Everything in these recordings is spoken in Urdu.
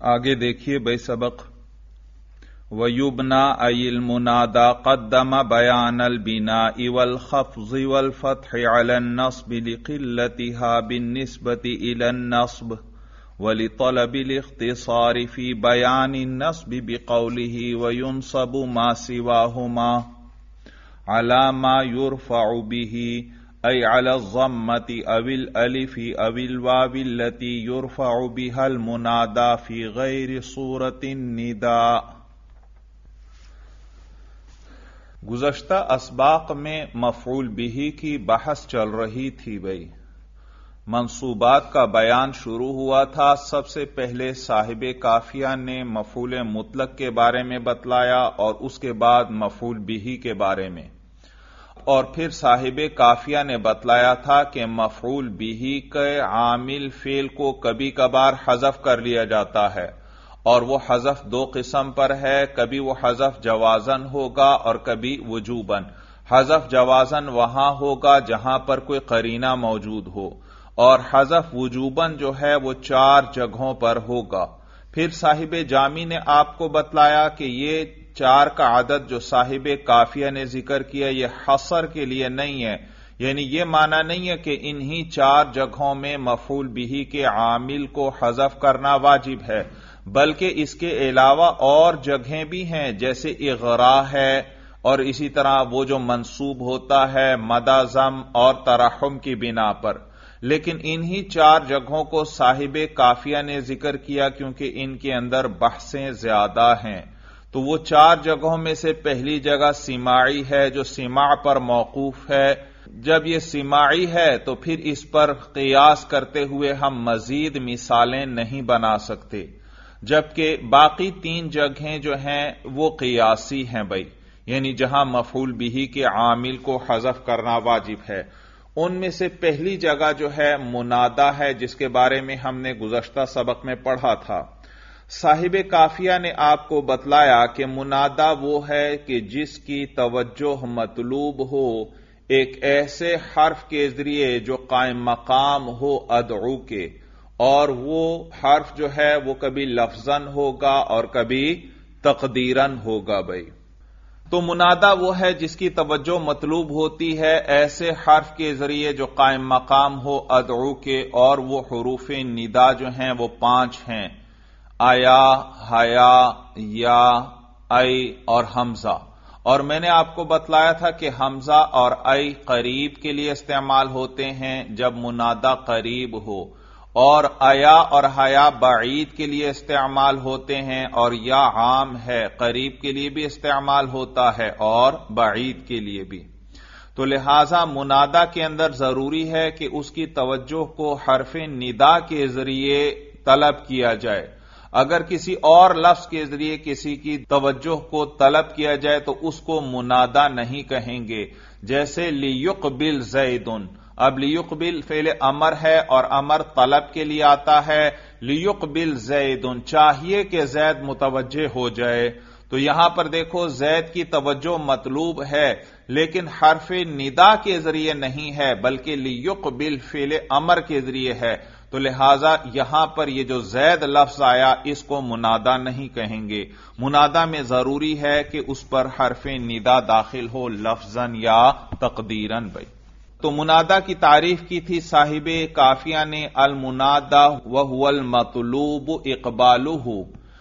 آگے دیکھیے بھائی سبق وَيُبْنَى أَيِ الْمُنَادَى قَدَّمَ بَيَانَ الْبِنَاءِ وَالْخَفْضِ وَالْفَتْحِ عَلَى النَّصْبِ لِقِلَّتِهَا بِالنِّسْبَةِ إِلَى النَّصْبِ وَلِطَلَبِ الِاخْتِصَارِ فِي بَيَانِ النَّصْبِ بِقَوْلِهِ وَيُنْصَبُ مَا سِوَاهُمَا عَلَى مَا يُرْفَعُ بِهِ أي على الضمة أو الألف أو الواو التي يرفع بها المنادى في غير صورة النداء۔ گزشتہ اسباق میں مفعول به کی بحث چل رہی تھی بھائی۔ منصوبات کا بیان شروع ہوا تھا۔ سب سے پہلے صاحب کافیہ نے مفعول مطلق کے بارے میں بتلایا اور اس کے بعد مفعول به کے بارے میں، اور پھر صاحب کافیہ نے بتلایا تھا کہ مفعول به کے عامل فعل کو کبھی کبھار حذف کر لیا جاتا ہے، اور وہ حذف دو قسم پر ہے، کبھی وہ حذف جوازن ہوگا اور کبھی وجوبن۔ حذف جوازن وہاں ہوگا جہاں پر کوئی قرینہ موجود ہو، اور حذف وجوبن جو ہے وہ 4 جگہوں پر ہوگا۔ پھر صاحب جامی نے آپ کو بتلایا کہ یہ 4 کا عدد جو صاحب کافیہ نے ذکر کیا یہ حصر کے لیے نہیں ہے، یعنی یہ معنی نہیں ہے کہ انہی 4 جگہوں میں مفعول به کے عامل کو حذف کرنا واجب ہے، بلکہ اس کے علاوہ اور جگہیں بھی ہیں، جیسے اغراء ہے، اور اسی طرح وہ جو منصوب ہوتا ہے مدہ ضم اور ترحم کی بنا پر۔ لیکن انہی 4 جگہوں کو صاحب کافیہ نے ذکر کیا کیونکہ ان کے اندر بحثیں زیادہ ہیں۔ تو وہ 4 جگہوں میں سے پہلی جگہ سماعی ہے جو سماع پر موقوف ہے۔ جب یہ سماعی ہے تو پھر اس پر قیاس کرتے ہوئے ہم مزید مثالیں نہیں بنا سکتے، جبکہ باقی 3 جگہیں جو ہیں وہ قیاسی ہیں بھائی، یعنی جہاں مفعول به کے عامل کو حذف کرنا واجب ہے۔ ان میں سے پہلی جگہ جو ہے منادا ہے، جس کے بارے میں ہم نے گزشتہ سبق میں پڑھا تھا۔ صاحب کافیہ نے آپ کو بتلایا کہ منادا وہ ہے کہ جس کی توجہ مطلوب ہو ایک ایسے حرف کے ذریعے جو قائم مقام ہو ادعو کے، اور وہ حرف جو ہے وہ کبھی لفظاً ہوگا اور کبھی تقدیراً ہوگا بھائی۔ تو منادا وہ ہے جس کی توجہ مطلوب ہوتی ہے ایسے حرف کے ذریعے جو قائم مقام ہو ادعو کے، اور وہ حروف ندا جو ہیں وہ 5 ہیں، آیا، حیا، یا، ای اور حمزہ۔ اور میں نے آپ کو بتلایا تھا کہ حمزہ اور ای قریب کے لیے استعمال ہوتے ہیں جب منادا قریب ہو، اور آیا اور حیا بعید کے لیے استعمال ہوتے ہیں، اور یا عام ہے، قریب کے لیے بھی استعمال ہوتا ہے اور بعید کے لیے بھی۔ تو لہذا منادا کے اندر ضروری ہے کہ اس کی توجہ کو حرف ندا کے ذریعے طلب کیا جائے۔ اگر کسی اور لفظ کے ذریعے کسی کی توجہ کو طلب کیا جائے تو اس کو منادا نہیں کہیں گے، جیسے لیقبل زیدن۔ اب لیقبل فعل امر ہے اور امر طلب کے لیے آتا ہے، لیقبل زیدن چاہیے کہ زید متوجہ ہو جائے۔ تو یہاں پر دیکھو زید کی توجہ مطلوب ہے لیکن حرف ندا کے ذریعے نہیں ہے بلکہ لیقبل فعل امر کے ذریعے ہے، تو لہذا یہاں پر یہ جو زید لفظ آیا اس کو منادا نہیں کہیں گے۔ منادا میں ضروری ہے کہ اس پر حرف ندا داخل ہو لفظاً یا تقدیراً بھائی۔ تو منادا کی تعریف کی تھی صاحب کافیہ نے، المنادا وہو المطلوب اقبالہ۔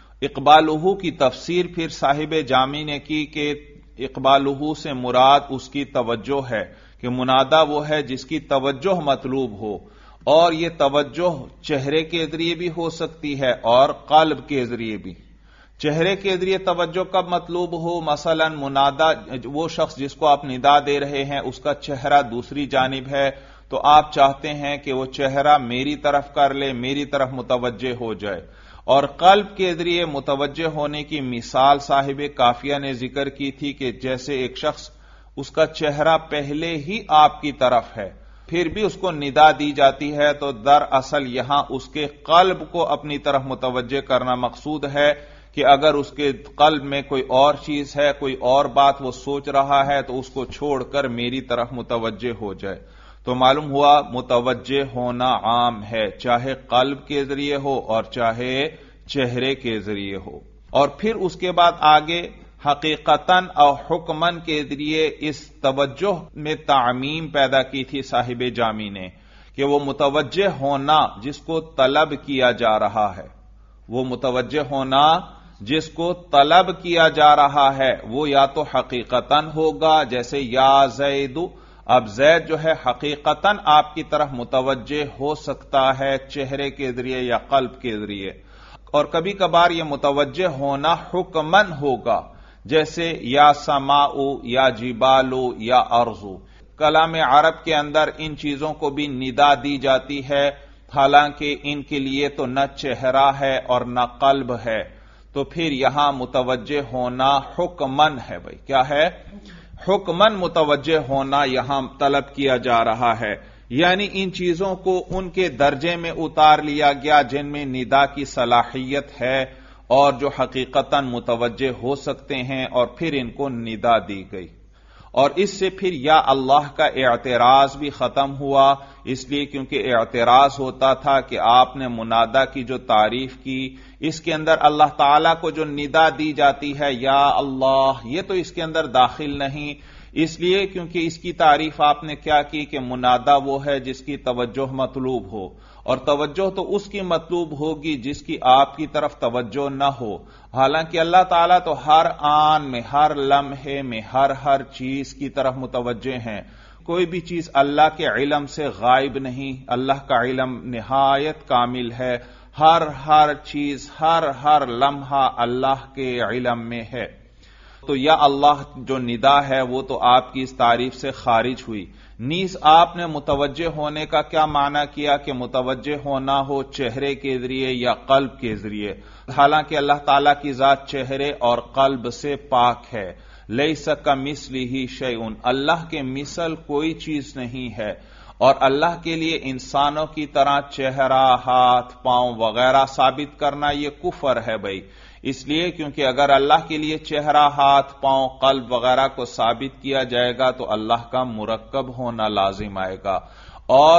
اقبالہ کی تفسیر پھر صاحب جامی نے کی کہ اقبالہ سے مراد اس کی توجہ ہے، کہ منادا وہ ہے جس کی توجہ مطلوب ہو، اور یہ توجہ چہرے کے ذریعے بھی ہو سکتی ہے اور قلب کے ذریعے بھی۔ چہرے کے ذریعے توجہ کب مطلوب ہو؟ مثلا منادا وہ شخص جس کو آپ ندا دے رہے ہیں اس کا چہرہ دوسری جانب ہے، تو آپ چاہتے ہیں کہ وہ چہرہ میری طرف کر لے، میری طرف متوجہ ہو جائے۔ اور قلب کے ذریعے متوجہ ہونے کی مثال صاحب کافیہ نے ذکر کی تھی کہ جیسے ایک شخص اس کا چہرہ پہلے ہی آپ کی طرف ہے، پھر بھی اس کو ندا دی جاتی ہے، تو دراصل یہاں اس کے قلب کو اپنی طرف متوجہ کرنا مقصود ہے، کہ اگر اس کے قلب میں کوئی اور چیز ہے، کوئی اور بات وہ سوچ رہا ہے، تو اس کو چھوڑ کر میری طرف متوجہ ہو جائے۔ تو معلوم ہوا متوجہ ہونا عام ہے، چاہے قلب کے ذریعے ہو اور چاہے چہرے کے ذریعے ہو. اور پھر اس کے بعد آگے حقیقتاً اور حکمن کے ذریعے اس توجہ میں تعمیم پیدا کی تھی صاحب جامی نے کہ وہ متوجہ ہونا جس کو طلب کیا جا رہا ہے، وہ متوجہ ہونا جس کو طلب کیا جا رہا ہے وہ یا تو حقیقتاً ہوگا، جیسے یا زید، اب زید جو ہے حقیقتاً آپ کی طرف متوجہ ہو سکتا ہے چہرے کے ذریعے یا قلب کے ذریعے، اور کبھی کبھار یہ متوجہ ہونا حکمن ہوگا، جیسے یا سماؤ یا جبالو یا ارضو. کلام عرب کے اندر ان چیزوں کو بھی ندا دی جاتی ہے، حالانکہ ان کے لیے تو نہ چہرہ ہے اور نہ قلب ہے. تو پھر یہاں متوجہ ہونا حکمن ہے. بھائی کیا ہے؟ حکمن متوجہ ہونا یہاں طلب کیا جا رہا ہے، یعنی ان چیزوں کو ان کے درجے میں اتار لیا گیا جن میں ندا کی صلاحیت ہے اور جو حقیقتاً متوجہ ہو سکتے ہیں، اور پھر ان کو ندا دی گئی. اور اس سے پھر یا اللہ کا اعتراض بھی ختم ہوا، اس لیے کیونکہ اعتراض ہوتا تھا کہ آپ نے منادا کی جو تعریف کی اس کے اندر اللہ تعالیٰ کو جو ندا دی جاتی ہے یا اللہ، یہ تو اس کے اندر داخل نہیں، اس لیے کیونکہ اس کی تعریف آپ نے کیا کی کہ منادا وہ ہے جس کی توجہ مطلوب ہو، اور توجہ تو اس کی مطلوب ہوگی جس کی آپ کی طرف توجہ نہ ہو. حالانکہ اللہ تعالیٰ تو ہر آن میں، ہر لمحے میں، ہر چیز کی طرف متوجہ ہیں. کوئی بھی چیز اللہ کے علم سے غائب نہیں، اللہ کا علم نہایت کامل ہے. ہر چیز، ہر لمحہ اللہ کے علم میں ہے. تو یا اللہ جو ندا ہے وہ تو آپ کی اس تعریف سے خارج ہوئی. نیز آپ نے متوجہ ہونے کا کیا معنی کیا کہ متوجہ ہونا ہو چہرے کے ذریعے یا قلب کے ذریعے، حالانکہ اللہ تعالیٰ کی ذات چہرے اور قلب سے پاک ہے. لیس کمثلہ شیء، اللہ کے مثل کوئی چیز نہیں ہے، اور اللہ کے لیے انسانوں کی طرح چہرہ، ہاتھ، پاؤں وغیرہ ثابت کرنا یہ کفر ہے. بھائی اس لیے کیونکہ اگر اللہ کے لیے چہرہ، ہاتھ، پاؤں، قلب وغیرہ کو ثابت کیا جائے گا تو اللہ کا مرکب ہونا لازم آئے گا، اور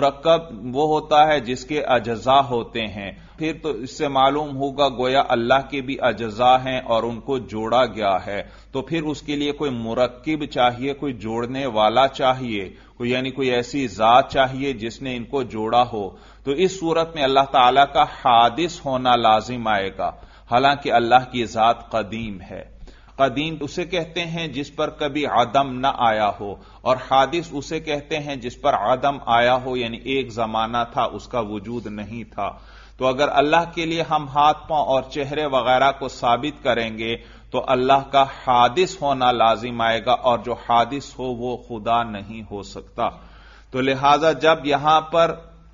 مرکب وہ ہوتا ہے جس کے اجزاء ہوتے ہیں. پھر تو اس سے معلوم ہوگا گویا اللہ کے بھی اجزاء ہیں اور ان کو جوڑا گیا ہے، تو پھر اس کے لیے کوئی مرکب چاہیے، کوئی جوڑنے والا چاہیے، یعنی کوئی ایسی ذات چاہیے جس نے ان کو جوڑا ہو. تو اس صورت میں اللہ تعالی کا حادث ہونا لازم آئے گا، حالانکہ اللہ کی ذات قدیم ہے. قدیم اسے کہتے ہیں جس پر کبھی عدم نہ آیا ہو، اور حادث اسے کہتے ہیں جس پر عدم آیا ہو، یعنی ایک زمانہ تھا اس کا وجود نہیں تھا. تو اگر اللہ کے لیے ہم ہاتھ، پاؤں اور چہرے وغیرہ کو ثابت کریں گے تو اللہ کا حادث ہونا لازم آئے گا، اور جو حادث ہو وہ خدا نہیں ہو سکتا. تو لہذا جب یہاں پر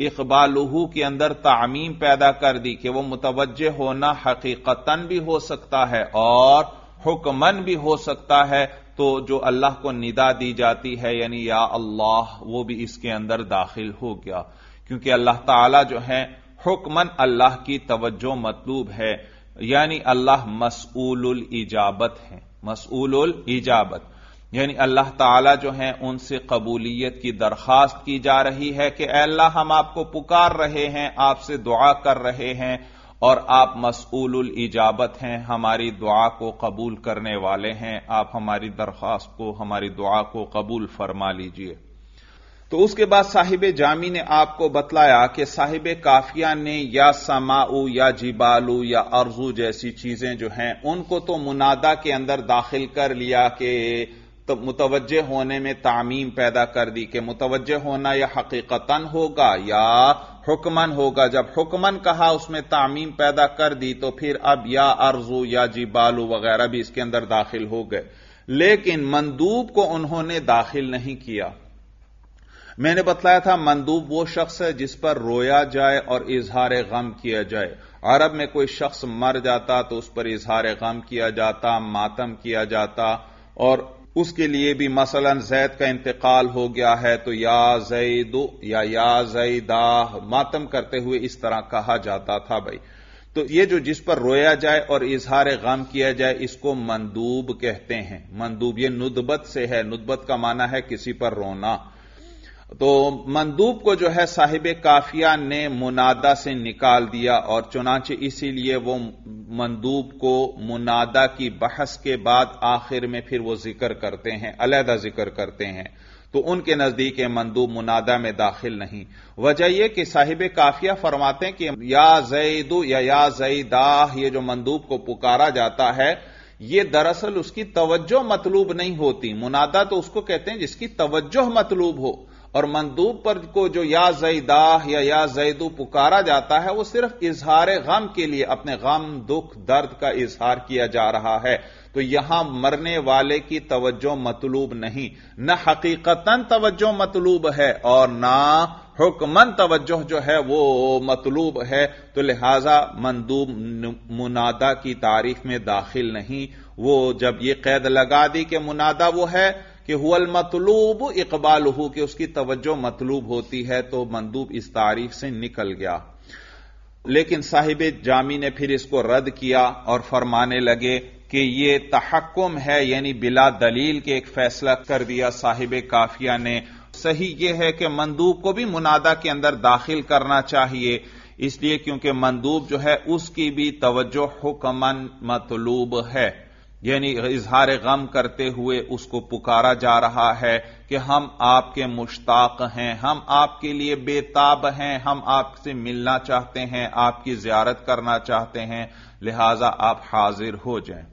اقبالہ کے اندر تعمیم پیدا کر دی کہ وہ متوجہ ہونا حقیقتاً بھی ہو سکتا ہے اور حکمن بھی ہو سکتا ہے، تو جو اللہ کو ندا دی جاتی ہے یعنی یا اللہ، وہ بھی اس کے اندر داخل ہو گیا، کیونکہ اللہ تعالی جو ہے حکمن اللہ کی توجہ مطلوب ہے، یعنی اللہ مسئول الاجابت ہے. مسئول الاجابت یعنی اللہ تعالیٰ جو ہیں ان سے قبولیت کی درخواست کی جا رہی ہے کہ اے اللہ ہم آپ کو پکار رہے ہیں، آپ سے دعا کر رہے ہیں، اور آپ مسئول الاجابت ہیں، ہماری دعا کو قبول کرنے والے ہیں، آپ ہماری درخواست کو، ہماری دعا کو قبول فرما لیجئے. تو اس کے بعد صاحب جامی نے آپ کو بتلایا کہ صاحب کافیہ نے یا سماؤ یا جبالو یا ارضو جیسی چیزیں جو ہیں ان کو تو منادا کے اندر داخل کر لیا کہ متوجہ ہونے میں تعمیم پیدا کر دی کہ متوجہ ہونا یا حقیقتاً ہوگا یا حکمن ہوگا. جب حکمن کہا اس میں تعمیم پیدا کر دی تو پھر اب یا ارضو یا جبالو وغیرہ بھی اس کے اندر داخل ہو گئے، لیکن مندوب کو انہوں نے داخل نہیں کیا. میں نے بتلایا تھا مندوب وہ شخص ہے جس پر رویا جائے اور اظہار غم کیا جائے. عرب میں کوئی شخص مر جاتا تو اس پر اظہار غم کیا جاتا، ماتم کیا جاتا، اور اس کے لیے بھی مثلا زید کا انتقال ہو گیا ہے تو یا زید یا زیدہ ماتم کرتے ہوئے اس طرح کہا جاتا تھا. بھائی تو یہ جو جس پر رویا جائے اور اظہار غم کیا جائے اس کو مندوب کہتے ہیں. مندوب یہ ندبت سے ہے، ندبت کا معنی ہے کسی پر رونا. تو مندوب کو جو ہے صاحب کافیہ نے منادا سے نکال دیا، اور چنانچہ اسی لیے وہ مندوب کو منادا کی بحث کے بعد آخر میں پھر وہ ذکر کرتے ہیں، علیحدہ ذکر کرتے ہیں، تو ان کے نزدیک مندوب منادا میں داخل نہیں۔ وجہ یہ کہ صاحب کافیہ فرماتے ہیں کہ یا زید یا زیدہ، یہ جو مندوب کو پکارا جاتا ہے یہ دراصل اس کی توجہ مطلوب نہیں ہوتی۔ منادا تو اس کو کہتے ہیں جس کی توجہ مطلوب ہو، اور مندوب پر کو جو یا زیدہ یا زیدو پکارا جاتا ہے وہ صرف اظہار غم کے لیے، اپنے غم دکھ درد کا اظہار کیا جا رہا ہے۔ تو یہاں مرنے والے کی توجہ مطلوب نہیں، نہ حقیقتاً توجہ مطلوب ہے اور نہ حکماً توجہ جو ہے وہ مطلوب ہے، تو لہذا مندوب منادا کی تعریف میں داخل نہیں۔ وہ جب یہ قید لگا دی کہ منادا وہ ہے کہ هو المطلوب اقبالہ، کہ اس کی توجہ مطلوب ہوتی ہے، تو مندوب اس تعریف سے نکل گیا۔ لیکن صاحب جامی نے پھر اس کو رد کیا اور فرمانے لگے کہ یہ تحکم ہے، یعنی بلا دلیل کے ایک فیصلہ کر دیا صاحب کافیہ نے۔ صحیح یہ ہے کہ مندوب کو بھی منادا کے اندر داخل کرنا چاہیے، اس لیے کیونکہ مندوب جو ہے اس کی بھی توجہ حکماً مطلوب ہے، یعنی اظہار غم کرتے ہوئے اس کو پکارا جا رہا ہے کہ ہم آپ کے مشتاق ہیں، ہم آپ کے لیے بے تاب ہیں، ہم آپ سے ملنا چاہتے ہیں، آپ کی زیارت کرنا چاہتے ہیں، لہذا آپ حاضر ہو جائیں۔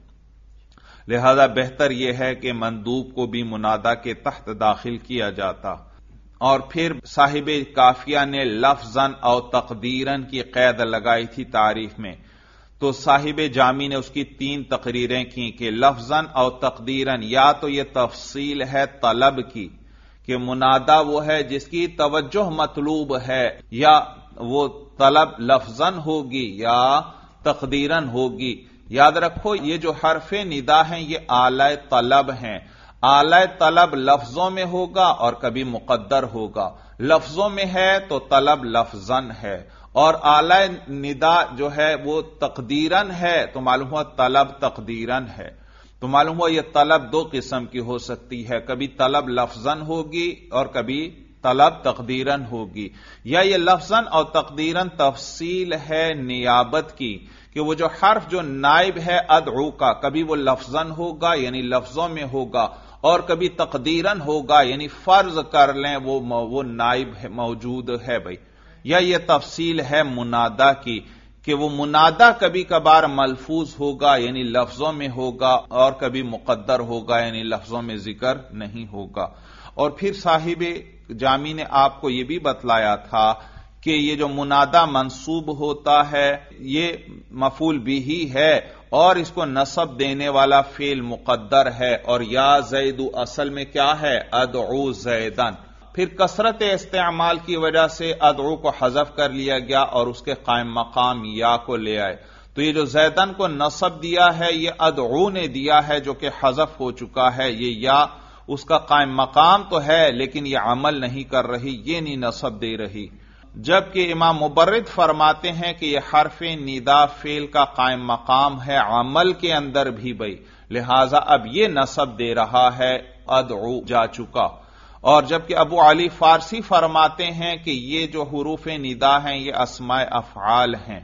لہذا بہتر یہ ہے کہ مندوب کو بھی منادا کے تحت داخل کیا جاتا۔ اور پھر صاحب کافیہ نے لفظاً اور تقدیراً کی قید لگائی تھی تعریف میں، تو صاحب جامی نے اس کی 3 تقریریں کی کہ لفظاً اور تقدیراً یا تو یہ تفصیل ہے طلب کی کہ منادا وہ ہے جس کی توجہ مطلوب ہے، یا وہ طلب لفظاً ہوگی یا تقدیراً ہوگی۔ یاد رکھو یہ جو حرف ندا ہیں یہ اعلی طلب ہیں۔ اعلی طلب لفظوں میں ہوگا اور کبھی مقدر ہوگا، لفظوں میں ہے تو طلب لفظاً ہے، اور اعلی ندا جو ہے وہ تقدیراً ہے تو معلوم ہوا طلب تقدیراً ہے۔ تو معلوم ہوا یہ طلب 2 قسم کی ہو سکتی ہے، کبھی طلب لفظاً ہوگی اور کبھی طلب تقدیراً ہوگی، یا یہ لفظاً اور تقدیراً تفصیل ہے نیابت کی کہ وہ جو حرف جو نائب ہے ادعو کا، کبھی وہ لفظاً ہوگا یعنی لفظوں میں ہوگا، اور کبھی تقدیراً ہوگا یعنی فرض کر لیں وہ نائب موجود ہے بھائی۔ یا یہ تفصیل ہے منادا کی کہ وہ منادا کبھی کبھار ملفوظ ہوگا یعنی لفظوں میں ہوگا، اور کبھی مقدر ہوگا یعنی لفظوں میں ذکر نہیں ہوگا۔ اور پھر صاحب جامی نے آپ کو یہ بھی بتلایا تھا کہ یہ جو منادا منصوب ہوتا ہے یہ مفعول بھی ہے، اور اس کو نصب دینے والا فعل مقدر ہے، اور یا زید اصل میں کیا ہے ادعو زیدن، پھر کثرت استعمال کی وجہ سے ادعو کو حذف کر لیا گیا اور اس کے قائم مقام یا کو لے آئے۔ تو یہ جو زیدن کو نصب دیا ہے یہ ادعو نے دیا ہے جو کہ حذف ہو چکا ہے، یہ یا اس کا قائم مقام تو ہے لیکن یہ عمل نہیں کر رہی، یہ نہیں نصب دے رہی۔ جبکہ امام مبرد فرماتے ہیں کہ یہ حرف ندا فعل کا قائم مقام ہے عمل کے اندر بھی بھئی، لہذا اب یہ نصب دے رہا ہے ادعو جا چکا۔ اور جبکہ ابو علی فارسی فرماتے ہیں کہ یہ جو حروف ندا ہیں یہ اسماء افعال ہیں،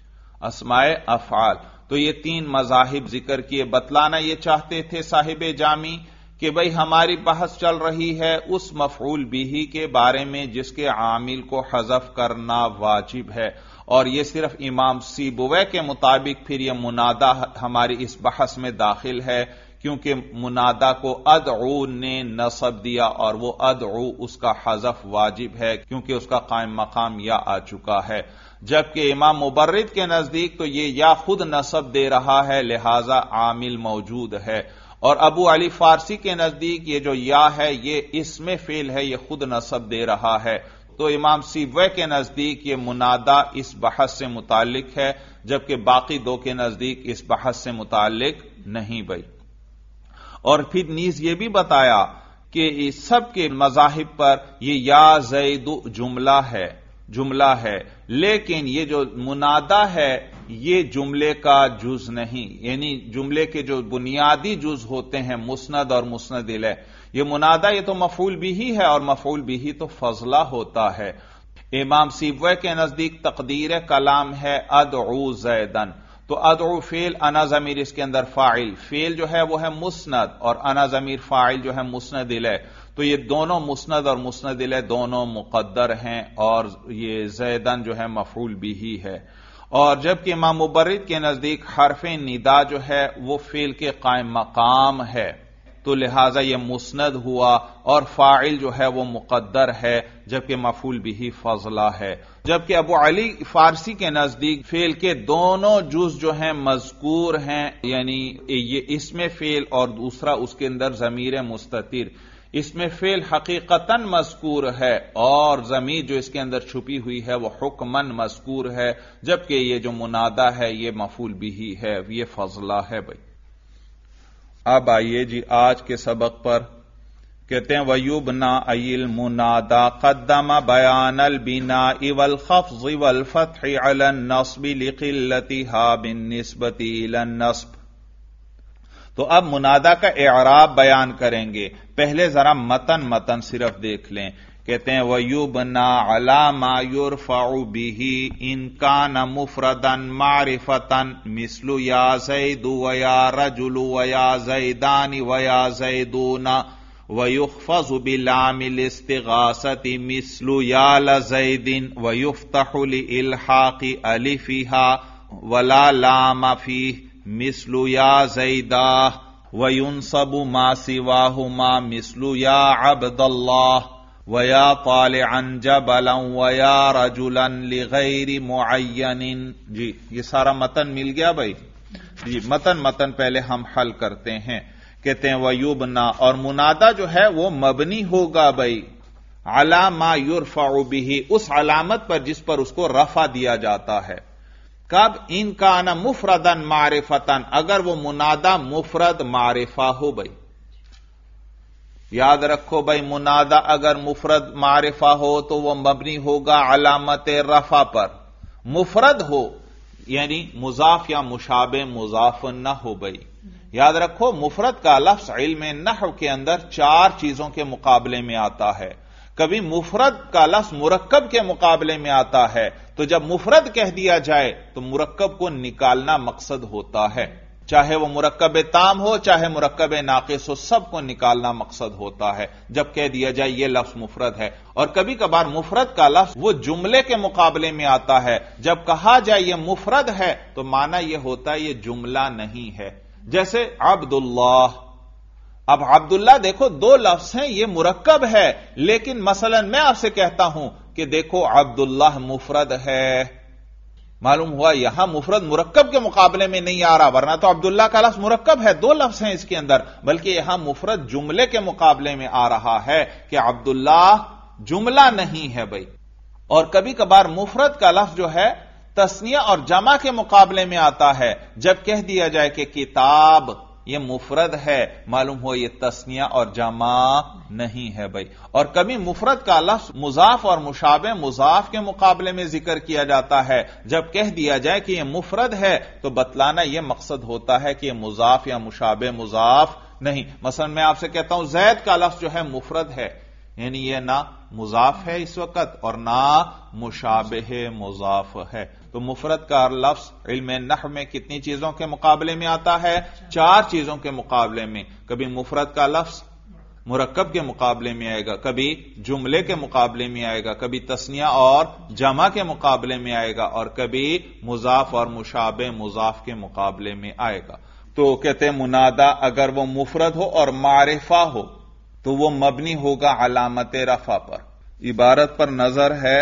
اسماء افعال۔ تو یہ 3 مذاہب ذکر کیے، بتلانا یہ چاہتے تھے صاحب جامی کہ بھئی ہماری بحث چل رہی ہے اس مفعول بھی کے بارے میں جس کے عامل کو حذف کرنا واجب ہے، اور یہ صرف امام سیبویہ کے مطابق پھر یہ منادا ہماری اس بحث میں داخل ہے، کیونکہ منادا کو ادعو نے نصب دیا اور وہ ادعو اس کا حذف واجب ہے کیونکہ اس کا قائم مقام یا آ چکا ہے۔ جبکہ امام مبرد کے نزدیک تو یہ یا خود نصب دے رہا ہے لہذا عامل موجود ہے، اور ابو علی فارسی کے نزدیک یہ جو یا ہے یہ اسم فعل ہے، یہ خود نصب دے رہا ہے۔ تو امام سیبویہ کے نزدیک یہ منادا اس بحث سے متعلق ہے، جبکہ باقی 2 کے نزدیک اس بحث سے متعلق نہیں بھائی۔ اور پھر نیز یہ بھی بتایا کہ سب کے مذاہب پر یہ یا زید جملہ ہے، لیکن یہ جو منادا ہے یہ جملے کا جز نہیں، یعنی جملے کے جو بنیادی جز ہوتے ہیں مسند اور مسند الیہ، یہ منادا یہ تو مفعول بھی ہے، اور مفعول بھی تو فضلہ ہوتا ہے۔ امام سیبویہ کے نزدیک تقدیر کلام ہے ادعو زیدن، تو ادعو فعل، انا ضمیر اس کے اندر فاعل، فعل جو ہے وہ ہے مسند اور انا ضمیر فاعل جو ہے مسند الیہ، تو یہ دونوں مسند اور مسند الیہ دونوں مقدر ہیں، اور یہ زیدن جو ہے مفعول بھی ہے۔ اور جبکہ امام مبرد کے نزدیک حرف ندا جو ہے وہ فعل کے قائم مقام ہے، تو لہذا یہ مسند ہوا، اور فاعل جو ہے وہ مقدر ہے، جبکہ مفعول بھی فضلہ ہے۔ جبکہ ابو علی فارسی کے نزدیک فعل کے دونوں جز جو ہیں مذکور ہیں، یعنی یہ اسم فعل اور دوسرا اس کے اندر ضمیر مستتر، اس میں فعل حقیقتاً مذکور ہے اور ضمیر جو اس کے اندر چھپی ہوئی ہے وہ حکماً مذکور ہے، جبکہ یہ جو منادا ہے یہ مفعول بھی ہے، یہ فضلہ ہے بھائی۔ اب آئیے جی آج کے سبق پر، کہتے ہیں وَيُبْنَا أَيِ الْمُنَادَى قَدَّمَ بَيَانَ الْبِنَاءِ وَالْخَفْضِ وَالْفَتْحِ عَلَى النَّصْبِ لِقِلَّتِهَا بِالنِّسْبَةِ إِلَى النَّصْبِ۔ تو اب منادا کا اعراب بیان کریں گے، پہلے ذرا متن صرف دیکھ لیں۔ کہتے ہیں وَيُبْنَا عَلَى مَا يُرْفَعُ بِهِ إِنْ كَانَ مُفْرَدًا مَعْرِفَةً مِثْلُ يَا زَيْدُ وَيَا رَجُلُ وَيَا زَيْدَانِ وَيَا زَيْدُونَ، وَيُخْفَضُ بِلَامِ الْاِسْتِغَاثَةِ مِثْلُ يَا لَزَيْدٍ، وَيُفْتَحُ لِإِلْحَاقِ أَلِفِهَا وَلَا لَامَ فِيهِ مثل یا زیدہ، وینصب ما سواہما مثل یا عبد اللہ، ویا طالعا جبلا ویا رجلا لغیر معین۔ جی یہ سارا متن مل گیا بھائی؟ جی متن پہلے ہم حل کرتے ہیں۔ کہتے ہیں ویبنا، اور منادا جو ہے وہ مبنی ہوگا بھائی علی ما یرفع بہ، اس علامت پر جس پر اس کو رفع دیا جاتا ہے۔ کب؟ ان کان مفردن معرفتن، اگر وہ منادا مفرد معرفہ ہو بھائی۔ یاد رکھو بھائی منادا اگر مفرد معرفہ ہو تو وہ مبنی ہوگا علامت رفع پر، مفرد ہو یعنی مضاف یا مشابہ مضاف نہ ہو بھائی۔ یاد رکھو مفرد کا لفظ علم نحو کے اندر 4 چیزوں کے مقابلے میں آتا ہے۔ کبھی مفرد کا لفظ مرکب کے مقابلے میں آتا ہے، تو جب مفرد کہہ دیا جائے تو مرکب کو نکالنا مقصد ہوتا ہے، چاہے وہ مرکب تام ہو چاہے مرکب ناقص ہو، سب کو نکالنا مقصد ہوتا ہے جب کہہ دیا جائے یہ لفظ مفرد ہے۔ اور کبھی کبھار مفرد کا لفظ وہ جملے کے مقابلے میں آتا ہے، جب کہا جائے یہ مفرد ہے تو معنی یہ ہوتا ہے یہ جملہ نہیں ہے، جیسے عبداللہ۔ اب عبداللہ دیکھو 2 لفظ ہیں، یہ مرکب ہے، لیکن مثلا میں آپ سے کہتا ہوں کہ دیکھو عبداللہ مفرد ہے، معلوم ہوا یہاں مفرد مرکب کے مقابلے میں نہیں آ رہا، ورنہ تو عبداللہ کا لفظ مرکب ہے، 2 لفظ ہیں اس کے اندر، بلکہ یہاں مفرد جملے کے مقابلے میں آ رہا ہے کہ عبداللہ جملہ نہیں ہے بھائی۔ اور کبھی کبھار مفرد کا لفظ جو ہے تثنیہ اور جمع کے مقابلے میں آتا ہے، جب کہہ دیا جائے کہ کتاب یہ مفرد ہے، معلوم ہو یہ تثنیہ اور جمع نہیں ہے بھائی۔ اور کبھی مفرد کا لفظ مضاف اور مشابہ مضاف کے مقابلے میں ذکر کیا جاتا ہے، جب کہہ دیا جائے کہ یہ مفرد ہے تو بتلانا یہ مقصد ہوتا ہے کہ یہ مضاف یا مشابہ مضاف نہیں۔ مثلا میں آپ سے کہتا ہوں زید کا لفظ جو ہے مفرد ہے، یعنی یہ نہ مضاف ہے اس وقت اور نہ مشابہ مضاف ہے۔ تو مفرد کا لفظ علم نحو میں کتنی چیزوں کے مقابلے میں آتا ہے؟ 4 چیزوں کے مقابلے میں۔ کبھی مفرد کا لفظ مرکب کے مقابلے میں آئے گا، کبھی جملے کے مقابلے میں آئے گا، کبھی تثنیہ اور جمع کے مقابلے میں آئے گا، اور کبھی مضاف اور مشابہ مضاف کے مقابلے میں آئے گا۔ تو کہتے ہیں منادا اگر وہ مفرد ہو اور معرفہ ہو تو وہ مبنی ہوگا علامت رفع پر۔ عبارت پر نظر ہے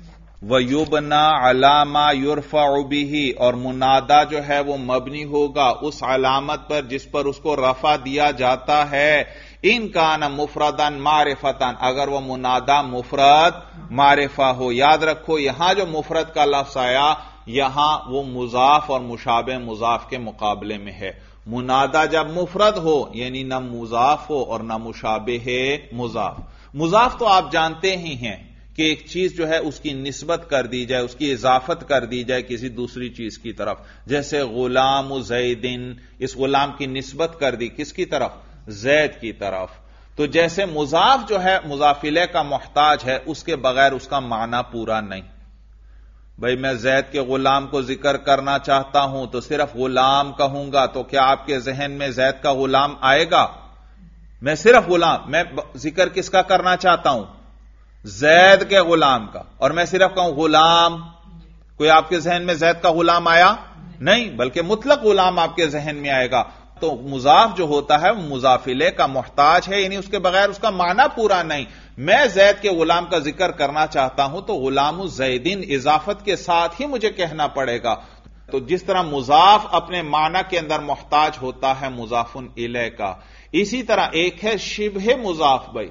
وَيُبْنَا عَلَى مَا يُرْفَعُ بِهِ، اور منادا جو ہے وہ مبنی ہوگا اس علامت پر جس پر اس کو رفع دیا جاتا ہے۔ ان کان مفردن معرفتن، اگر وہ منادا مفرد معرفہ ہو۔ یاد رکھو یہاں جو مفرد کا لفظ آیا یہاں وہ مضاف اور مشابہ مضاف کے مقابلے میں ہے۔ منادا جب مفرد ہو یعنی نہ مضاف ہو اور نہ مشابہ مضاف۔ مضاف تو آپ جانتے ہی ہیں کہ ایک چیز جو ہے اس کی نسبت کر دی جائے، اس کی اضافت کر دی جائے کسی دوسری چیز کی طرف، جیسے غلام زیدن، اس غلام کی نسبت کر دی کس کی طرف؟ زید کی طرف۔ تو جیسے مضاف جو ہے مضاف الیہ کا محتاج ہے، اس کے بغیر اس کا معنی پورا نہیں. بھئی میں زید کے غلام کو ذکر کرنا چاہتا ہوں تو صرف غلام کہوں گا تو کیا آپ کے ذہن میں زید کا غلام آئے گا؟ میں صرف غلام، میں ذکر کس کا کرنا چاہتا ہوں؟ زید کے غلام کا، اور میں صرف کہوں غلام، کوئی آپ کے ذہن میں زید کا غلام آیا؟ نہیں، بلکہ مطلق غلام آپ کے ذہن میں آئے گا. تو مضاف جو ہوتا ہے وہ مضاف الیہ کا محتاج ہے، یعنی اس کے بغیر اس کا معنی پورا نہیں. میں زید کے غلام کا ذکر کرنا چاہتا ہوں تو غلام الزیدین اضافت کے ساتھ ہی مجھے کہنا پڑے گا. تو جس طرح مضاف اپنے معنی کے اندر محتاج ہوتا ہے مضاف الیہ کا، اسی طرح ایک ہے شبہ مضاف. بھائی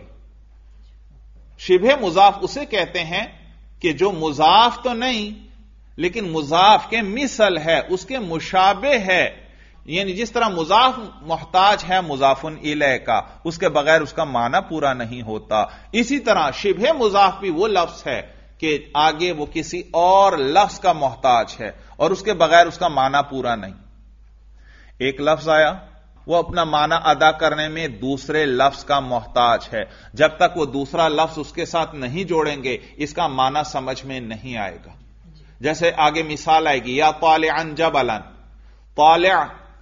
شبہ مضاف اسے کہتے ہیں کہ جو مضاف تو نہیں لیکن مضاف کے مثل ہے، اس کے مشابہ ہے. یعنی جس طرح مضاف محتاج ہے مضاف الیہ کا، اس کے بغیر اس کا معنی پورا نہیں ہوتا، اسی طرح شبہ مضاف بھی وہ لفظ ہے کہ آگے وہ کسی اور لفظ کا محتاج ہے اور اس کے بغیر اس کا معنی پورا نہیں. ایک لفظ آیا، وہ اپنا معنی ادا کرنے میں دوسرے لفظ کا محتاج ہے، جب تک وہ دوسرا لفظ اس کے ساتھ نہیں جوڑیں گے اس کا معنی سمجھ میں نہیں آئے گا. جیسے آگے مثال آئے گی، یا طالعا جبلا، طالع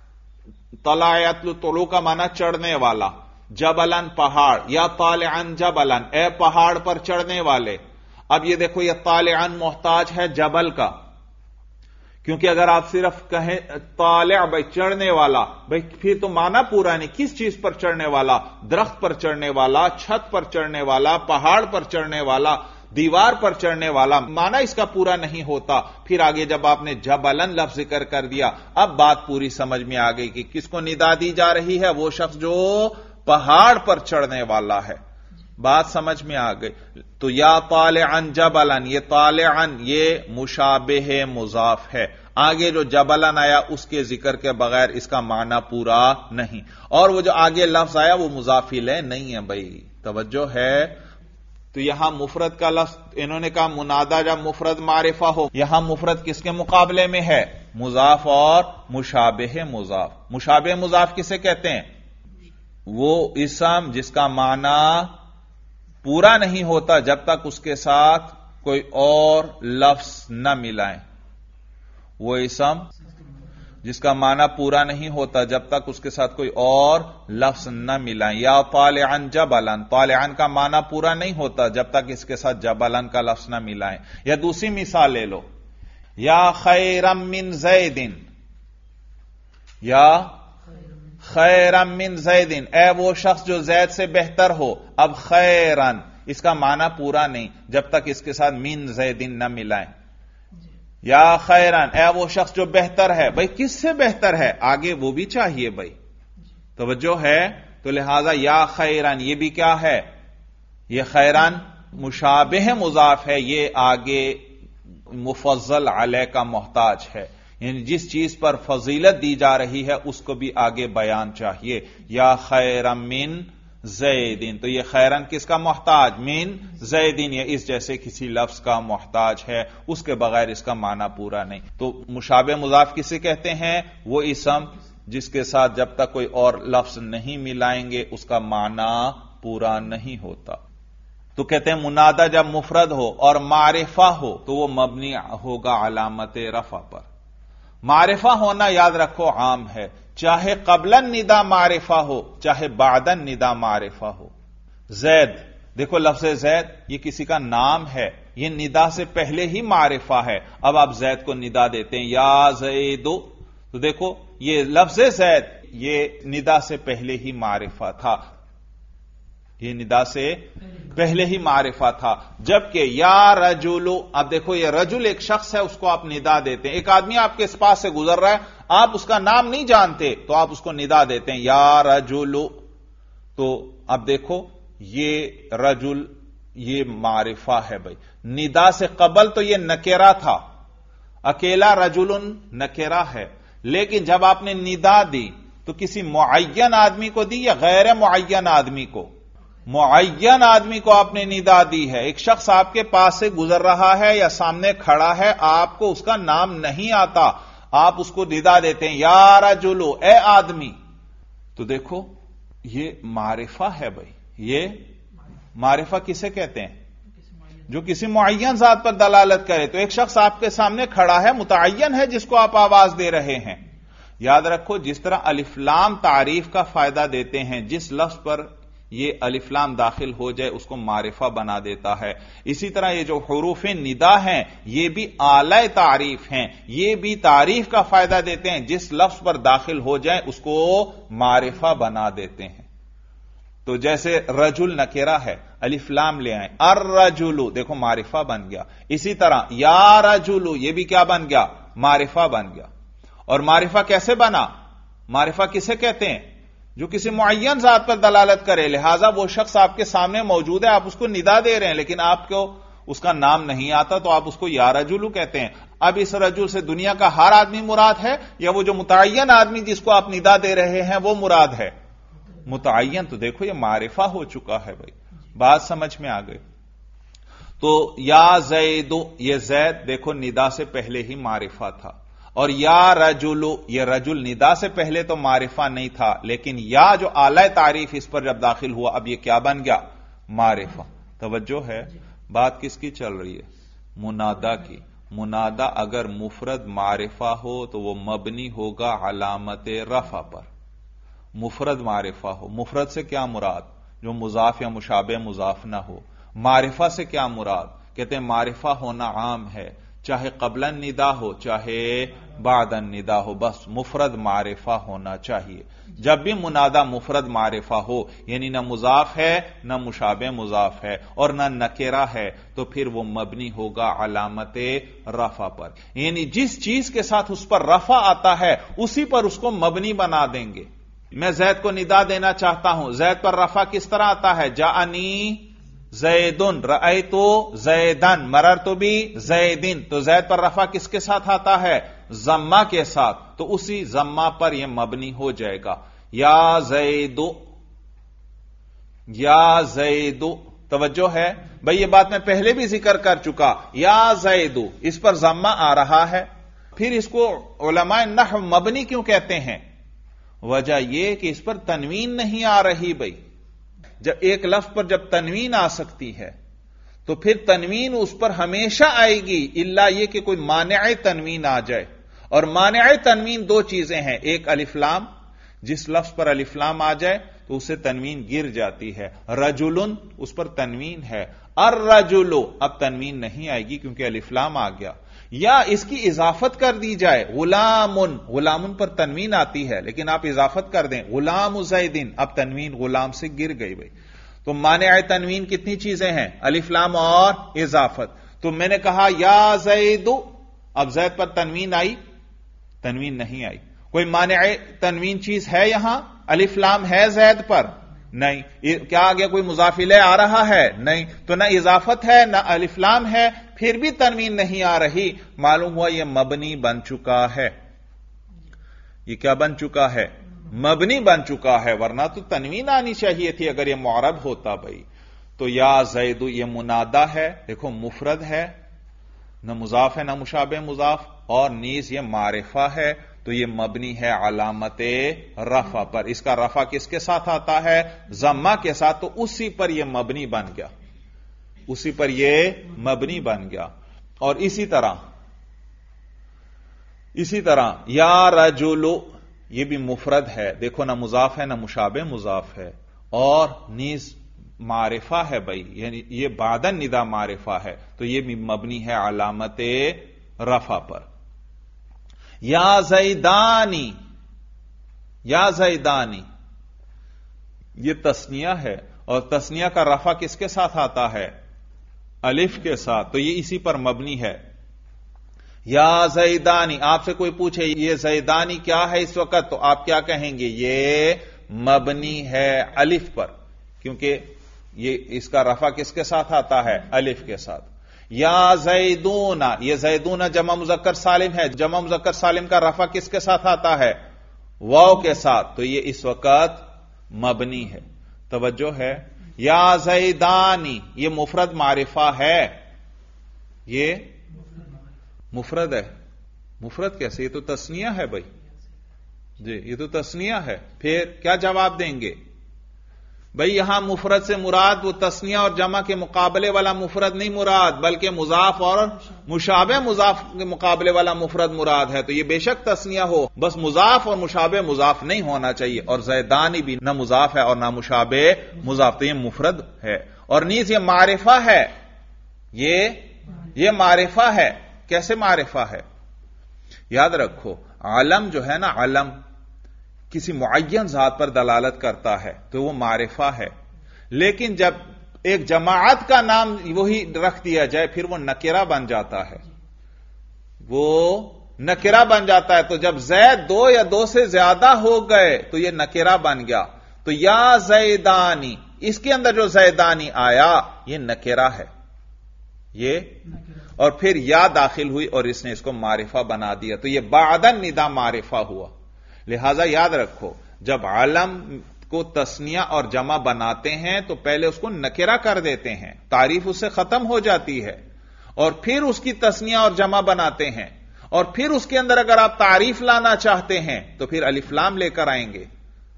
طلع یطلع، طلوع کا معنی چڑھنے والا، جبلن پہاڑ، یا طالعن جبلن، اے پہاڑ پر چڑھنے والے. اب یہ دیکھو یہ طالعن محتاج ہے جبل کا، کیونکہ اگر آپ صرف کہیں طالع بھائی چڑھنے والا، بھائی پھر تو معنی پورا نہیں. کس چیز پر چڑھنے والا؟ درخت پر چڑھنے والا، چھت پر چڑھنے والا، پہاڑ پر چڑھنے والا، دیوار پر چڑھنے والا، معنی اس کا پورا نہیں ہوتا. پھر آگے جب آپ نے جبلن لفظ ذکر کر دیا، اب بات پوری سمجھ میں آ گئی کہ کس کو ندا دی جا رہی ہے؟ وہ شخص جو پہاڑ پر چڑھنے والا ہے. بات سمجھ میں آ گئی. تو یا طالعن جبلن، یہ طالعن یہ مشابہ مضاف ہے. آگے جو جبلن آیا اس کے ذکر کے بغیر اس کا معنی پورا نہیں. اور وہ جو آگے لفظ آیا وہ مضاف الیہ نہیں ہے. بھائی توجہ ہے. تو یہاں مفرد کا لفظ انہوں نے کہا منادا جب مفرد معرفہ ہو، یہاں مفرد کس کے مقابلے میں ہے؟ مضاف اور مشابہ مضاف. مشابہ مضاف کسے کہتے ہیں؟ وہ اسم جس کا معنی پورا نہیں ہوتا جب تک اس کے ساتھ کوئی اور لفظ نہ ملائیں. وہ اسم جس کا معنی پورا نہیں ہوتا جب تک اس کے ساتھ کوئی اور لفظ نہ ملائیں. یا طالعن جبلن، طالعن کا معنی پورا نہیں ہوتا جب تک اس کے ساتھ جبلن کا لفظ نہ ملائیں. یا دوسری مثال لے لو، یا خیرم من زیدن، یا خیرم من زیدن، اے وہ شخص جو زید سے بہتر ہو. اب خیرن اس کا معنی پورا نہیں جب تک اس کے ساتھ من زیدن نہ ملائیں. یا خیرن، اے وہ شخص جو بہتر ہے. بھائی کس سے بہتر ہے؟ آگے وہ بھی چاہیے. بھائی توجہ ہے. تو لہذا یا خیرن یہ بھی کیا ہے؟ یہ خیرن مشابہ مضاف ہے، یہ آگے مفضل علیہ کا محتاج ہے. یعنی جس چیز پر فضیلت دی جا رہی ہے اس کو بھی آگے بیان چاہیے. یا خیرن من زیدین، تو یہ خیرن کس کا محتاج؟ من زیدین، یہ اس جیسے کسی لفظ کا محتاج ہے، اس کے بغیر اس کا معنی پورا نہیں. تو مشابہ مضاف کسے کہتے ہیں؟ وہ اسم جس کے ساتھ جب تک کوئی اور لفظ نہیں ملائیں گے اس کا معنی پورا نہیں ہوتا. تو کہتے ہیں منادا جب مفرد ہو اور معرفہ ہو تو وہ مبنی ہوگا علامت رفع پر. معرفہ ہونا یاد رکھو عام ہے، چاہے قبلن ندا معرفہ ہو چاہے بعدن ندا معرفہ ہو. زید، دیکھو لفظ زید یہ کسی کا نام ہے، یہ ندا سے پہلے ہی معرفہ ہے. اب آپ زید کو ندا دیتے ہیں یا زیدو، تو دیکھو یہ لفظ زید یہ ندا سے پہلے ہی معرفہ تھا، یہ ندا سے پہلے ہی معرفہ تھا. جبکہ یا رجلو، اب دیکھو یہ رجل ایک شخص ہے، اس کو آپ ندا دیتے ہیں. ایک آدمی آپ کے پاس سے گزر رہا ہے، آپ اس کا نام نہیں جانتے تو آپ اس کو ندا دیتے ہیں یا رجلو. تو اب دیکھو یہ رجل یہ معرفہ ہے. بھائی ندا سے قبل تو یہ نکرہ تھا، اکیلا رجل نکرہ ہے، لیکن جب آپ نے ندا دی تو کسی معین آدمی کو دی یا غیر معین آدمی کو؟ معین آدمی کو آپ نے ندا دی ہے. ایک شخص آپ کے پاس سے گزر رہا ہے یا سامنے کھڑا ہے، آپ کو اس کا نام نہیں آتا، آپ اس کو ندا دیتے ہیں یا رجلو، اے آدمی. تو دیکھو یہ معرفہ ہے. بھائی یہ معرفہ کسے کہتے ہیں؟ جو کسی معین ذات پر دلالت کرے. تو ایک شخص آپ کے سامنے کھڑا ہے، متعین ہے، جس کو آپ آواز دے رہے ہیں. یاد رکھو جس طرح الف لام تعریف کا فائدہ دیتے ہیں، جس لفظ پر یہ الف لام داخل ہو جائے اس کو معرفہ بنا دیتا ہے. اسی طرح یہ جو حروف ندا ہیں یہ بھی اعلی تعریف ہیں، یہ بھی تعریف کا فائدہ دیتے ہیں، جس لفظ پر داخل ہو جائے اس کو معرفہ بنا دیتے ہیں. تو جیسے رجل نکرہ ہے، الف لام لے آئیں، الرجل دیکھو معرفہ بن گیا. اسی طرح یا رجل یہ بھی کیا بن گیا؟ معرفہ بن گیا. اور معرفہ کیسے بنا؟ معرفہ کسے کہتے ہیں؟ جو کسی معین ذات پر دلالت کرے. لہذا وہ شخص آپ کے سامنے موجود ہے، آپ اس کو ندا دے رہے ہیں، لیکن آپ کو اس کا نام نہیں آتا تو آپ اس کو یا رجل کہتے ہیں. اب اس رجل سے دنیا کا ہر آدمی مراد ہے یا وہ جو متعین آدمی جس کو آپ ندا دے رہے ہیں وہ مراد ہے؟ متعین. تو دیکھو یہ معرفہ ہو چکا ہے بھائی. بات سمجھ میں آ گئی. تو یا زید، یہ زید دیکھو ندا سے پہلے ہی معرفہ تھا. اور یا رجل، یہ رجل ندا سے پہلے تو معرفہ نہیں تھا، لیکن یا جو اعلی تعریف اس پر جب داخل ہوا اب یہ کیا بن گیا؟ معرفہ. توجہ ہے؟ بات کس کی چل رہی ہے؟ منادا کی. منادا اگر مفرد معرفہ ہو تو وہ مبنی ہوگا علامت رفع پر. مفرد معرفہ ہو. مفرد سے کیا مراد؟ جو مضاف یا مشابہ مضاف نہ ہو. معرفہ سے کیا مراد؟ کہتے ہیں معرفہ ہونا عام ہے، چاہے قبل الندا ہو چاہے بعد الندا ہو، بس مفرد معرفہ ہونا چاہیے. جب بھی منادا مفرد معرفہ ہو، یعنی نہ مضاف ہے نہ مشابہ مضاف ہے اور نہ نکرہ ہے، تو پھر وہ مبنی ہوگا علامت رفع پر. یعنی جس چیز کے ساتھ اس پر رفع آتا ہے اسی پر اس کو مبنی بنا دیں گے. میں زید کو ندا دینا چاہتا ہوں، زید پر رفع کس طرح آتا ہے؟ جاءنی زیدن، رأیت زیدن، مررت بی زیدن. تو زید پر رفع کس کے ساتھ آتا ہے؟ ضمہ کے ساتھ. تو اسی ضمہ پر یہ مبنی ہو جائے گا. یا زید، یا زید. توجہ ہے بھئی، یہ بات میں پہلے بھی ذکر کر چکا. یا زید اس پر ضمہ آ رہا ہے، پھر اس کو علماء نحو مبنی کیوں کہتے ہیں؟ وجہ یہ کہ اس پر تنوین نہیں آ رہی. بھئی جب ایک لفظ پر جب تنوین آ سکتی ہے تو پھر تنوین اس پر ہمیشہ آئے گی، الا یہ کہ کوئی مانع تنوین آ جائے. اور مانع تنوین دو چیزیں ہیں، ایک الف لام، جس لفظ پر الف لام آ جائے تو اس سے تنوین گر جاتی ہے. رجلن اس پر تنوین ہے، الرجل اب تنوین نہیں آئے گی کیونکہ الف لام آ گیا. یا اس کی اضافت کر دی جائے، غلامن، غلامن پر تنوین آتی ہے لیکن آپ اضافت کر دیں غلام زیدن، اب تنوین غلام سے گر گئی. بھائی تو مانع تنوین کتنی چیزیں ہیں؟ الف لام اور اضافت. تو میں نے کہا یا زید، اب زید پر تنوین آئی؟ تنوین نہیں آئی. کوئی مانع تنوین چیز ہے یہاں؟ الف لام ہے زید پر؟ نہیں. کیا آگے کوئی مضاف الیہ آ رہا ہے؟ نہیں. تو نہ اضافت ہے نہ الف لام ہے، پھر بھی تنوین نہیں آ رہی. معلوم ہوا یہ مبنی بن چکا ہے. یہ کیا بن چکا ہے؟ مبنی بن چکا ہے. ورنہ تو تنوین آنی چاہیے تھی اگر یہ معرب ہوتا. بھائی تو یا زید یہ منادا ہے، دیکھو مفرد ہے، نہ مضاف ہے نہ مشابہ مضاف، اور نیز یہ معرفہ ہے، تو یہ مبنی ہے علامت رفع پر. اس کا رفع کس کے ساتھ آتا ہے؟ ضمہ کے ساتھ. تو اسی پر یہ مبنی بن گیا، اسی پر یہ مبنی بن گیا. اور اسی طرح یا رجل یہ بھی مفرد ہے، دیکھو نہ مضاف ہے نہ مشابہ مضاف ہے، اور نیز معرفہ ہے. بھائی یعنی یہ بعد الندا معرفہ ہے، تو یہ بھی مبنی ہے علامت رفع پر. یا زیدانی، یا زیدانی یہ تثنیہ ہے، اور تثنیہ کا رفع کس کے ساتھ آتا ہے؟ الف کے ساتھ. تو یہ اسی پر مبنی ہے. یا زیدانی، آپ سے کوئی پوچھے یہ زیدانی کیا ہے اس وقت، تو آپ کیا کہیں گے؟ یہ مبنی ہے الف پر، کیونکہ یہ اس کا رفع کس کے ساتھ آتا ہے؟ الف کے ساتھ. یا زیدون، یہ زیدون جمع مذکر سالم ہے، جمع مذکر سالم کا رفع کس کے ساتھ آتا ہے؟ واو کے ساتھ. تو یہ اس وقت مبنی ہے. توجہ ہے؟ یا زیدانی یہ مفرد معرفہ ہے، یہ مفرد ہے. مفرد کیسے؟ یہ تو تثنیہ ہے. بھائی جی یہ تو تثنیہ ہے. پھر کیا جواب دیں گے؟ بھئی یہاں مفرد سے مراد وہ تثنیہ اور جمع کے مقابلے والا مفرد نہیں مراد، بلکہ مضاف اور مشابہ مضاف کے مقابلے والا مفرد مراد ہے. تو یہ بے شک تثنیہ ہو، بس مضاف اور مشابہ مضاف نہیں ہونا چاہیے. اور زیدانی بھی نہ مضاف ہے اور نہ مشابہ مضاف، تو یہ مفرد ہے. اور نیز یہ معرفہ ہے، یہ معرفہ ہے. کیسے معرفہ ہے؟ یاد رکھو، علم جو ہے نا، علم کسی معین ذات پر دلالت کرتا ہے تو وہ معرفہ ہے. لیکن جب ایک جماعت کا نام وہی رکھ دیا جائے پھر وہ نکرہ بن جاتا ہے، وہ نکرہ بن جاتا ہے. تو جب زید دو یا دو سے زیادہ ہو گئے تو یہ نکرہ بن گیا. تو یا زیدانی، اس کے اندر جو زیدانی آیا یہ نکرہ ہے، یہ اور پھر یا داخل ہوئی اور اس نے اس کو معرفہ بنا دیا، تو یہ بعد النداء معرفہ ہوا. لہذا یاد رکھو، جب علم کو تثنیہ اور جمع بناتے ہیں تو پہلے اس کو نکرہ کر دیتے ہیں، تعریف اس سے ختم ہو جاتی ہے، اور پھر اس کی تثنیہ اور جمع بناتے ہیں، اور پھر اس کے اندر اگر آپ تعریف لانا چاہتے ہیں تو پھر الف لام لے کر آئیں گے.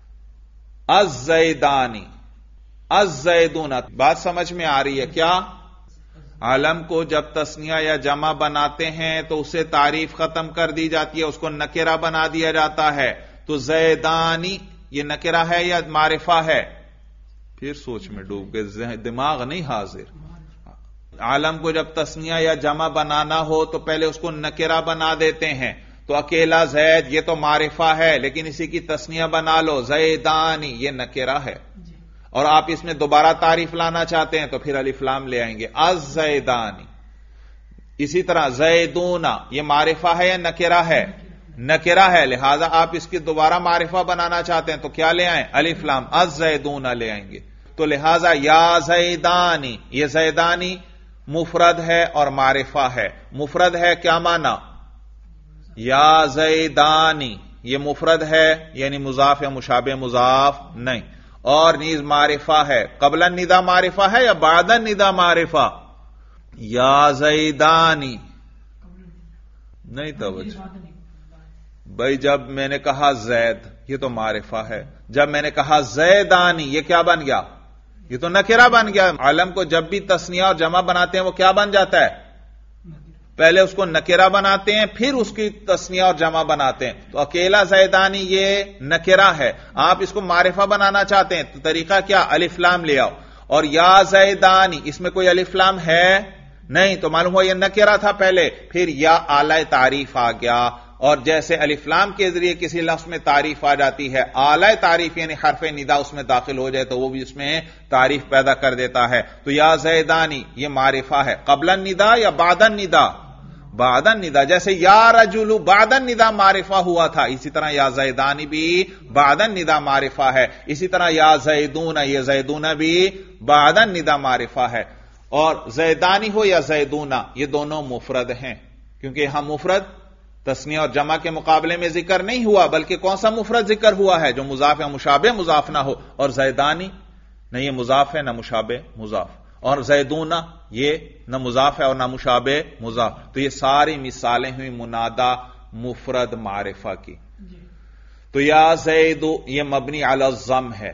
الزیدانی، الزیدون. بات سمجھ میں آ رہی ہے کیا؟ علم کو جب تثنیہ یا جمع بناتے ہیں تو اسے تعریف ختم کر دی جاتی ہے، اس کو نکرہ بنا دیا جاتا ہے. تو زیدانی یہ نکرہ ہے یا معرفہ ہے؟ پھر سوچ میں ڈوب گئے، دماغ نہیں حاضر. علم کو جب تثنیہ یا جمع بنانا ہو تو پہلے اس کو نکرہ بنا دیتے ہیں. تو اکیلا زید یہ تو معرفہ ہے، لیکن اسی کی تثنیہ بنا لو زیدانی، یہ نکرہ ہے. اور آپ اس میں دوبارہ تعریف لانا چاہتے ہیں تو پھر الف لام لے آئیں گے، الزیدانی. اسی طرح زیدون یہ معرفہ ہے یا نکرہ ہے؟ نکرہ ہے. لہذا آپ اس کی دوبارہ معرفہ بنانا چاہتے ہیں تو کیا لے آئیں؟ الف لام، الزیدون لے آئیں گے. تو لہذا یا زیدانی، یہ زیدانی مفرد ہے اور معرفہ ہے. مفرد ہے کیا معنی؟ یا زیدانی یہ مفرد ہے یعنی مضاف یا مشابہ مضاف نہیں. اور نیز معرفہ ہے. قبل النداء معرفہ ہے یا بعد النداء معرفہ؟ یا زیدانی نہیں توجہ بھائی. جب میں نے کہا زید یہ تو معرفہ ہے، جب میں نے کہا زیدانی یہ کیا بن گیا؟ یہ تو نکرہ بن گیا. علم کو جب بھی تثنیہ اور جمع بناتے ہیں وہ کیا بن جاتا ہے؟ پہلے اس کو نکرہ بناتے ہیں پھر اس کی تثنیہ اور جمع بناتے ہیں. تو اکیلا زیدانی یہ نکرہ ہے، آپ اس کو معرفہ بنانا چاہتے ہیں تو طریقہ کیا؟ الف لام لے آؤ. اور یا زیدانی اس میں کوئی الف لام ہے نہیں، تو معلوم ہوا یہ نکرہ تھا پہلے، پھر یا اعلی تعریف آ گیا. اور جیسے الف لام کے ذریعے کسی لفظ میں تعریف آ جاتی ہے، اعلی تعریف یعنی حرف ندا اس میں داخل ہو جائے تو وہ بھی اس میں تعریف پیدا کر دیتا ہے. تو یا زیدانی یہ معرفہ ہے. قبل النداء یا بعد النداء؟ بعد النداء. جیسے یا رجل بعد النداء معرفہ ہوا تھا، اسی طرح یا زیدانی بھی بعد النداء معرفہ ہے. اسی طرح یا زیدون یہ زیدون بھی بعد النداء معرفہ ہے. اور زیدانی ہو یا زیدون یہ دونوں مفرد ہیں، کیونکہ یہاں مفرد تثنیہ اور جمع کے مقابلے میں ذکر نہیں ہوا، بلکہ کون سا مفرد ذکر ہوا ہے؟ جو مضاف یا مشابہ مضاف نہ ہو. اور زیدانی نہ یہ مضاف ہے نہ مشابہ مضاف، اور زیدون یہ نہ مضاف ہے اور نہ مشابہ مضاف. تو یہ ساری مثالیں ہوئی منادا مفرد معرفہ کی. تو یا زید یہ مبنی علی الضم ہے،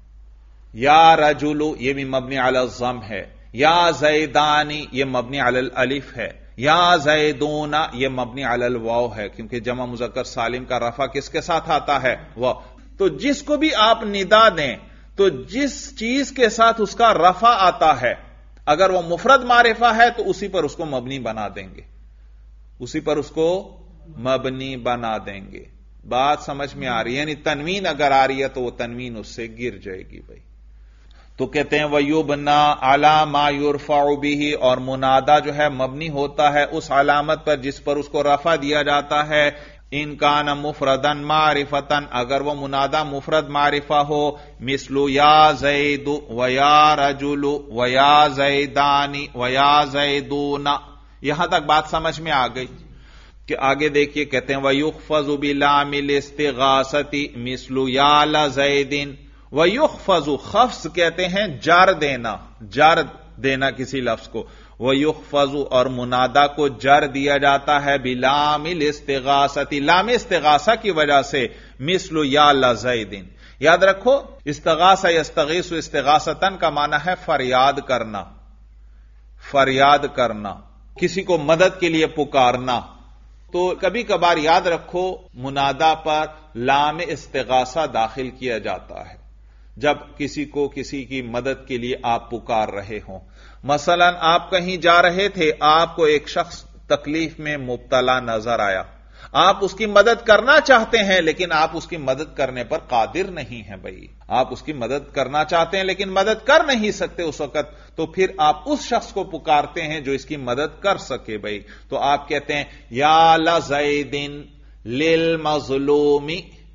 یا رجل یہ بھی مبنی علی الضم ہے، یا زیدانی یہ مبنی علی الالف ہے، یا زیدون یہ مبنی علی الواو ہے، کیونکہ جمع مذکر سالم کا رفع کس کے ساتھ آتا ہے؟ واو. تو جس کو بھی آپ ندا دیں تو جس چیز کے ساتھ اس کا رفع آتا ہے اگر وہ مفرد معرفہ ہے تو اسی پر اس کو مبنی بنا دیں گے، اسی پر اس کو مبنی بنا دیں گے. بات سمجھ میں آ رہی ہے؟ یعنی تنوین اگر آ رہی ہے تو وہ تنوین اس سے گر جائے گی بھائی. تو کہتے ہیں وَيُبْنَا عَلَى مَا يُرْفَعُ بِهِ، اور منادا جو ہے مبنی ہوتا ہے اس علامت پر جس پر اس کو رفع دیا جاتا ہے. ان کان مفردن معرفتن اگر وہ منادا مفرد معرفہ ہو، مثل یا زید و یا رجل و یا زیدانی و یا زیدون. یہاں تک بات سمجھ میں آ گئی کہ آگے دیکھیے کہتے ہیں وَيُخْفَضُ بِلَامِ الْاِسْتِغَاثَةِ مثل یا لَزَیدٍ. وَيُخْفَضُ خفض کہتے ہیں جر دینا، جر دینا کسی لفظ کو. وَيُخْفَضُ اور منادا کو جر دیا جاتا ہے بِلَامِ الْاِسْتِغَاثَةِ لام استغاثہ کی وجہ سے، مثل یا لَزَیدٍ یاد رکھو استغاثہ یستغیث استغاثتن کا معنی ہے فریاد کرنا، فریاد کرنا، کسی کو مدد کے لیے پکارنا. تو کبھی کبھار یاد رکھو منادا پر لام استغاثہ داخل کیا جاتا ہے جب کسی کو کسی کی مدد کے لیے آپ پکار رہے ہوں. مثلا آپ کہیں جا رہے تھے، آپ کو ایک شخص تکلیف میں مبتلا نظر آیا، آپ اس کی مدد کرنا چاہتے ہیں لیکن آپ اس کی مدد کرنے پر قادر نہیں ہیں. بھائی آپ اس کی مدد کرنا چاہتے ہیں لیکن مدد کر نہیں سکتے اس وقت، تو پھر آپ اس شخص کو پکارتے ہیں جو اس کی مدد کر سکے. بھائی تو آپ کہتے ہیں یا لزیدن للمظلوم،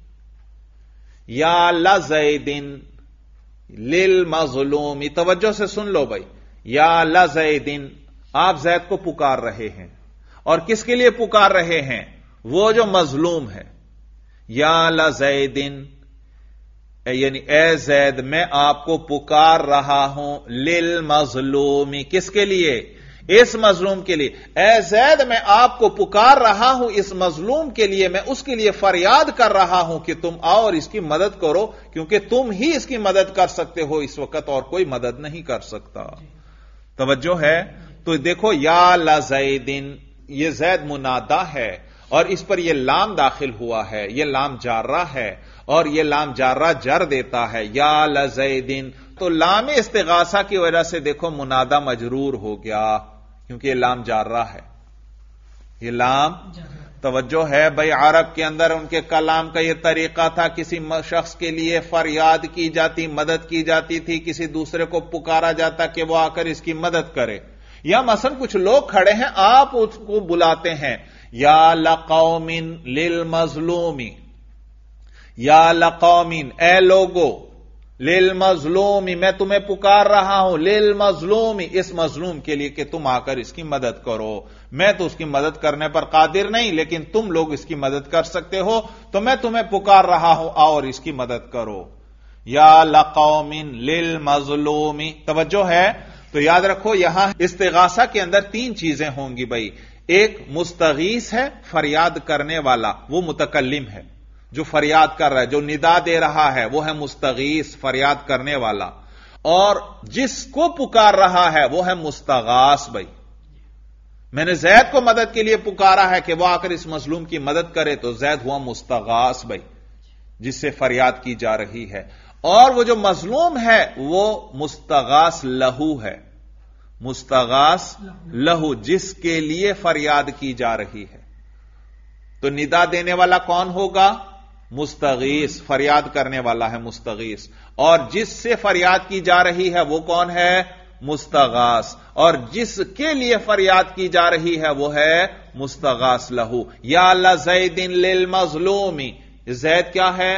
یا لزیدن للمظلوم. توجہ سے سن لو بھائی، یا لزیدن، آپ زید کو پکار رہے ہیں، اور کس کے لیے پکار رہے ہیں؟ وہ جو مظلوم ہے. یا لزیدن یعنی اے زید میں آپ کو پکار رہا ہوں، للمظلوم کس کے لیے؟ اس مظلوم کے لیے. اے زید میں آپ کو پکار رہا ہوں اس مظلوم کے لیے، میں اس کے لیے فریاد کر رہا ہوں کہ تم آؤ اور اس کی مدد کرو، کیونکہ تم ہی اس کی مدد کر سکتے ہو اس وقت، اور کوئی مدد نہیں کر سکتا. توجہ ہے؟ تو دیکھو یا لزیدن، یہ زید منادا ہے اور اس پر یہ لام داخل ہوا ہے، یہ لام جارہ ہے اور یہ لام جارہ جر دیتا ہے. یا لزیدن، تو لام استغاثہ کی وجہ سے دیکھو منادا مجرور ہو گیا کیونکہ یہ لام جارہ ہے، یہ لام. توجہ ہے بھائی، عرب کے اندر ان کے کلام کا یہ طریقہ تھا، کسی شخص کے لیے فریاد کی جاتی، مدد کی جاتی تھی، کسی دوسرے کو پکارا جاتا کہ وہ آ کر اس کی مدد کرے. یا مثلا کچھ لوگ کھڑے ہیں، آپ اس کو بلاتے ہیں یا لقوم للمظلوم، یا لقوم اے لوگو، للمظلوم میں تمہیں پکار رہا ہوں، للمظلوم اس مظلوم کے لیے کہ تم آ کر اس کی مدد کرو. میں تو اس کی مدد کرنے پر قادر نہیں، لیکن تم لوگ اس کی مدد کر سکتے ہو، تو میں تمہیں پکار رہا ہوں آؤ اور اس کی مدد کرو. یا لقوم للمظلوم. توجہ ہے؟ تو یاد رکھو یہاں استغاثہ کے اندر تین چیزیں ہوں گی بھائی. ایک مستغیث ہے، فریاد کرنے والا، وہ متکلم ہے جو فریاد کر رہا ہے، جو ندا دے رہا ہے وہ ہے مستغیث، فریاد کرنے والا. اور جس کو پکار رہا ہے وہ ہے مستغاث. بھائی میں نے زید کو مدد کے لیے پکارا ہے کہ وہ آ کر اس مظلوم کی مدد کرے، تو زید ہوا مستغاث بھائی، جس سے فریاد کی جا رہی ہے. اور وہ جو مظلوم ہے وہ مستغاث لہو ہے، مستغاث لہو جس کے لیے فریاد کی جا رہی ہے. تو ندا دینے والا کون ہوگا؟ مستغیث، فریاد کرنے والا ہے مستغیث. اور جس سے فریاد کی جا رہی ہے وہ کون ہے؟ مستغاث. اور جس کے لیے فریاد کی جا رہی ہے وہ ہے مستغاث لہو. یا لزید للمظلوم، زید کیا ہے؟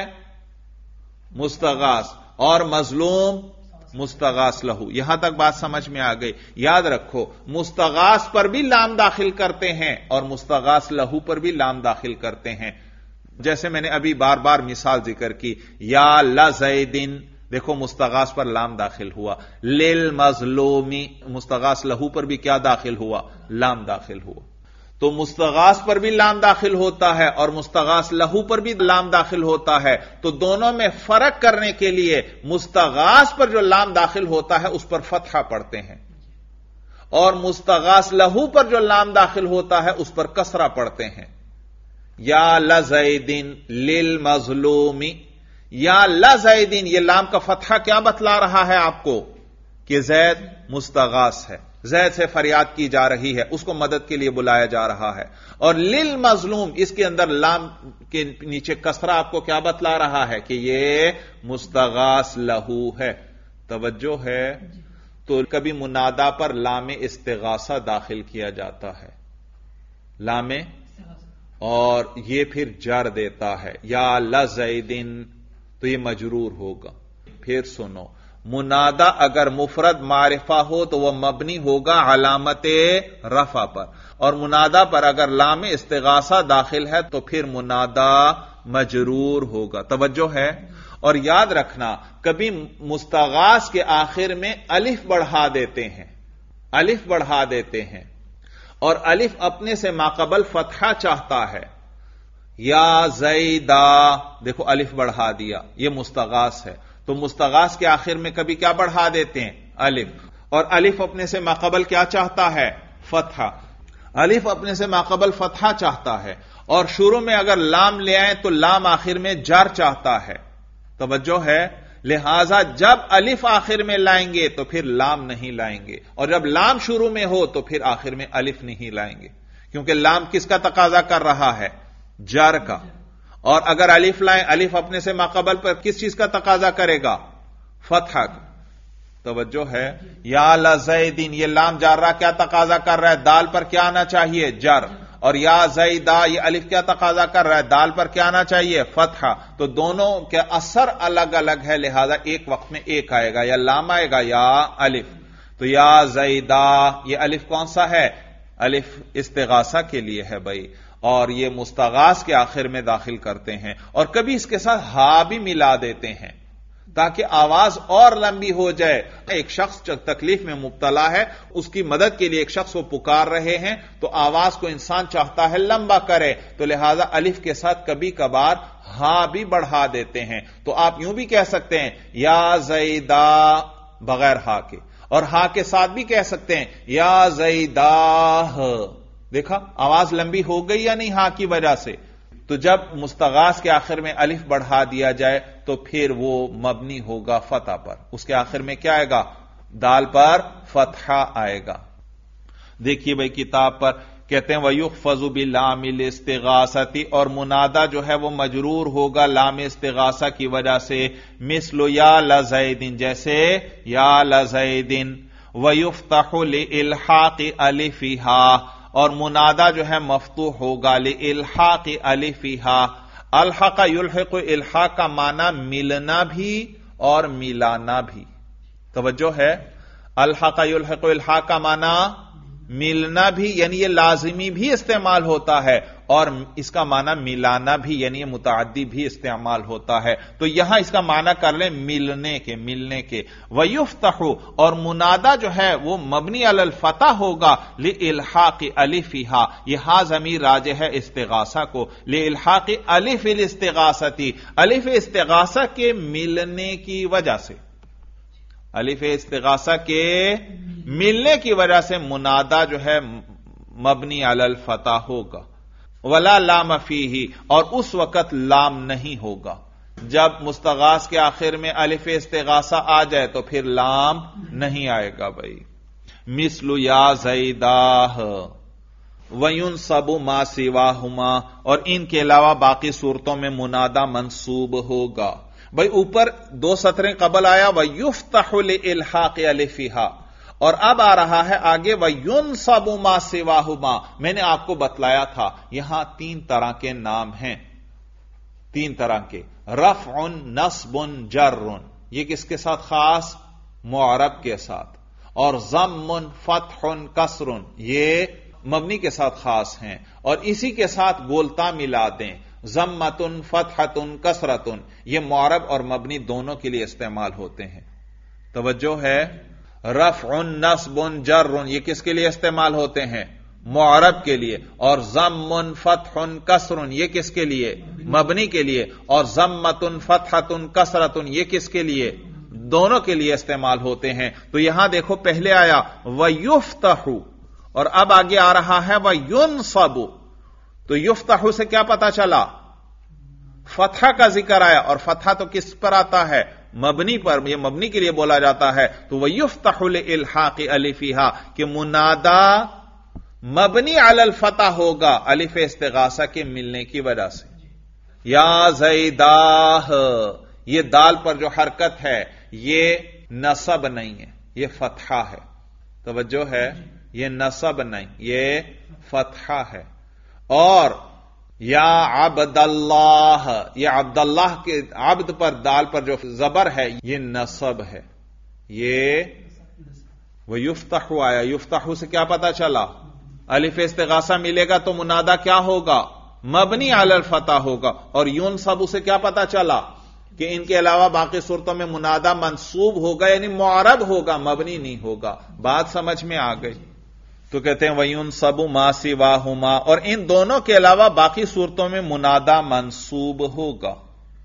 مستغاث، اور مظلوم مستغاث لہو. یہاں تک بات سمجھ میں آ گئی. یاد رکھو مستغاث پر بھی لام داخل کرتے ہیں اور مستغاث لہو پر بھی لام داخل کرتے ہیں. جیسے میں نے ابھی بار بار مثال ذکر کی، یا لزیدن، دیکھو مستغاث پر لام داخل ہوا. للمظلومی، مستغاث لہو پر بھی کیا داخل ہوا؟ لام داخل ہوا. تو مستغاث پر بھی لام داخل ہوتا ہے اور مستغاث لہو پر بھی لام داخل ہوتا ہے. تو دونوں میں فرق کرنے کے لیے مستغاث پر جو لام داخل ہوتا ہے اس پر فتحہ پڑھتے ہیں، اور مستغاث لہو پر جو لام داخل ہوتا ہے اس پر کسرہ پڑھتے ہیں. یا لزیدن للمظلوم، یا لزیدن، یہ لام کا فتحہ کیا بتلا رہا ہے آپ کو؟ کہ زید مستغاث ہے، زید سے فریاد کی جا رہی ہے، اس کو مدد کے لیے بلایا جا رہا ہے. اور للمظلوم اس کے اندر لام کے نیچے کسرہ آپ کو کیا بتلا رہا ہے؟ کہ یہ مستغاث لہو ہے. توجہ ہے؟ تو کبھی منادا پر لام استغاثہ داخل کیا جاتا ہے، لام، اور یہ پھر جر دیتا ہے. یا لزیدن، تو یہ مجرور ہوگا. پھر سنو، منادا اگر مفرد معرفہ ہو تو وہ مبنی ہوگا علامت رفع پر، اور منادا پر اگر لام استغاثہ داخل ہے تو پھر منادا مجرور ہوگا. توجہ ہے؟ اور یاد رکھنا کبھی مستغاث کے آخر میں الف بڑھا دیتے ہیں، الف بڑھا دیتے ہیں، اور الف اپنے سے ماقبل فتحہ چاہتا ہے. یا زیدا، دیکھو الف بڑھا دیا، یہ مستغاث ہے، تو مستغاث کے آخر میں کبھی کیا بڑھا دیتے ہیں؟ الف، اور الف اپنے سے ماقبل کیا چاہتا ہے؟ فتحہ، الف اپنے سے ماقبل فتحہ چاہتا ہے، اور شروع میں اگر لام لے آئیں تو لام آخر میں جر چاہتا ہے، توجہ ہے، لہذا جب الف آخر میں لائیں گے تو پھر لام نہیں لائیں گے، اور جب لام شروع میں ہو تو پھر آخر میں الف نہیں لائیں گے، کیونکہ لام کس کا تقاضا کر رہا ہے؟ جر کا، اور اگر الف لائیں، الف اپنے سے ماقبل پر کس چیز کا تقاضا کرے گا؟ فتحہ کا، توجہ ہے، یا لزیدین، یہ لام جارہ کیا تقاضا کر رہا ہے؟ دال پر کیا آنا چاہیے؟ جر، اور یا زیدہ یہ الف کیا تقاضا کر رہا ہے؟ دال پر کیا آنا چاہیے؟ فتحہ، تو دونوں کے اثر الگ الگ ہے، لہذا ایک وقت میں ایک آئے گا، یا لام آئے گا یا الف، تو یا زیدہ یہ الف کون سا ہے؟ الف استغاثہ کے لیے ہے بھائی، اور یہ مستغاث کے آخر میں داخل کرتے ہیں، اور کبھی اس کے ساتھ ہا بھی ملا دیتے ہیں تاکہ آواز اور لمبی ہو جائے۔ ایک شخص جو تکلیف میں مبتلا ہے، اس کی مدد کے لیے ایک شخص کو پکار رہے ہیں، تو آواز کو انسان چاہتا ہے لمبا کرے، تو لہذا الف کے ساتھ کبھی کبھار ہاں بھی بڑھا دیتے ہیں، تو آپ یوں بھی کہہ سکتے ہیں یا زیدہ بغیر ہا کے، اور ہا کے ساتھ بھی کہہ سکتے ہیں یا زیدہ۔ دیکھا آواز لمبی ہو گئی یا نہیں ہا کی وجہ سے؟ تو جب مستغاث کے آخر میں الف بڑھا دیا جائے تو پھر وہ مبنی ہوگا فتح پر، اس کے آخر میں کیا آئے گا؟ دال پر فتحہ آئے گا۔ دیکھیے بھائی کتاب پر کہتے ہیں وَيُخْفَضُ بِلَامِ الْاِسْتِغَاثَةِ، اور منادہ جو ہے وہ مجرور ہوگا لام استغاثہ کی وجہ سے، مثل یا لزیدن، جیسے یا لزیدن، وَيُفْتَحُ لِإِلْحَاقِ أَلِفِهَا، اور منادہ جو ہے مفتوح ہوگا لِإِلْحَاقِ أَلِفِهَا، الحق یلحق، الحاق کا معنی ملنا بھی اور ملانا بھی، توجہ ہے، الحق یلحق، الحاق کا معنی ملنا بھی، یعنی یہ لازمی بھی استعمال ہوتا ہے، اور اس کا معنی ملانا بھی، یعنی یہ متعدی بھی استعمال ہوتا ہے، تو یہاں اس کا معنی کر لیں ملنے کے، ملنے کے۔ وَيُفْتَحُ، اور منادہ جو ہے وہ مبنی علی الفتح ہوگا لِإِلْحَاقِ أَلِفِهَا، یہ ہا ضمیر راجع ہے استغاثہ کو، لِإِلْحَاقِ أَلِفِ الْاِسْتِغَاثَةِ، الف استغاثہ کے ملنے کی وجہ سے، الف استغاثہ کے ملنے کی وجہ سے منادہ جو ہے مبنی علی الفتح ہوگا، ولا لام فیہ، اور اس وقت لام نہیں ہوگا، جب مستغاث کے آخر میں الف استغاثہ آ جائے تو پھر لام نہیں آئے گا بھائی، مثل یا زیداہ، وَيُنْصَبُ مَا سِوَاهُمَا، اور ان کے علاوہ باقی صورتوں میں منادہ منصوب ہوگا۔ بھائی اوپر دو سطریں قبل آیا وَيُفْتَحُ لِإِلْحَاقِ أَلِفِهَا، اور اب آ رہا ہے آگے وَيُنْصَبُ مَا سِوَاهُمَا، میں نے آپ کو بتلایا تھا یہاں تین طرح کے نام ہیں، تین طرح کے، رفع، نصب، جر، یہ کس کے ساتھ خاص؟ معرب کے ساتھ، اور ضم، فتح، کسر، یہ مبنی کے ساتھ خاص ہیں، اور اسی کے ساتھ گولتا ملا دیں، ضمۃ، فتحۃ، کسرۃ، یہ معرب اور مبنی دونوں کے لیے استعمال ہوتے ہیں، توجہ ہے، رفع، نصب، جر، یہ کس کے لیے استعمال ہوتے ہیں؟ معرب کے لیے، اور ضم، فتح، کسر، یہ کس کے لیے؟ مبنی کے لیے، اور ضمۃ، فتحۃ، کسرۃ، یہ کس کے لیے؟ دونوں کے لیے استعمال ہوتے ہیں۔ تو یہاں دیکھو پہلے آیا وَيُفْتَحُ، اور اب آگے آ رہا ہے وَيُنْصَبُ، تو یفتح سے کیا پتا چلا؟ فتحہ کا ذکر آیا، اور فتحہ تو کس پر آتا ہے؟ مبنی پر، یہ مبنی کے لیے بولا جاتا ہے، تو وَيُفْتَحُ لِإِلْحَاقِ أَلِفِهَا، کہ منادہ مبنی علی الفتح ہوگا الف استغاثہ کے ملنے کی وجہ سے۔ یا زیداہ، یہ دال پر جو حرکت ہے یہ نصب نہیں ہے، یہ فتحہ ہے، توجہ ہے، یہ نصب نہیں، یہ فتحہ ہے۔ اور یا عبد اللہ، یہ عبد اللہ کے عبد پر دال پر جو زبر ہے یہ نصب ہے، یہ وَيُفْتَحُ آیا، یفتح سے کیا پتا چلا؟ الف استغاثہ ملے گا تو منادہ کیا ہوگا؟ مبنی علی الفتح ہوگا، اور یونصب سے کیا پتا چلا؟ کہ ان کے علاوہ باقی صورتوں میں منادہ منصوب ہوگا، یعنی معرب ہوگا، مبنی نہیں ہوگا۔ بات سمجھ میں آ گئی؟ تو کہتے ہیں وَيُنْصَبُ مَا سِوَاهُمَا، اور ان دونوں کے علاوہ باقی صورتوں میں منادا منصوب ہوگا.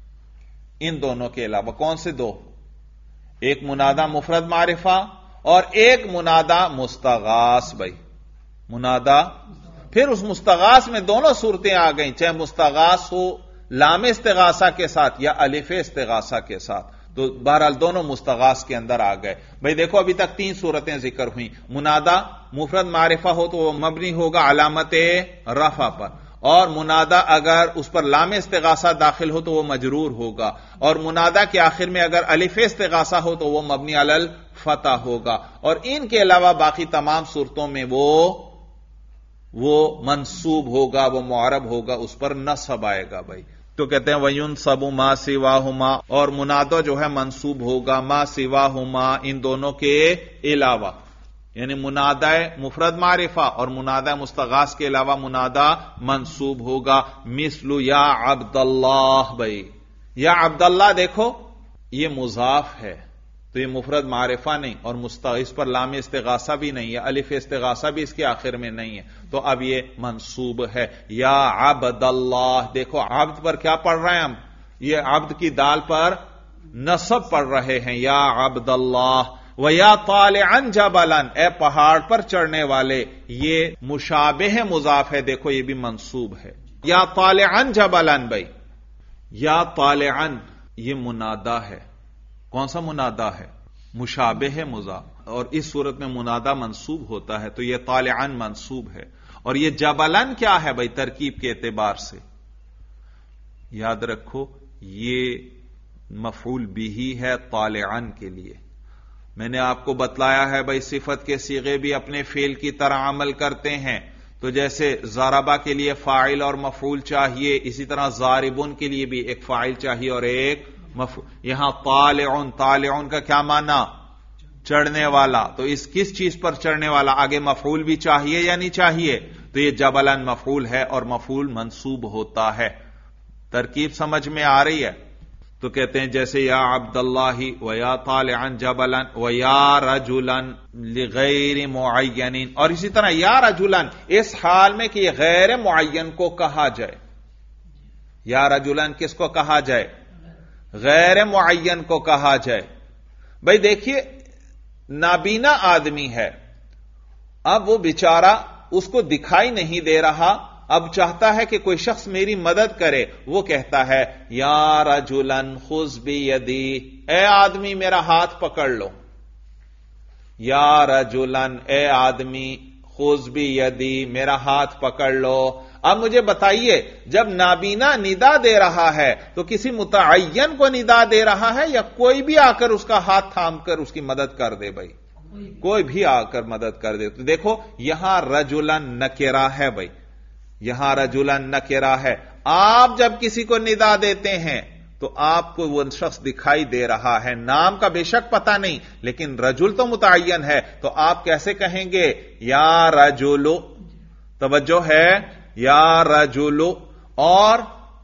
ان دونوں کے علاوہ کون سے دو؟ ایک منادا مفرد معرفہ اور ایک منادا مستغاث. بھائی منادا، پھر اس مستغاث میں دونوں صورتیں آ گئیں، چاہے مستغاث ہو لام استغاثہ کے ساتھ یا الف استغاثہ کے ساتھ، تو بہرحال دونوں مستغاث کے اندر آ گئے. بھائی دیکھو ابھی تک 3 صورتیں ذکر ہوئیں. منادا مفرد معرفہ ہو تو وہ مبنی ہوگا علامت رفع پر، اور منادا اگر اس پر لام استغاثہ داخل ہو تو وہ مجرور ہوگا، اور منادا کے آخر میں اگر الف استغاثہ ہو تو وہ مبنی علی الفتح ہوگا. اور ان کے علاوہ باقی تمام صورتوں میں وہ منصوب ہوگا، وہ معرب ہوگا، اس پر نصب آئے گا. بھائی تو کہتے ہیں وَيُنْصَبُ مَا سِوَاهُمَا، اور منادا جو ہے منصوب ہوگا ما سِوَاهُمَا، ان دونوں کے علاوہ، یعنی منادا مفرد معرفہ اور منادا مستغاث کے علاوہ منادا منصوب ہوگا. مثل یا عبد اللہ. بھائی یا عبد اللہ دیکھو یہ مضاف ہے تو یہ مفرد معرفہ نہیں، اور اس پر لام استغاثہ بھی نہیں ہے، الف استغاثہ بھی اس کے آخر میں نہیں ہے، تو اب یہ منصوب ہے. یا عبد اللہ، دیکھو عبد پر کیا پڑھ رہے ہیں ہم؟ یہ عبد کی دال پر نصب پڑھ رہے ہیں. یا عبد اللہ. وَيَا طَالِعًا جَبَلًا، اے پہاڑ پر چڑھنے والے، یہ مشابہ مضاف ہے، دیکھو یہ بھی منصوب ہے. یا طَالِعًا جَبَلًا. بھائی یا طَالِعًا یہ منادا ہے. کون سا منادا ہے؟ مشابہ مضاف، اور اس صورت میں منادا منصوب ہوتا ہے تو یہ طالعاً منصوب ہے. اور یہ جبلن کیا ہے بھائی ترکیب کے اعتبار سے؟ یاد رکھو یہ مفعول بھی ہے طالعاً کے لیے. میں نے آپ کو بتلایا ہے بھائی صفت کے صیغے بھی اپنے فعل کی طرح عمل کرتے ہیں، تو جیسے ضربہ کے لیے فاعل اور مفعول چاہیے، اسی طرح ضاربن کے لیے بھی ایک فاعل چاہیے اور ایک مفعول. یہاں طالعن، طالعن کا کیا معنی؟ چڑھنے والا. تو اس کس چیز پر چڑھنے والا؟ آگے مفعول بھی چاہیے یا نہیں چاہیے؟ تو یہ جبلن مفعول ہے اور مفعول منصوب ہوتا ہے. ترکیب سمجھ میں آ رہی ہے؟ تو کہتے ہیں جیسے یا عبد اللہ و یا طالعا جبلا و یا رجلا لغیر معین، اور اسی طرح یا رجلا اس حال میں کہ یہ غیر معین کو کہا جائے. یا رجلا کس کو کہا جائے؟ غیر معین کو کہا جائے. بھائی دیکھیے نابینا آدمی ہے، اب وہ بیچارہ اس کو دکھائی نہیں دے رہا، اب چاہتا ہے کہ کوئی شخص میری مدد کرے. وہ کہتا ہے یا رجلن خذ بیدی، اے آدمی میرا ہاتھ پکڑ لو. یا رجلن اے آدمی، خذ بیدی میرا ہاتھ پکڑ لو. اب مجھے بتائیے جب نابینا ندا دے رہا ہے تو کسی متعین کو ندا دے رہا ہے یا کوئی بھی آ کر اس کا ہاتھ تھام کر اس کی مدد کر دے؟ بھائی کوئی بھی آ کر مدد کر دے. تو دیکھو یہاں رجلن نکرہ ہے. بھائی یہاں رجلن نکرہ ہے. آپ جب کسی کو ندا دیتے ہیں تو آپ کو وہ شخص دکھائی دے رہا ہے، نام کا بے شک پتہ نہیں، لیکن رجل تو متعین ہے. تو آپ کیسے کہیں گے؟ یا رجل. توجہ ہے، یا رجل. اور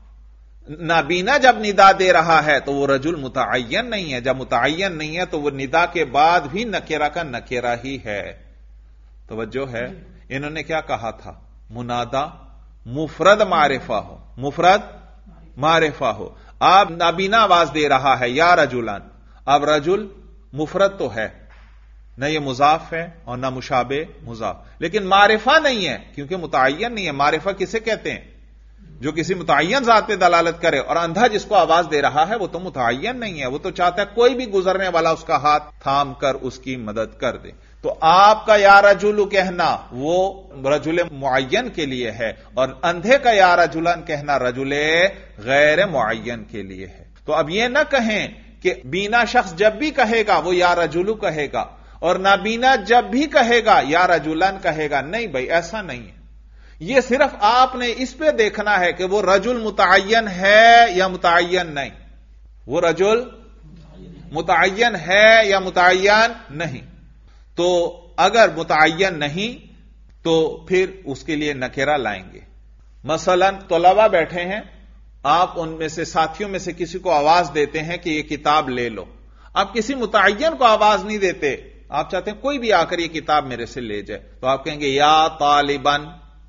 نابینا جب ندا دے رہا ہے تو وہ رجل متعین نہیں ہے. جب متعین نہیں ہے تو وہ ندا کے بعد بھی نکرہ کا نکرہ ہی ہے. توجہ ہے. انہوں نے کیا کہا تھا؟ منادا مفرد معرفہ ہو، مفرد معرفہ ہو. آپ نابینا آواز دے رہا ہے یا رجلان. اب رجل مفرد تو ہے، نہ یہ مضاف ہے اور نہ مشابہ مضاف، لیکن معرفہ نہیں ہے کیونکہ متعین نہیں ہے. معرفہ کسے کہتے ہیں؟ جو کسی متعین ذات پہ دلالت کرے. اور اندھا جس کو آواز دے رہا ہے وہ تو متعین نہیں ہے، وہ تو چاہتا ہے کوئی بھی گزرنے والا اس کا ہاتھ تھام کر اس کی مدد کر دے. تو آپ کا یا رجل کہنا وہ رجل معین کے لیے ہے، اور اندھے کا یا رجلان کہنا رجل غیر معین کے لیے ہے. تو اب یہ نہ کہیں کہ بینا شخص جب بھی کہے گا وہ یا رجل کہے گا، اور نابینا جب بھی کہے گا یا رجلان کہے گا. نہیں بھائی ایسا نہیں ہے. یہ صرف آپ نے اس پہ دیکھنا ہے کہ وہ رجل متعین ہے یا متعین نہیں، وہ رجل متعین ہے یا متعین نہیں. تو اگر متعین نہیں تو پھر اس کے لیے نکرہ لائیں گے. مثلا طلبہ بیٹھے ہیں، آپ ان میں سے ساتھیوں میں سے کسی کو آواز دیتے ہیں کہ یہ کتاب لے لو. آپ کسی متعین کو آواز نہیں دیتے، آپ چاہتے ہیں کوئی بھی آ کر یہ کتاب میرے سے لے جائے، تو آپ کہیں گے یا طالبن،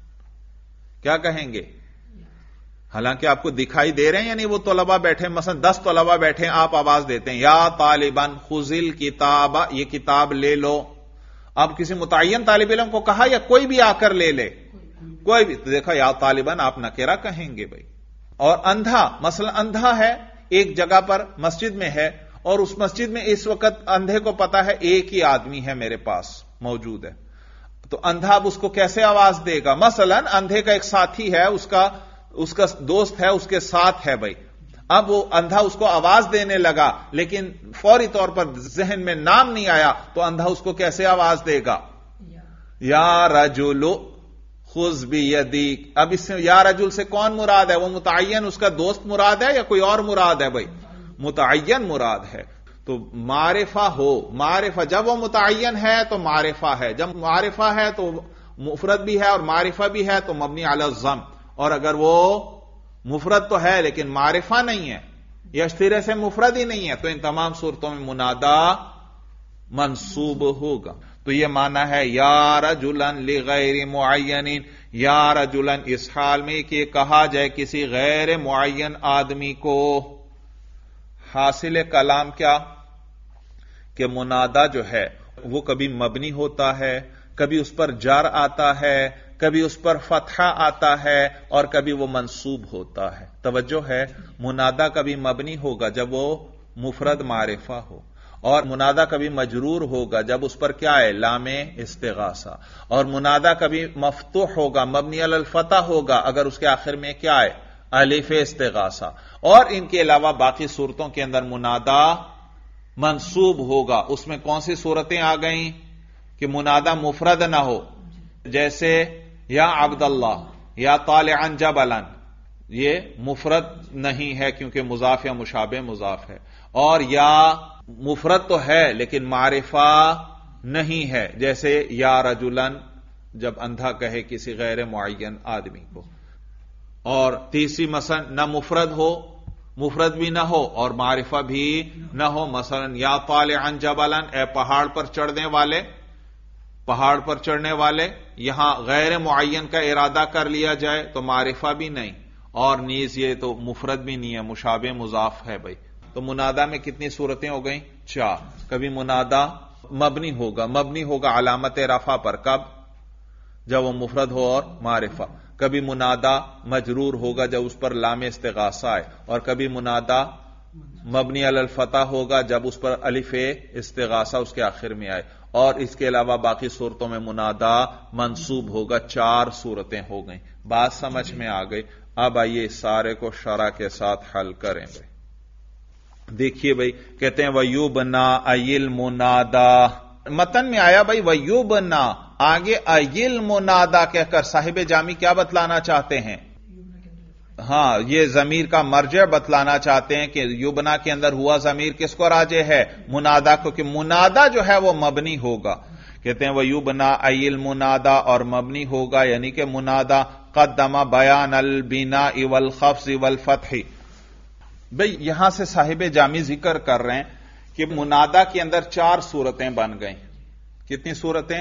کیا کہیں گے؟ حالانکہ آپ کو دکھائی دے رہے ہیں، یعنی وہ طلبہ بیٹھے، مثلا 10 طلبہ بیٹھے، آپ آواز دیتے ہیں یا طالبن خذل کتاب، یہ کتاب لے لو. اب کسی متعین طالب علم کو کہا یا کوئی بھی آ کر لے لے؟ کوئی بھی. تو دیکھا یا طالبن آپ نکرہ کہیں گے بھائی. اور اندھا، مثلا اندھا ہے ایک جگہ پر مسجد میں ہے، اور اس مسجد میں اس وقت اندھے کو پتا ہے ایک ہی آدمی ہے میرے پاس موجود ہے، تو اندھا اب اس کو کیسے آواز دے گا؟ مثلا اندھے کا ایک ساتھی ہے، اس کا دوست ہے، اس کے ساتھ ہے بھائی. اب وہ اندھا اس کو آواز دینے لگا، لیکن فوری طور پر ذہن میں نام نہیں آیا، تو اندھا اس کو کیسے آواز دے گا؟ یا رجل خذ بیدیک. اب اس سے یا رجل سے کون مراد ہے؟ وہ متعین اس کا دوست مراد ہے یا کوئی اور مراد ہے بھائی؟ متعین مراد ہے. تو معرفہ ہو، معرفہ جب وہ متعین ہے تو معرفہ ہے، جب معرفہ ہے تو مفرد بھی ہے اور معرفہ بھی ہے تو مبنی علی الضم. اور اگر وہ مفرد تو ہے لیکن معرفہ نہیں ہے یا اشترے سے مفرد ہی نہیں ہے، تو ان تمام صورتوں میں منادا منصوب ہوگا. تو یہ معنی ہے یا رجلن لغیر معین، یا رجلن اس حال میں کہ کہا جائے کسی غیر معین آدمی کو. حاصل کلام کیا کہ منادا جو ہے وہ کبھی مبنی ہوتا ہے، کبھی اس پر جار آتا ہے، کبھی اس پر فتحہ آتا ہے، اور کبھی وہ منصوب ہوتا ہے. توجہ ہے، منادا کبھی مبنی ہوگا جب وہ مفرد معرفہ ہو، اور منادا کبھی مجرور ہوگا جب اس پر کیا ہے؟ لام استغاثہ. اور منادا کبھی مفتوح ہوگا، مبنی علی الفتح ہوگا اگر اس کے آخر میں کیا ہے؟ الف استغاثہ. اور ان کے علاوہ باقی صورتوں کے اندر منادا منصوب ہوگا. اس میں کون سی صورتیں آ گئیں کہ منادا مفرد نہ ہو؟ جیسے یا عبداللہ، یا طالعا جبلا، یہ مفرد نہیں ہے کیونکہ مضاف یا مشابہ مضاف ہے. اور یا مفرد تو ہے لیکن معرفہ نہیں ہے، جیسے یا رجلن جب اندھا کہے کسی غیر معین آدمی کو. اور تیسری مثلا نہ مفرد ہو، مفرد بھی نہ ہو اور معرفہ بھی نہ ہو، مثلا یا طالعا جبلا، اے پہاڑ پر چڑھنے والے، پہاڑ پر چڑھنے والے. یہاں غیر معین کا ارادہ کر لیا جائے تو معرفہ بھی نہیں، اور نیز یہ تو مفرد بھی نہیں ہے، مشابہ مضاف ہے بھائی. تو منادا میں کتنی صورتیں ہو گئیں؟ 4. کبھی منادا مبنی ہوگا علامت رفع پر، کب؟ جب وہ مفرد ہو اور معرفہ. کبھی منادا مجرور ہوگا جب اس پر لام استغاثہ آئے، اور کبھی منادا مبنی علی الفتح ہوگا جب اس پر الف استغاثہ اس کے آخر میں آئے. اور اس کے علاوہ باقی صورتوں میں منادا منصوب ہوگا. 4 صورتیں ہو گئیں. بات سمجھ میں آ گئی؟ اب آئیے سارے کو شرح کے ساتھ حل کریں بھائی. دیکھیے بھائی، کہتے ہیں وَيُبْنَا أَيِ الْمُنَادَى، متن میں آیا بھائی وَيُبْنَا، آگے ایل منادا کہہ کر صاحب جامی کیا بتلانا چاہتے ہیں؟ ہاں، یہ ضمیر کا مرجع بتلانا چاہتے ہیں کہ یبنا کے اندر ہوا ضمیر کس کو راجع ہے؟ منادا کو، کہ منادا جو ہے وہ مبنی ہوگا. کہتے ہیں وَيُبْنَا أَيِ الْمُنَادَى، اور مبنی ہوگا یعنی کہ منادا قدم بیان البناء والخفض والفتح. بھئی یہاں سے صاحب جامی ذکر کر رہے ہیں کہ منادا کے اندر 4 صورتیں بن گئیں. کتنی صورتیں؟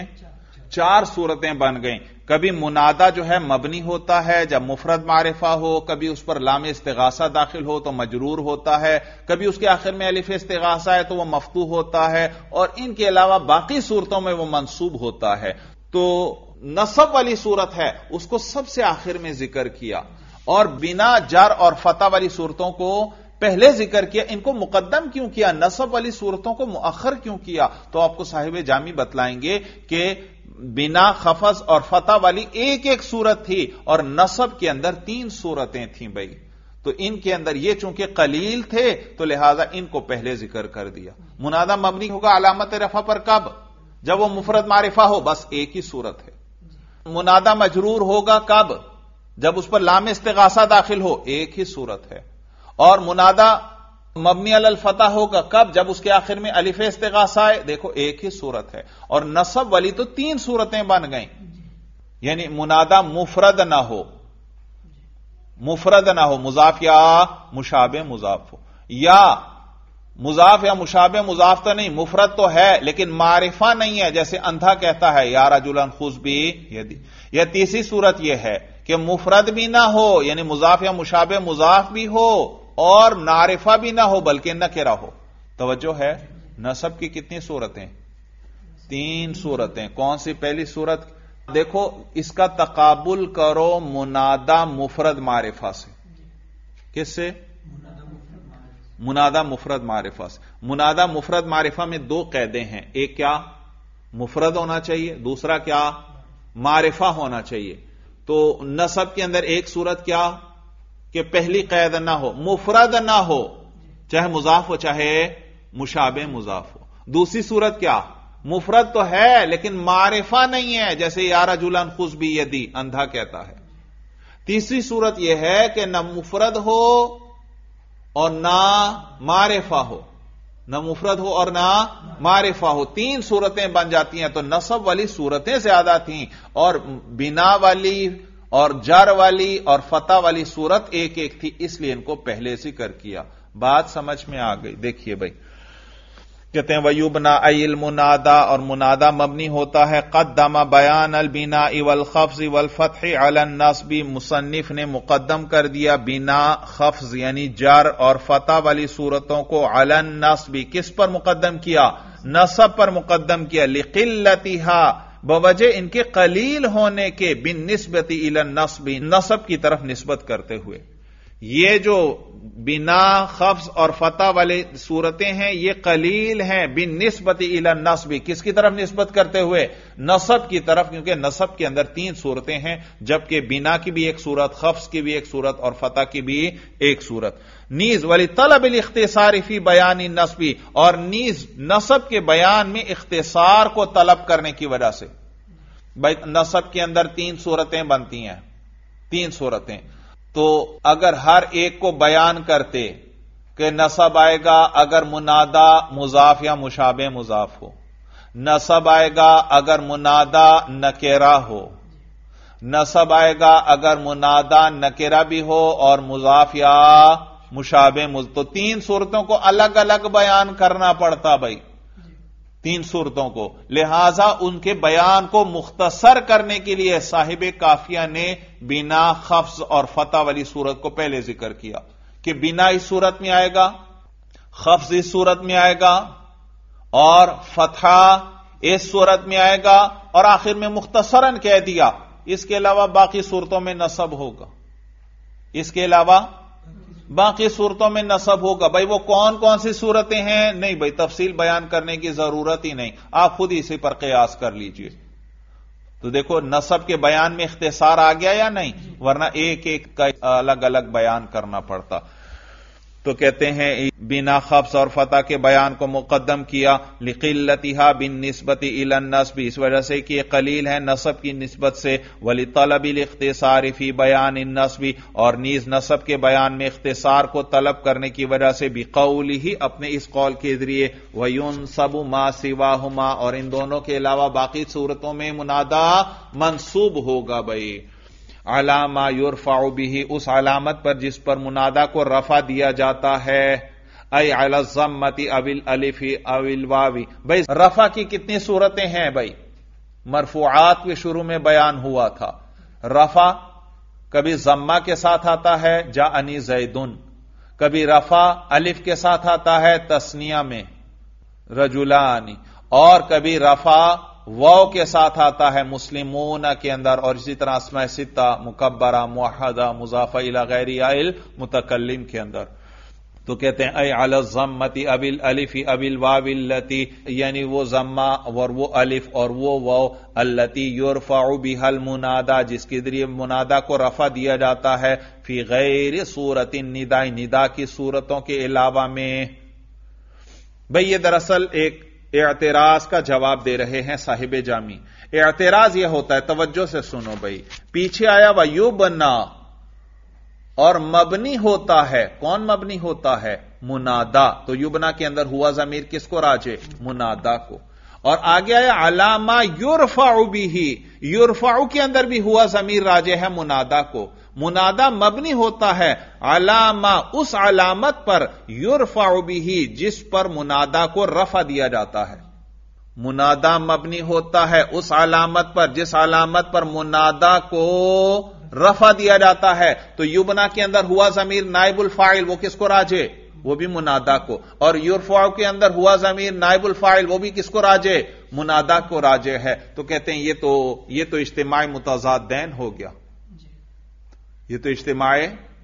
4 صورتیں بن گئیں. کبھی منادا جو ہے مبنی ہوتا ہے جب مفرد معرفہ ہو، کبھی اس پر لام استغاثہ داخل ہو تو مجرور ہوتا ہے، کبھی اس کے آخر میں الف استغاثہ ہے تو وہ مفتوح ہوتا ہے، اور ان کے علاوہ باقی صورتوں میں وہ منصوب ہوتا ہے. تو نصب والی صورت ہے اس کو سب سے آخر میں ذکر کیا، اور بنا جر اور فتح والی صورتوں کو پہلے ذکر کیا. ان کو مقدم کیوں کیا؟ نصب والی صورتوں کو مؤخر کیوں کیا؟ تو آپ کو صاحب جامی بتلائیں گے کہ بنا، خفض اور فتح والی ایک ایک صورت تھی، اور نصب کے اندر 3 صورتیں تھیں بھائی. تو ان کے اندر یہ چونکہ قلیل تھے تو لہذا ان کو پہلے ذکر کر دیا. منادا مبنی ہوگا علامت رفع پر کب؟ جب وہ مفرد معرفہ ہو، بس ایک ہی صورت ہے. منادا مجرور ہوگا کب؟ جب اس پر لام استغاثہ داخل ہو، ایک ہی صورت ہے. اور منادا مبنی علی الفتح ہوگا کب؟ جب اس کے آخر میں الف استغاثہ آئے، دیکھو ایک ہی صورت ہے. اور نصب والی تو 3 صورتیں بن گئیں، یعنی منادا مفرد نہ ہو، مضاف یا مشابہ مضاف ہو، یا مضاف یا مشابہ مضاف تو نہیں، مفرد تو ہے لیکن معرفہ نہیں ہے، جیسے اندھا کہتا ہے یا رجلا خذ بی یدی۔ یا تیسری صورت یہ ہے کہ مفرد بھی نہ ہو، یعنی مضاف یا مشابہ مضاف بھی ہو اور معرفہ بھی نہ ہو بلکہ نکرہ ہو۔ توجہ ہے؟ نصب کی کتنی صورتیں؟ 3 صورتیں۔ کون سی پہلی صورت؟ دیکھو اس کا تقابل کرو منادہ مفرد معرفہ سے۔ کس سے؟ منادہ مفرد معرفہ سے۔ منادہ مفرد معرفہ میں 2 قیدیں ہیں، ایک کیا؟ مفرد ہونا چاہیے، دوسرا کیا؟ معرفہ ہونا چاہیے۔ تو نصب کے اندر ایک صورت کیا کہ پہلی قید نہ ہو، مفرد نہ ہو، چاہے مضاف ہو چاہے مشابہ مضاف ہو۔ دوسری صورت کیا؟ مفرد تو ہے لیکن معرفہ نہیں ہے، جیسے یا رجلا خذ بیدی اندھا کہتا ہے۔ تیسری صورت یہ ہے کہ نہ مفرد ہو اور نہ معرفہ ہو، نہ مفرد ہو اور نہ معرفہ ہو۔ 3 صورتیں بن جاتی ہیں۔ تو نصب والی صورتیں زیادہ تھیں اور بنا والی اور جر والی اور فتح والی صورت ایک ایک تھی، اس لیے ان کو پہلے ذکر کیا۔ بات سمجھ میں آ گئی؟ دیکھیے بھائی، کہتے ہیں وَيُبْنَا أَيْ الْمُنَادَى، اور منادہ مبنی ہوتا ہے قدم بیان البناء والخفض والفتح علی النصب، مصنف نے مقدم کر دیا بنا، خفض یعنی جر اور فتح والی صورتوں کو علی النصب، کس پر مقدم کیا؟ نصب پر مقدم کیا، لقلتها، بوجہ ان کے قلیل ہونے کے، بالنسبت الی النصب، نصب کی طرف نسبت کرتے ہوئے۔ یہ جو بنا، خفض اور فتح والے صورتیں ہیں یہ قلیل ہیں، بالنسبت الی النصب، کس کی طرف نسبت کرتے ہوئے؟ نصب کی طرف، کیونکہ نصب کے اندر 3 صورتیں ہیں، جبکہ بنا کی بھی ایک صورت، خفض کی بھی ایک صورت اور فتح کی بھی ایک صورت۔ نیز ولطلب الاختصار فی بیان النصب، اور نیز نصب کے بیان میں اختصار کو طلب کرنے کی وجہ سے۔ نصب کے اندر 3 صورتیں بنتی ہیں، 3 صورتیں، تو اگر ہر ایک کو بیان کرتے کہ نصب آئے گا اگر منادہ مضاف یا مشابہ مضاف ہو، نصب آئے گا اگر منادہ نکرہ ہو، نصب آئے گا اگر منادہ نکرہ بھی ہو اور مضاف یا مشابہ تو 3 صورتوں کو الگ الگ بیان کرنا پڑتا بھائی، 3 صورتوں کو۔ لہذا ان کے بیان کو مختصر کرنے کے لیے صاحب کافیہ نے بنا، خفض اور فتح والی صورت کو پہلے ذکر کیا کہ بنا اس صورت میں آئے گا، خفض اس صورت میں آئے گا اور فتح اس صورت میں آئے گا، اور آخر میں مختصراً کہہ دیا اس کے علاوہ باقی صورتوں میں نصب ہوگا، اس کے علاوہ باقی صورتوں میں نصب ہوگا۔ بھائی وہ کون کون سی صورتیں ہیں؟ نہیں بھائی تفصیل بیان کرنے کی ضرورت ہی نہیں، آپ خود اسی پر قیاس کر لیجئے۔ تو دیکھو نصب کے بیان میں اختصار آ گیا یا نہیں، ورنہ ایک ایک کا الگ الگ بیان کرنا پڑتا۔ تو کہتے ہیں بنا، خفض اور فتح کے بیان کو مقدم کیا، لقلتها بالنسبت الى النصب، اس وجہ سے کہ یہ قلیل ہے نصب کی نسبت سے، ولطلب الاختصار فی بیان النصب، اور نیز نصب کے بیان میں اختصار کو طلب کرنے کی وجہ سے، بقولہ، اپنے اس قول کے ذریعے، وینصب ما سواہما، اور ان دونوں کے علاوہ باقی صورتوں میں منادہ منصوب ہوگا بھائی، علامہ یرفع به، اس علامت پر جس پر منادہ کو رفع دیا جاتا ہے، ای علی الضمۃ او الالف او الواو۔ بھائی رفع کی کتنی صورتیں ہیں بھائی؟ مرفوعات کے شروع میں بیان ہوا تھا، رفع کبھی ضمہ کے ساتھ آتا ہے جاءنی زیدن، کبھی رفع الف کے ساتھ آتا ہے تثنیہ میں رجلان، اور کبھی رفع واو کے ساتھ آتا ہے مسلمون کے اندر، اور اسی طرح اسماء ستہ، مکبرہ، موحدہ، مضافہ الی غیر المتکلم کے اندر۔ تو کہتے ہیں اے علی الضمۃ اب الالف اب الواو التی، یعنی وہ ضمہ اور وہ الف اور وہ واو، التی یرفع بها المنادى، جس کے ذریعے منادہ کو رفع دیا جاتا ہے، فی غیر صورت النداء، ندا کی صورتوں کے علاوہ میں۔ بھئی یہ دراصل ایک اعتراض کا جواب دے رہے ہیں صاحب جامی۔ اعتراض یہ ہوتا ہے، توجہ سے سنو بھائی، پیچھے آیا وَيُبْنَا، اور مبنی ہوتا ہے، کون مبنی ہوتا ہے؟ منادہ، تو یبنا کے اندر ہوا ضمیر کس کو راجع؟ منادہ کو، اور آگے آیا علامہ یرفع بہ، یرفع کے اندر بھی ہوا ضمیر راجع ہے منادہ کو، منادا مبنی ہوتا ہے علامہ اس علامت پر یرفع بہ جس پر منادا کو رفع دیا جاتا ہے. منادا مبنی ہوتا ہے اس علامت پر جس علامت پر منادا کو رفع دیا جاتا ہے. تو یبنا کے اندر ہوا ضمیر نائب الفاعل وہ کس کو راجع؟ وہ بھی منادا کو. اور یرفع کے اندر ہوا ضمیر نائب الفاعل وہ بھی کس کو راجع؟ منادا کو راجع ہے. تو کہتے ہیں یہ تو اجتماع متضادین ہو گیا. یہ تو اجتماع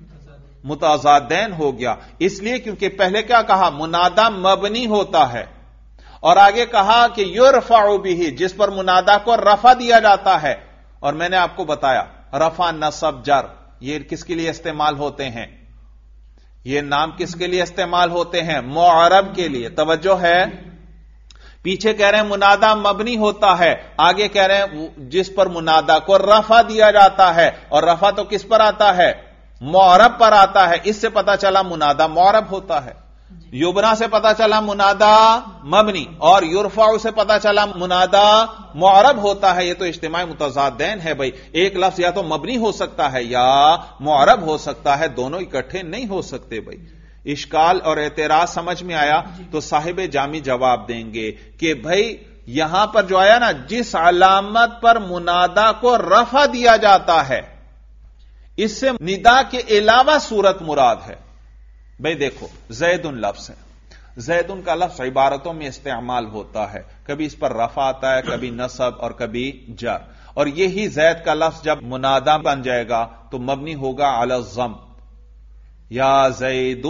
متضادین ہو گیا. اس لیے کیونکہ پہلے کیا کہا؟ منادا مبنی ہوتا ہے اور آگے کہا کہ یرفع بہ جس پر منادا کو رفع دیا جاتا ہے. اور میں نے آپ کو بتایا رفع نصب جر یہ کس کے لیے استعمال ہوتے ہیں؟ یہ نام کس کے لیے استعمال ہوتے ہیں؟ معرب کے لیے. توجہ ہے، پیچھے کہہ رہے ہیں منادا مبنی ہوتا ہے، آگے کہہ رہے ہیں جس پر منادا کو رفع دیا جاتا ہے. اور رفع تو کس پر آتا ہے؟ معرب پر آتا ہے. اس سے پتا چلا منادا معرب ہوتا ہے. یبنا سے پتا چلا منادا مبنی اور یرفع سے پتا چلا منادا معرب ہوتا ہے. یہ تو اجتماع متضادین ہے بھائی. ایک لفظ یا تو مبنی ہو سکتا ہے یا معرب ہو سکتا ہے، دونوں اکٹھے نہیں ہو سکتے بھائی. اشکال اور اعتراض سمجھ میں آیا تو صاحب جامع جواب دیں گے کہ بھائی یہاں پر جو آیا نا جس علامت پر منادا کو رفع دیا جاتا ہے اس سے ندا کے علاوہ صورت مراد ہے. بھائی دیکھو زید لفظ ہے، زید کا لفظ عبارتوں میں استعمال ہوتا ہے، کبھی اس پر رفع آتا ہے، کبھی نصب اور کبھی جر. اور یہی زید کا لفظ جب منادا بن جائے گا تو مبنی ہوگا علی الضم. یا زید،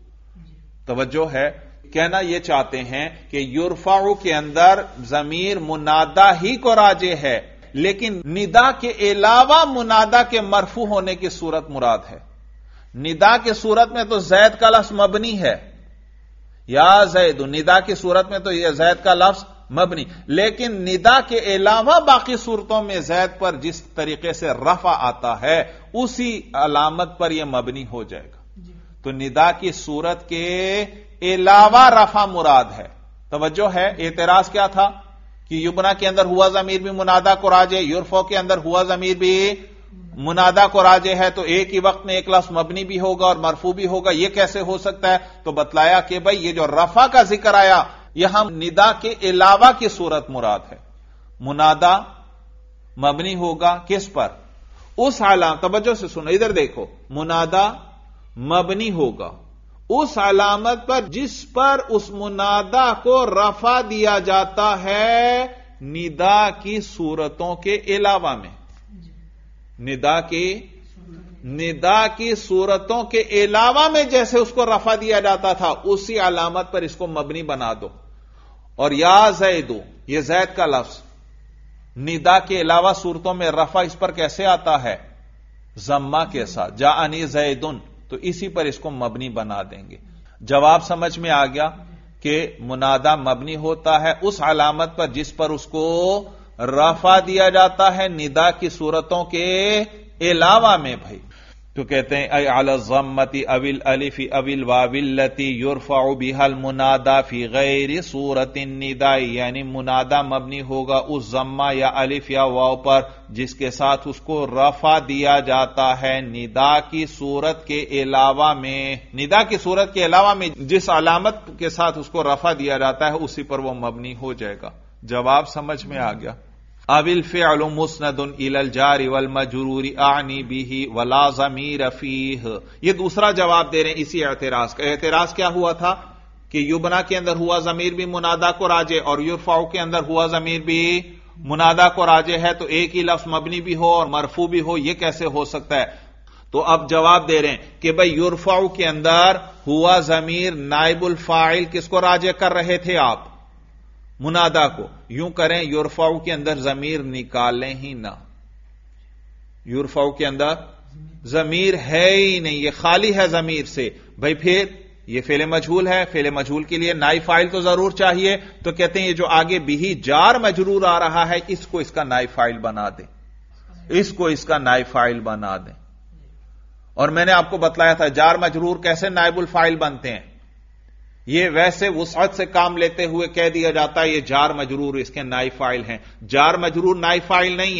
توجہ ہے، کہنا یہ چاہتے ہیں کہ یرفع کے اندر ضمیر منادا ہی کو راجع ہے لیکن ندا کے علاوہ منادا کے مرفوع ہونے کی صورت مراد ہے. ندا کی صورت میں تو زید کا لفظ مبنی ہے، یا زید، ندا کی صورت میں تو یہ زید کا لفظ مبنی، لیکن ندا کے علاوہ باقی صورتوں میں زید پر جس طریقے سے رفع آتا ہے اسی علامت پر یہ مبنی ہو جائے گا. تو ندا کی صورت کے علاوہ رفع مراد ہے. توجہ ہے، اعتراض کیا تھا کہ یبنا کے اندر ہوا ضمیر بھی منادا کو راجع، یرفع کے اندر ہوا ضمیر بھی منادا کو راجع ہے، تو ایک ہی وقت میں ایک لفظ مبنی بھی ہوگا اور مرفوع بھی ہوگا، یہ کیسے ہو سکتا ہے؟ تو بتلایا کہ بھائی یہ جو رفع کا ذکر آیا یہاں ندا کے علاوہ کی صورت مراد ہے. منادا مبنی ہوگا کس پر؟ اس علامت، توجہ سے سنو ادھر دیکھو، منادا مبنی ہوگا اس علامت پر جس پر اس منادا کو رفع دیا جاتا ہے ندا کی صورتوں کے علاوہ میں. ندا کی صورتوں کے علاوہ میں جیسے اس کو رفع دیا جاتا تھا اسی علامت پر اس کو مبنی بنا دو. اور یا زید، یہ زید کا لفظ ندا کے علاوہ صورتوں میں رفع اس پر کیسے آتا ہے؟ ضمہ کے ساتھ، جاءنی زیدن، تو اسی پر اس کو مبنی بنا دیں گے. جواب سمجھ میں آ گیا کہ منادا مبنی ہوتا ہے اس علامت پر جس پر اس کو رفع دیا جاتا ہے ندا کی صورتوں کے علاوہ میں. بھائی تو کہتے ہیں اے علی الضمۃ او الالف او الواو التی یرفع بها المنادا فی غیر صورت النداء، یعنی منادا مبنی ہوگا اس ضمہ یا الف یا واو پر جس کے ساتھ اس کو رفع دیا جاتا ہے ندا کی صورت کے علاوہ میں. ندا کی صورت کے علاوہ میں جس علامت کے ساتھ اس کو رفع دیا جاتا ہے اسی پر وہ مبنی ہو جائے گا. جواب سمجھ میں آ گیا. اب الفعل مسند الى الجار والمجرور اعنی به ولا ضمیر فیہ، یہ دوسرا جواب دے رہے ہیں اسی اعتراض کا. اعتراض کیا ہوا تھا کہ یبنا کے اندر ہوا ضمیر بھی منادا کو راجع اور یرفع کے اندر ہوا ضمیر بھی منادا کو راجع ہے، تو ایک ہی لفظ مبنی بھی ہو اور مرفوع بھی ہو، یہ کیسے ہو سکتا ہے؟ تو اب جواب دے رہے ہیں کہ بھئی یرفع کے اندر ہوا ضمیر نائب الفاعل کس کو راجع کر رہے تھے آپ؟ منادا کو. یوں کریں یرفع کے اندر ضمیر نکالیں ہی نہ، یرفع کے اندر ضمیر ہے ہی نہیں، یہ خالی ہے ضمیر سے. بھائی پھر یہ فعل مجہول ہے، فعل مجہول کے لیے نائب فاعل تو ضرور چاہیے، تو کہتے ہیں یہ جو آگے بھی جار مجرور آ رہا ہے اس کو اس کا نائب فاعل بنا دیں، اس کو اس کا نائب فاعل بنا دیں. اور میں نے آپ کو بتلایا تھا جار مجرور کیسے نائب الفاعل بنتے ہیں. یہ ویسے وسعت سے کام لیتے ہوئے کہہ دیا جاتا ہے یہ جار مجرور اس کے نائب فاعل ہیں. جار مجرور نائب فاعل نہیں ہے،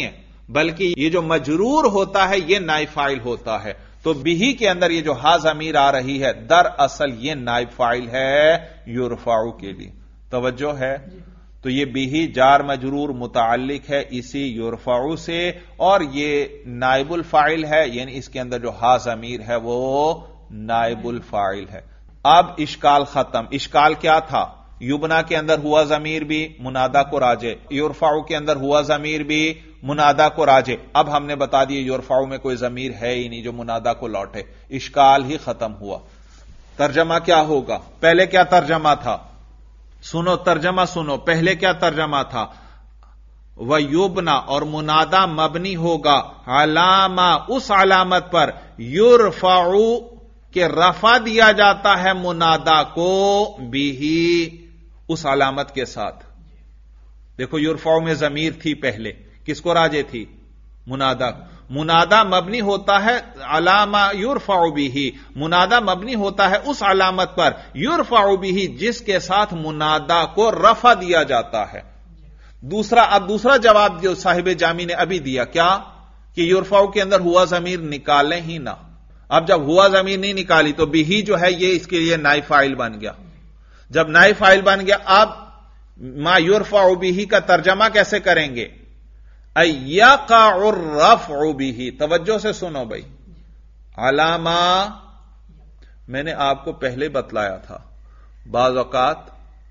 بلکہ یہ جو مجرور ہوتا ہے یہ نائب فاعل ہوتا ہے. تو بھی کے اندر یہ جو ہا ضمیر آ رہی ہے دراصل یہ نائب فاعل ہے یرفع کے لیے. توجہ ہے؟ تو یہ بھی جار مجرور متعلق ہے اسی یرفع سے، اور یہ نائب الفاعل ہے، یعنی اس کے اندر جو ہا ضمیر ہے وہ نائب الفاعل ہے. اب اشکال ختم. اشکال کیا تھا؟ یبنا کے اندر ہوا ضمیر بھی منادا کو راجع، یرفع کے اندر ہوا ضمیر بھی منادا کو راجع. اب ہم نے بتا دیا یرفع میں کوئی ضمیر ہے ہی نہیں جو منادا کو لوٹے. اشکال ہی ختم ہوا. ترجمہ کیا ہوگا؟ پہلے کیا ترجمہ تھا؟ سنو ترجمہ سنو. پہلے کیا ترجمہ تھا؟ وَيُبْنَا، اور منادا مبنی ہوگا علامہ، اس علامت پر، یرفع کہ رفع دیا جاتا ہے منادا کو بھی، اس علامت کے ساتھ. دیکھو یرفع میں ضمیر تھی پہلے، کس کو راجع تھی؟ منادا. منادا مبنی ہوتا ہے علامہ یرفع بھی، منادا مبنی ہوتا ہے اس علامت پر یرفع بھی جس کے ساتھ منادا کو رفع دیا جاتا ہے. اب دوسرا جواب جو صاحب جامی نے ابھی دیا، کیا کہ یرفع کے اندر ہوا ضمیر نکالیں ہی نہ. اب جب ہوا ضمیر نہیں نکالی تو بھی جو ہے یہ اس کے لیے نائب فاعل بن گیا. جب نائب فاعل بن گیا، اب ما یرفع بھی کا ترجمہ کیسے کریں گے؟ یقع الرفع به. توجہ سے سنو بھائی. علامہ میں نے آپ کو پہلے بتلایا تھا، بعض اوقات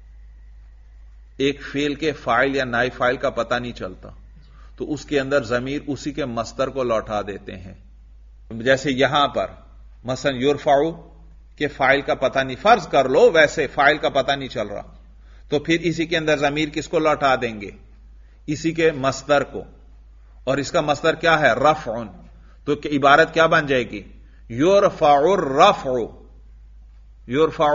ایک فعل کے فاعل یا نائب فاعل کا پتہ نہیں چلتا تو اس کے اندر ضمیر اسی کے مصدر کو لوٹا دیتے ہیں. جیسے یہاں پر مثلا یرفع کے فاعل کا پتہ نہیں، فرض کر لو ویسے فاعل کا پتہ نہیں چل رہا، تو پھر اسی کے اندر ضمیر کس کو لوٹا دیں گے؟ اسی کے مصدر کو. اور اس کا مصدر کیا ہے؟ رفع. تو عبارت کیا بن جائے گی؟ یرفع الرفع. یرفع.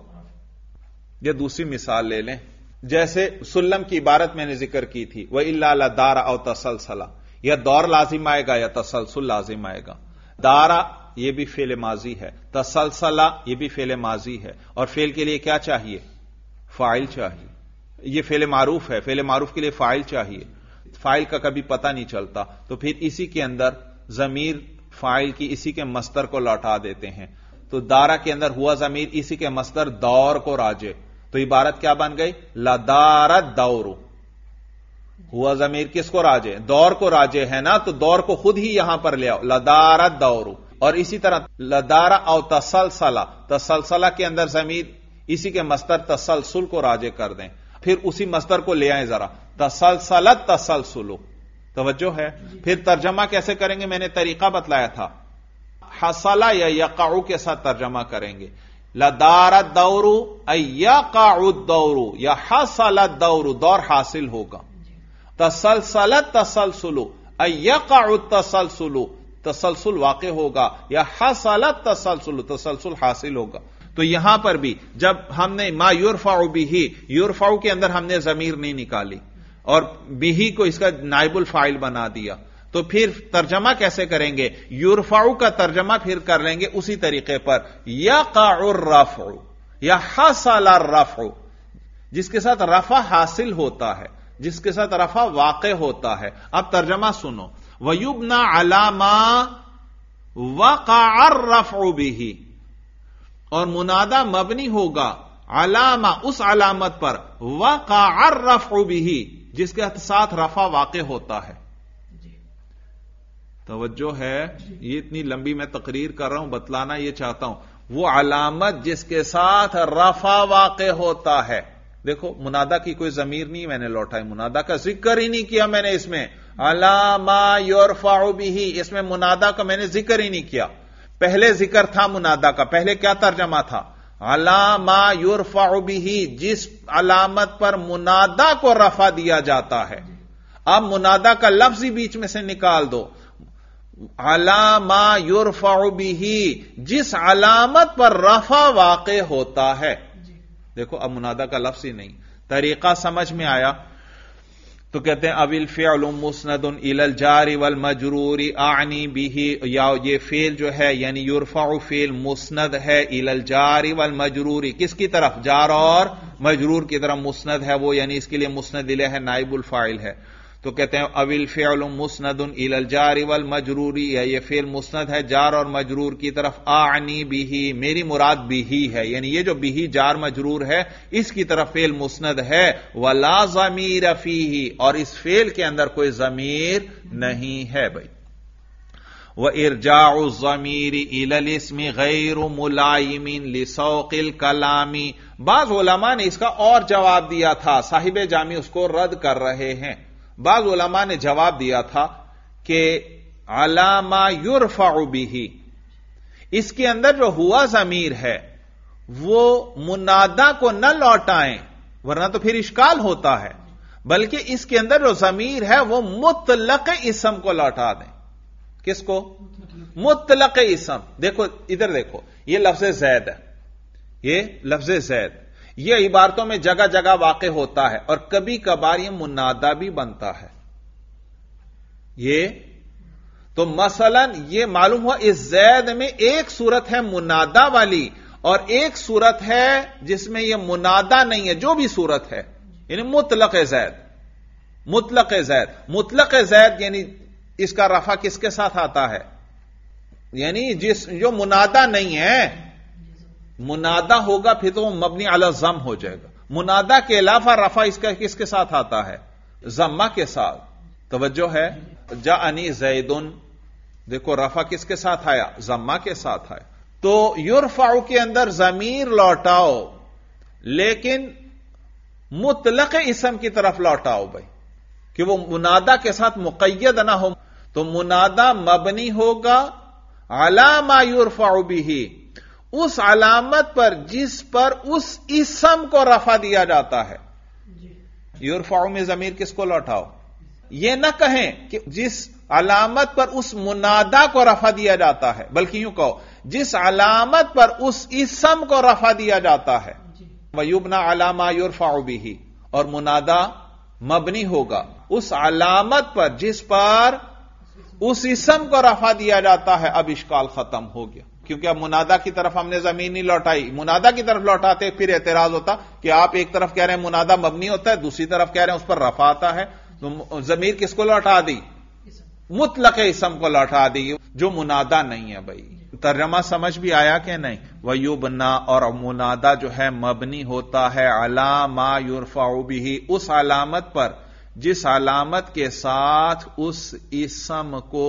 یہ دوسری مثال لے لیں. جیسے سلم کی عبارت میں نے ذکر کی تھی، وَإِلَّا لَدَارَ أَوْ تَسَلْسَلَ، یا دور لازم آئے گا یا تسلسل لازم آئے گا. دارا یہ بھی فعل ماضی ہے، تسلسلہ یہ بھی فعل ماضی ہے، اور فعل کے لیے کیا چاہیے؟ فاعل چاہیے. یہ فعل معروف ہے، فعل معروف کے لیے فاعل چاہیے. فاعل کا کبھی پتہ نہیں چلتا تو پھر اسی کے اندر ضمیر فاعل کی اسی کے مصدر کو لوٹا دیتے ہیں. تو دارا کے اندر ہوا ضمیر اسی کے مصدر دور کو راجع، تو عبارت کیا بن گئی؟ لدار الدور. ہوا ضمیر کس کو راجع؟ دور کو راجع ہے نا، تو دور کو خود ہی یہاں پر لے آؤ، لدار الدور. اور اسی طرح لدارا او تسلسلہ، تسلسلہ کے اندر ضمیر اسی کے مصدر تسلسل کو راجع کر دیں، پھر اسی مصدر کو لے آئیں ذرا، تسلسلت تسلسلو. توجہ ہے؟ پھر ترجمہ کیسے کریں گے؟ میں نے طریقہ بتلایا تھا. حصل یا یقع کے ساتھ ترجمہ کریں گے. لدار الدور ای یقع الدور یا حصل الدور، دور حاصل ہوگا. تسلسلت تسلسلو ای یقع التسلسل، تسلسل واقع ہوگا، یا حصلت تسلسل، تسلسل حاصل ہوگا. تو یہاں پر بھی جب ہم نے ما یرفع به، یرفع کے اندر ہم نے ضمیر نہیں نکالی اور به کو اس کا نائب الفاعل بنا دیا، تو پھر ترجمہ کیسے کریں گے؟ یرفع کا ترجمہ پھر کر لیں گے اسی طریقے پر، یقع الرفع یا حصل الرفع، جس کے ساتھ رفع حاصل ہوتا ہے، جس کے ساتھ رفع واقع ہوتا ہے. اب ترجمہ سنو. وَيُبْنَى عَلَى مَا وَقَعَ الرَّفْعُ بِهِ، اور منادا مبنی ہوگا علامہ اس علامت پر، وقع الرفع به جس کے ساتھ رفع واقع ہوتا ہے. توجہ ہے؟ یہ اتنی لمبی میں تقریر کر رہا ہوں، بتلانا یہ چاہتا ہوں وہ علامت جس کے ساتھ رفع واقع ہوتا ہے. دیکھو منادا کی کوئی ضمیر نہیں میں نے لوٹائی، منادا کا ذکر ہی نہیں کیا میں نے اس میں. علامہ یرفع به، اس میں منادا کا میں نے ذکر ہی نہیں کیا. پہلے ذکر تھا منادا کا، پہلے کیا ترجمہ تھا؟ علامہ یرفع به، جس علامت پر منادا کو رفع دیا جاتا ہے. اب منادا کا لفظ ہی بیچ میں سے نکال دو. علامہ یرفع به، جس علامت پر رفع واقع ہوتا ہے. دیکھو اب منادا کا لفظ ہی نہیں. طریقہ سمجھ میں آیا؟ تو کہتے ہیں اب الفعل مسند الی الجار والمجرور اعنی به، یا یہ فعل جو ہے یعنی یرفع فعل مسند ہے الی الجار والمجرور، کس کی طرف؟ جار اور مجرور کی طرف مسند ہے وہ، یعنی اس کے لیے مسند الیہ ہے، نائب الفاعل ہے. تو کہتے ہیں اویل فعل مسند الی الجار والمجرور، یا یہ فعل مسند ہے جار اور مجرور کی طرف، اعنی بھی، میری مراد بھی ہے، یعنی یہ جو بھی جار مجرور ہے اس کی طرف فعل مسند ہے، ولا ضمیر فیہ، اور اس فعل کے اندر کوئی ضمیر نہیں ہے بھائی۔ وَإِرْجَاعُ الضَّمِيرِ إِلَى الْاسْمِ غَيْرُ مُلَائِمٍ لِسَوْقِ الْكَلَامِ، بعض علماء نے اس کا اور جواب دیا تھا، صاحب جامی اس کو رد کر رہے ہیں۔ بعض علماء نے جواب دیا تھا کہ عَلَى مَا يُرْفَعُ بِهِ، اس کے اندر جو ہوا ضمیر ہے وہ منادا کو نہ لوٹائیں ورنہ تو پھر اشکال ہوتا ہے، بلکہ اس کے اندر جو ضمیر ہے وہ مطلق اسم کو لوٹا دیں۔ کس کو؟ مطلق اسم۔ دیکھو ادھر دیکھو، یہ لفظ زید ہے، یہ لفظ زید، یہ عبارتوں میں جگہ جگہ واقع ہوتا ہے اور کبھی کبھار یہ منادا بھی بنتا ہے۔ یہ تو مثلا یہ معلوم ہوا اس زید میں ایک صورت ہے منادا والی اور ایک صورت ہے جس میں یہ منادا نہیں ہے، جو بھی صورت ہے، یعنی مطلق زید۔ مطلق زید، مطلق زید یعنی اس کا رفع کس کے ساتھ آتا ہے؟ یعنی جو منادا نہیں ہے، منادا ہوگا پھر تو وہ مبنی علی الضم ہو جائے گا۔ منادا کے علاوہ رفع اس کا کس کے ساتھ آتا ہے؟ ضمہ کے ساتھ۔ توجہ ہے، جاءنی زیدن، دیکھو رفع کس کے ساتھ آیا؟ ضمہ کے ساتھ آیا۔ تو یرفع کے اندر ضمیر لوٹاؤ لیکن مطلق اسم کی طرف لوٹاؤ بھائی، کہ وہ منادا کے ساتھ مقید نہ ہو۔ تو منادا مبنی ہوگا علی ما یرفع بہ، اس علامت پر جس پر اس اسم کو رفع دیا جاتا ہے۔ یرفع میں ضمیر کس کو لوٹاؤ؟ یہ نہ کہیں کہ جس علامت پر اس منادا کو رفع دیا جاتا ہے، بلکہ یوں کہو جس علامت پر اس اسم کو رفع دیا جاتا ہے۔ وَيُبْنَى عَلَى مَا يُرْفَعُ بِهِ، اور منادا مبنی ہوگا اس علامت پر جس پر اس اسم کو رفع دیا جاتا ہے۔ اب اشکال ختم ہو گیا، کیونکہ اب منادا کی طرف ہم نے ضمیر نہیں لوٹائی۔ منادا کی طرف لوٹاتے پھر اعتراض ہوتا کہ آپ ایک طرف کہہ رہے ہیں منادا مبنی ہوتا ہے، دوسری طرف کہہ رہے ہیں اس پر رفع آتا ہے۔ تو ضمیر کس کو لوٹا دی؟ مطلق اسم کو لوٹا دی، جو منادا نہیں ہے بھائی۔ ترجمہ سمجھ بھی آیا کہ نہیں؟ وَيُبْنَى، اور منادا جو ہے مبنی ہوتا ہے عَلَى مَا يُرْفَعُ بِهِ، اس علامت پر جس علامت کے ساتھ اس اسم کو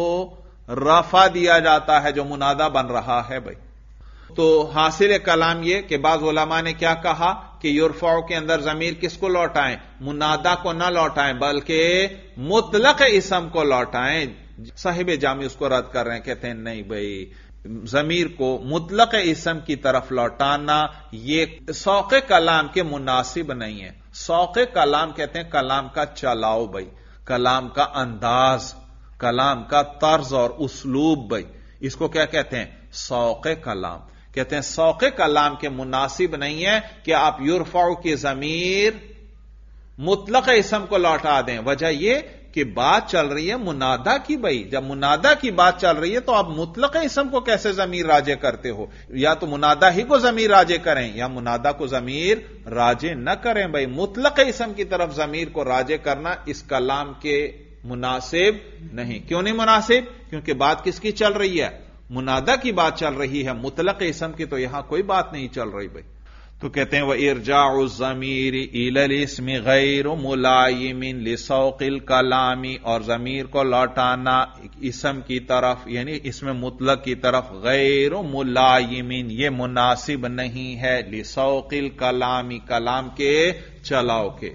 رفع دیا جاتا ہے جو منادا بن رہا ہے بھائی۔ تو حاصل کلام یہ کہ بعض علماء نے کیا کہا کہ یرفع کے اندر ضمیر کس کو لوٹائیں؟ منادا کو نہ لوٹائیں بلکہ مطلق اسم کو لوٹائیں۔ صاحب جامی اس کو رد کر رہے ہیں، کہتے ہیں نہیں بھائی، ضمیر کو مطلق اسم کی طرف لوٹانا یہ سوق کلام کے مناسب نہیں ہے۔ سوق کلام کہتے ہیں کلام کا چلاؤ بھائی، کلام کا انداز، کلام کا طرز اور اسلوب بھائی، اس کو کیا کہتے ہیں؟ سوق کلام کہتے ہیں۔ سوق کلام کے مناسب نہیں ہے کہ آپ یرفع کی ضمیر مطلق اسم کو لوٹا دیں۔ وجہ یہ کہ بات چل رہی ہے منادا کی بھائی، جب منادا کی بات چل رہی ہے تو آپ مطلق اسم کو کیسے ضمیر راجع کرتے ہو؟ یا تو منادا ہی کو ضمیر راجع کریں یا منادا کو ضمیر راجع نہ کریں بھائی۔ مطلق اسم کی طرف ضمیر کو راجع کرنا اس کلام کے مناسب نہیں۔ کیوں نہیں مناسب؟ کیونکہ بات کس کی چل رہی ہے؟ منادا کی بات چل رہی ہے، مطلق اسم کی تو یہاں کوئی بات نہیں چل رہی بھائی۔ تو کہتے ہیں وَإِرْجَاعُ الضَّمِيرِ إِلَى الْاسْمِ غَيْرُ مُلَائِمٍ لِسَوْقِ الْكَلَامِ، اور ضمیر کو لوٹانا اسم کی طرف یعنی اسم مطلق کی طرف غیر ملائم، یہ مناسب نہیں ہے لِسَوْقِ الْكَلَامِ، کلام کے چلاؤ کے۔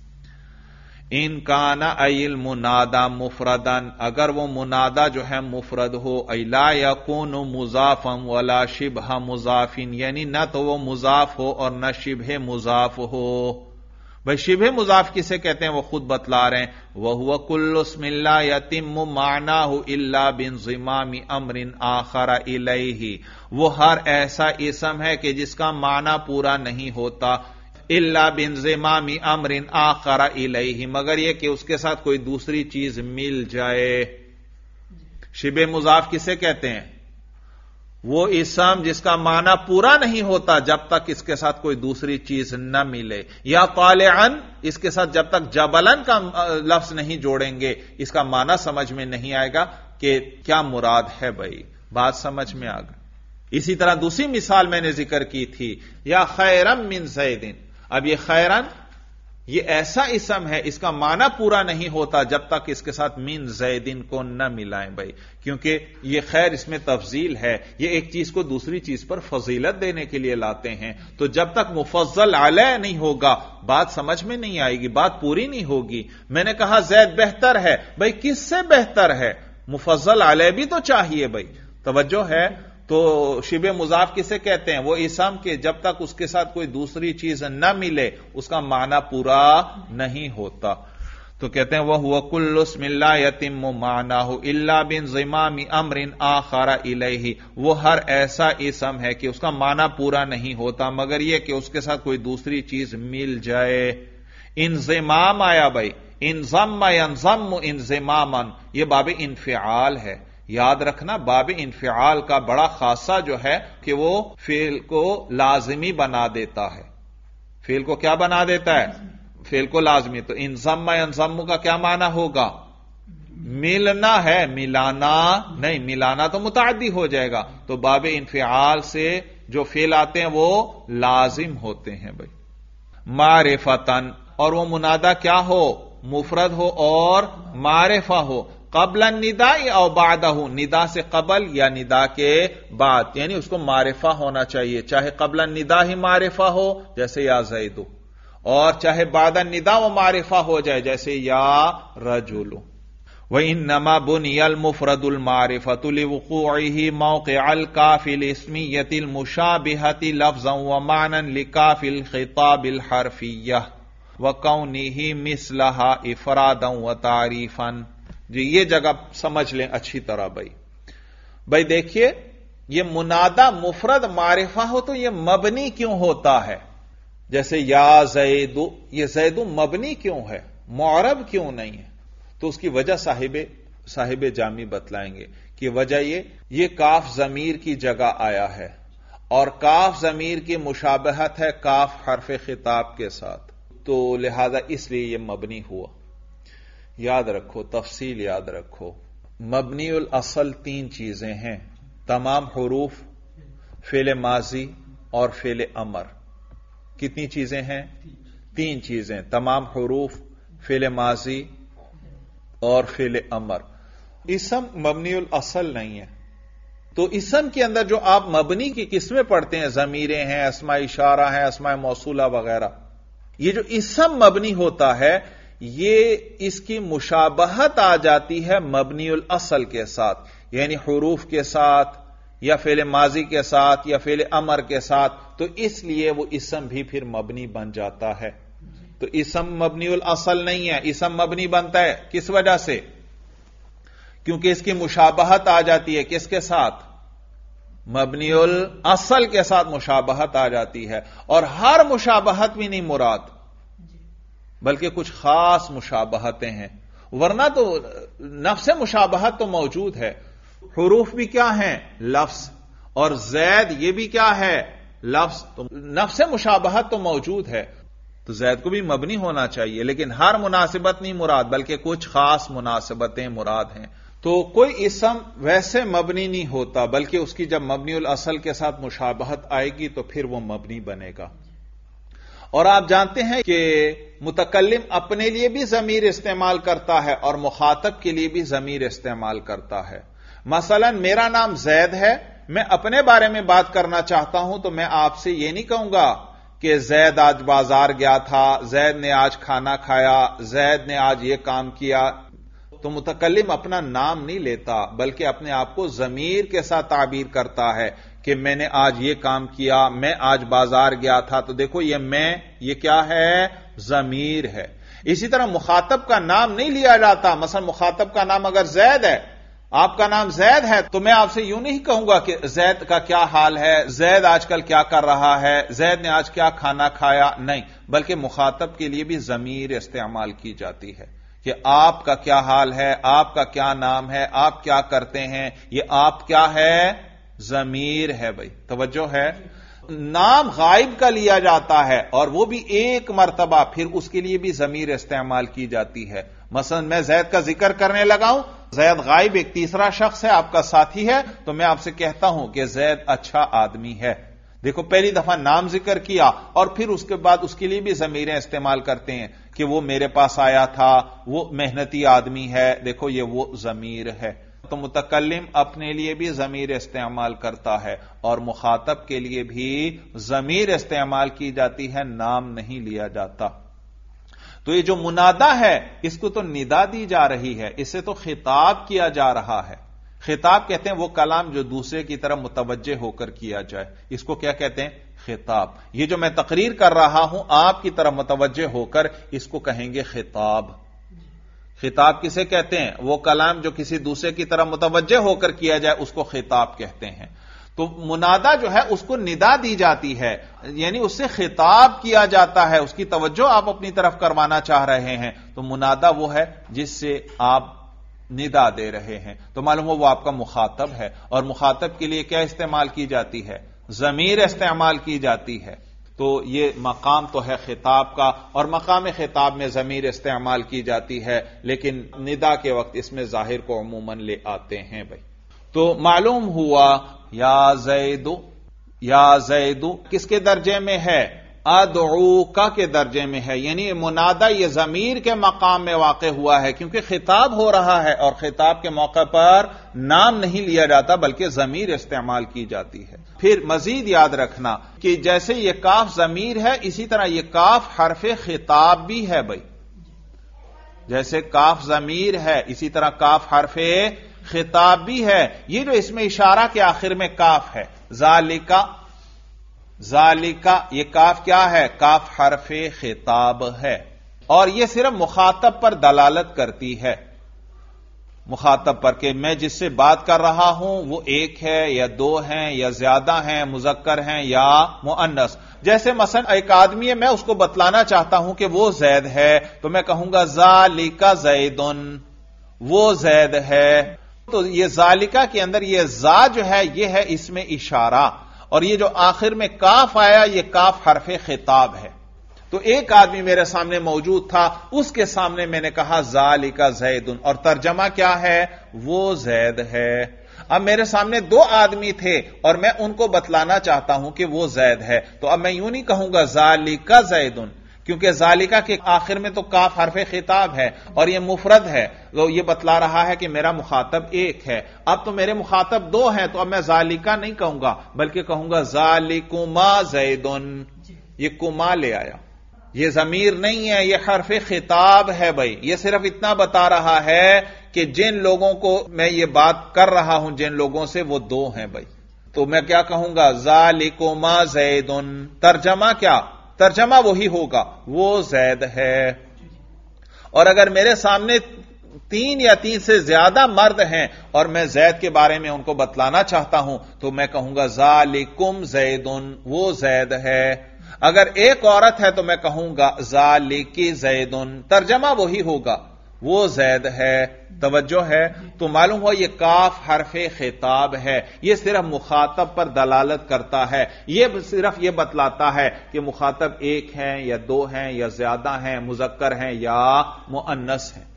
ان کان ای المنادا مفردن، اگر وہ منادا جو ہے مفرد ہو، ای لا یکون مضافا ولا شبہ مضاف، یعنی نہ تو وہ مضاف ہو اور نہ شبہ مضاف ہو۔ بھائی شبہ مضاف کسے کہتے ہیں وہ خود بتلا رہے ہیں، وَهُوَ كُلُّ اسْمٍ لَا يَتِمُّ مَعْنَاهُ إِلَّا بِانضِمَامِ أَمْرٍ آخَرَ إِلَيْهِ، وہ ہر ایسا اسم ہے کہ جس کا معنی پورا نہیں ہوتا، الا بانضمام امر آخر الیہ، مگر یہ کہ اس کے ساتھ کوئی دوسری چیز مل جائے۔ شبہ مضاف کسے کہتے ہیں؟ وہ اسم جس کا معنی پورا نہیں ہوتا جب تک اس کے ساتھ کوئی دوسری چیز نہ ملے، یا طالعن اس کے ساتھ جب تک جبلن کا لفظ نہیں جوڑیں گے اس کا معنی سمجھ میں نہیں آئے گا کہ کیا مراد ہے بھائی، بات سمجھ میں آ گئی۔ اسی طرح دوسری مثال میں نے ذکر کی تھی، یا خیرم من زیدن، اب یہ خیرن یہ ایسا اسم ہے اس کا معنی پورا نہیں ہوتا جب تک اس کے ساتھ من زیدن کو نہ ملائیں بھائی، کیونکہ یہ خیر اس میں تفضیل ہے، یہ ایک چیز کو دوسری چیز پر فضیلت دینے کے لیے لاتے ہیں، تو جب تک مفضل علیہ نہیں ہوگا بات سمجھ میں نہیں آئے گی، بات پوری نہیں ہوگی۔ میں نے کہا زید بہتر ہے، بھائی کس سے بہتر ہے؟ مفضل علیہ بھی تو چاہیے بھائی، توجہ ہے۔ تو شبہ مضاف کسے کہتے ہیں؟ وہ اسم کے جب تک اس کے ساتھ کوئی دوسری چیز نہ ملے اس کا معنی پورا نہیں ہوتا۔ تو کہتے ہیں وَهُوَ كُلُّ اسْمٍ لَا يَتِمُّ مَعْنَاهُ إِلَّا بِانضِمَامِ أَمْرٍ آخَرَ إِلَيْهِ، وہ ہر ایسا اسم ہے کہ اس کا معنی پورا نہیں ہوتا مگر یہ کہ اس کے ساتھ کوئی دوسری چیز مل جائے۔ انضمام آیا بھائی، انضم ينضم انضماما، یہ باب انفعال ہے، یاد رکھنا باب انفعال کا بڑا خاصہ جو ہے کہ وہ فعل کو لازمی بنا دیتا ہے۔ فعل کو کیا بنا دیتا ہے؟ فعل کو لازمی۔ تو انضم ينضم کا کیا معنی ہوگا؟ ملنا ہے، ملانا نہیں، ملانا تو متعدی ہو جائے گا۔ تو باب انفعال سے جو فعل آتے ہیں وہ لازم ہوتے ہیں بھائی۔ معرفتن، اور وہ منادہ کیا ہو؟ مفرد ہو اور معرفہ ہو، قبل النداء او بعدہ، ندا سے قبل یا ندا کے بعد، یعنی اس کو معرفہ ہونا چاہیے، چاہے قبل النداء ہی معرفہ ہو جیسے یا زید، اور چاہے بعد النداء وہ معرفہ ہو جائے جیسے یا رجل۔ وَإِنَّمَا بُنِيَ الْمُفْرَدُ الْمَعْرِفَةُ لِوُقُوعِهِ مَوْقِعَ الْكَافِ الْإِسْمِيَّةِ الْمُشَابِهَةِ لَفْظًا وَمَعْنًا لِكَافِ الْخِطَابِ الْحَرْفِيَّةِ وَكَوْنِهِ مِثْلَهَا إِفْرَادًا وَتَعْرِيفًا۔ جی یہ جگہ سمجھ لیں اچھی طرح بھائی دیکھیے، یہ منادہ مفرد معرفہ ہو تو یہ مبنی کیوں ہوتا ہے؟ جیسے یا زید، یہ زید مبنی کیوں ہے، معرب کیوں نہیں ہے؟ تو اس کی وجہ صاحب جامی بتلائیں گے کہ وجہ یہ کاف ضمیر کی جگہ آیا ہے، اور کاف ضمیر کی مشابہت ہے کاف حرف خطاب کے ساتھ، تو لہذا اس لیے یہ مبنی ہوا۔ یاد رکھو، تفصیل یاد رکھو، مبنی الاصل تین چیزیں ہیں، تمام حروف، فعل ماضی اور فعل امر۔ کتنی چیزیں ہیں؟ تین چیزیں، تمام حروف، فعل ماضی اور فعل امر۔ اسم مبنی الاصل نہیں ہے، تو اسم کے اندر جو آپ مبنی کی قسمیں پڑھتے ہیں، ضمیریں ہیں، اسماء اشارہ ہیں، اسماء موصولہ وغیرہ، یہ جو اسم مبنی ہوتا ہے یہ اس کی مشابہت آ جاتی ہے مبنی الاصل کے ساتھ، یعنی حروف کے ساتھ یا فعل ماضی کے ساتھ یا فعل امر کے ساتھ، تو اس لیے وہ اسم بھی پھر مبنی بن جاتا ہے۔ تو اسم مبنی الاصل نہیں ہے، اسم مبنی بنتا ہے کس وجہ سے؟ کیونکہ اس کی مشابہت آ جاتی ہے کس کے ساتھ؟ مبنی الاصل کے ساتھ مشابہت آ جاتی ہے، اور ہر مشابہت بھی نہیں مراد، بلکہ کچھ خاص مشابہتیں ہیں، ورنہ تو نفس مشابہت تو موجود ہے۔ حروف بھی کیا ہیں؟ لفظ، اور زید یہ بھی کیا ہے؟ لفظ، تو نفس مشابہت تو موجود ہے، تو زید کو بھی مبنی ہونا چاہیے، لیکن ہر مناسبت نہیں مراد بلکہ کچھ خاص مناسبتیں مراد ہیں۔ تو کوئی اسم ویسے مبنی نہیں ہوتا، بلکہ اس کی جب مبنی الاصل کے ساتھ مشابہت آئے گی تو پھر وہ مبنی بنے گا۔ اور آپ جانتے ہیں کہ متکلم اپنے لیے بھی ضمیر استعمال کرتا ہے اور مخاطب کے لیے بھی ضمیر استعمال کرتا ہے۔ مثلا میرا نام زید ہے، میں اپنے بارے میں بات کرنا چاہتا ہوں تو میں آپ سے یہ نہیں کہوں گا کہ زید آج بازار گیا تھا، زید نے آج کھانا کھایا، زید نے آج یہ کام کیا۔ تو متکلم اپنا نام نہیں لیتا بلکہ اپنے آپ کو ضمیر کے ساتھ تعبیر کرتا ہے کہ میں نے آج یہ کام کیا، میں آج بازار گیا تھا۔ تو دیکھو یہ کیا ہے؟ ضمیر ہے۔ اسی طرح مخاطب کا نام نہیں لیا جاتا، مثلا مخاطب کا نام اگر زید ہے، آپ کا نام زید ہے، تو میں آپ سے یوں نہیں کہوں گا کہ زید کا کیا حال ہے، زید آج کل کیا کر رہا ہے، زید نے آج کیا کھانا کھایا، نہیں، بلکہ مخاطب کے لیے بھی ضمیر استعمال کی جاتی ہے کہ آپ کا کیا حال ہے، آپ کا کیا نام ہے، آپ کیا کرتے ہیں، یہ آپ کیا ہے؟ ضمیر ہے بھائی، توجہ ہے. نام غائب کا لیا جاتا ہے اور وہ بھی ایک مرتبہ، پھر اس کے لیے بھی ضمیر استعمال کی جاتی ہے. مثلا میں زید کا ذکر کرنے لگا ہوں، زید غائب ایک تیسرا شخص ہے، آپ کا ساتھی ہے، تو میں آپ سے کہتا ہوں کہ زید اچھا آدمی ہے. دیکھو پہلی دفعہ نام ذکر کیا اور پھر اس کے بعد اس کے لیے بھی ضمیریں استعمال کرتے ہیں کہ وہ میرے پاس آیا تھا، وہ محنتی آدمی ہے، دیکھو یہ وہ ضمیر ہے. تو متکلم اپنے لیے بھی ضمیر استعمال کرتا ہے اور مخاطب کے لیے بھی ضمیر استعمال کی جاتی ہے، نام نہیں لیا جاتا. تو یہ جو منادا ہے اس کو تو ندا دی جا رہی ہے، اسے تو خطاب کیا جا رہا ہے. خطاب کہتے ہیں وہ کلام جو دوسرے کی طرف متوجہ ہو کر کیا جائے، اس کو کیا کہتے ہیں؟ خطاب. یہ جو میں تقریر کر رہا ہوں آپ کی طرف متوجہ ہو کر، اس کو کہیں گے خطاب. خطاب کسے کہتے ہیں؟ وہ کلام جو کسی دوسرے کی طرف متوجہ ہو کر کیا جائے اس کو خطاب کہتے ہیں. تو منادا جو ہے اس کو ندا دی جاتی ہے، یعنی اس سے خطاب کیا جاتا ہے، اس کی توجہ آپ اپنی طرف کروانا چاہ رہے ہیں. تو منادا وہ ہے جس سے آپ ندا دے رہے ہیں، تو معلوم ہو وہ آپ کا مخاطب ہے. اور مخاطب کے لیے کیا استعمال کی جاتی ہے؟ ضمیر استعمال کی جاتی ہے. تو یہ مقام تو ہے خطاب کا، اور مقام خطاب میں ضمیر استعمال کی جاتی ہے، لیکن ندا کے وقت اس میں ظاہر کو عموماً لے آتے ہیں بھائی. تو معلوم ہوا یا زید، یا زید کس کے درجے میں ہے؟ ادعوکا کے درجے میں ہے. یعنی منادا یہ ضمیر کے مقام میں واقع ہوا ہے کیونکہ خطاب ہو رہا ہے، اور خطاب کے موقع پر نام نہیں لیا جاتا بلکہ ضمیر استعمال کی جاتی ہے. پھر مزید یاد رکھنا کہ جیسے یہ کاف ضمیر ہے اسی طرح یہ کاف حرف خطاب بھی ہے بھائی. جیسے کاف ضمیر ہے اسی طرح کاف حرف خطاب بھی ہے. یہ جو اس میں اشارہ کے آخر میں کاف ہے، ذالکا، ذالکا، یہ کاف کیا ہے؟ کاف حرف خطاب ہے، اور یہ صرف مخاطب پر دلالت کرتی ہے. مخاطب پر کہ میں جس سے بات کر رہا ہوں وہ ایک ہے یا دو ہیں یا زیادہ ہیں، مذکر ہیں یا مؤنث. جیسے مثلا ایک آدمی ہے، میں اس کو بتلانا چاہتا ہوں کہ وہ زید ہے، تو میں کہوں گا ذالک زیدن، وہ زید ہے. تو یہ ذالکہ کے اندر یہ زا جو ہے یہ ہے اس میں اشارہ، اور یہ جو آخر میں کاف آیا یہ کاف حرف خطاب ہے. تو ایک آدمی میرے سامنے موجود تھا، اس کے سامنے میں نے کہا ذالک زیدن، اور ترجمہ کیا ہے؟ وہ زید ہے. اب میرے سامنے دو آدمی تھے اور میں ان کو بتلانا چاہتا ہوں کہ وہ زید ہے، تو اب میں یوں نہیں کہوں گا ذالک زیدن، کیونکہ ذالکہ کے آخر میں تو کاف حرف خطاب ہے اور یہ مفرد ہے، تو یہ بتلا رہا ہے کہ میرا مخاطب ایک ہے. اب تو میرے مخاطب دو ہیں، تو اب میں ذالکہ نہیں کہوں گا بلکہ کہوں گا ذالکما زیدن. یہ کما لے آیا، یہ ضمیر نہیں ہے، یہ حرف خطاب ہے بھائی. یہ صرف اتنا بتا رہا ہے کہ جن لوگوں کو میں یہ بات کر رہا ہوں جن لوگوں سے وہ دو ہیں بھائی. تو میں کیا کہوں گا؟ ذالکما زیدن. ترجمہ کیا؟ ترجمہ وہی ہوگا، وہ زید ہے. اور اگر میرے سامنے تین یا تین سے زیادہ مرد ہیں اور میں زید کے بارے میں ان کو بتلانا چاہتا ہوں تو میں کہوں گا ذالکم زیدن، وہ زید ہے. اگر ایک عورت ہے تو میں کہوں گا ذالکی زیدن، ترجمہ وہی ہوگا، وہ زید ہے. توجہ ہے؟ تو معلوم ہوا یہ کاف حرف خطاب ہے، یہ صرف مخاطب پر دلالت کرتا ہے. یہ صرف یہ بتلاتا ہے کہ مخاطب ایک ہیں یا دو ہیں یا زیادہ ہیں، مذکر ہیں یا مؤنث ہیں.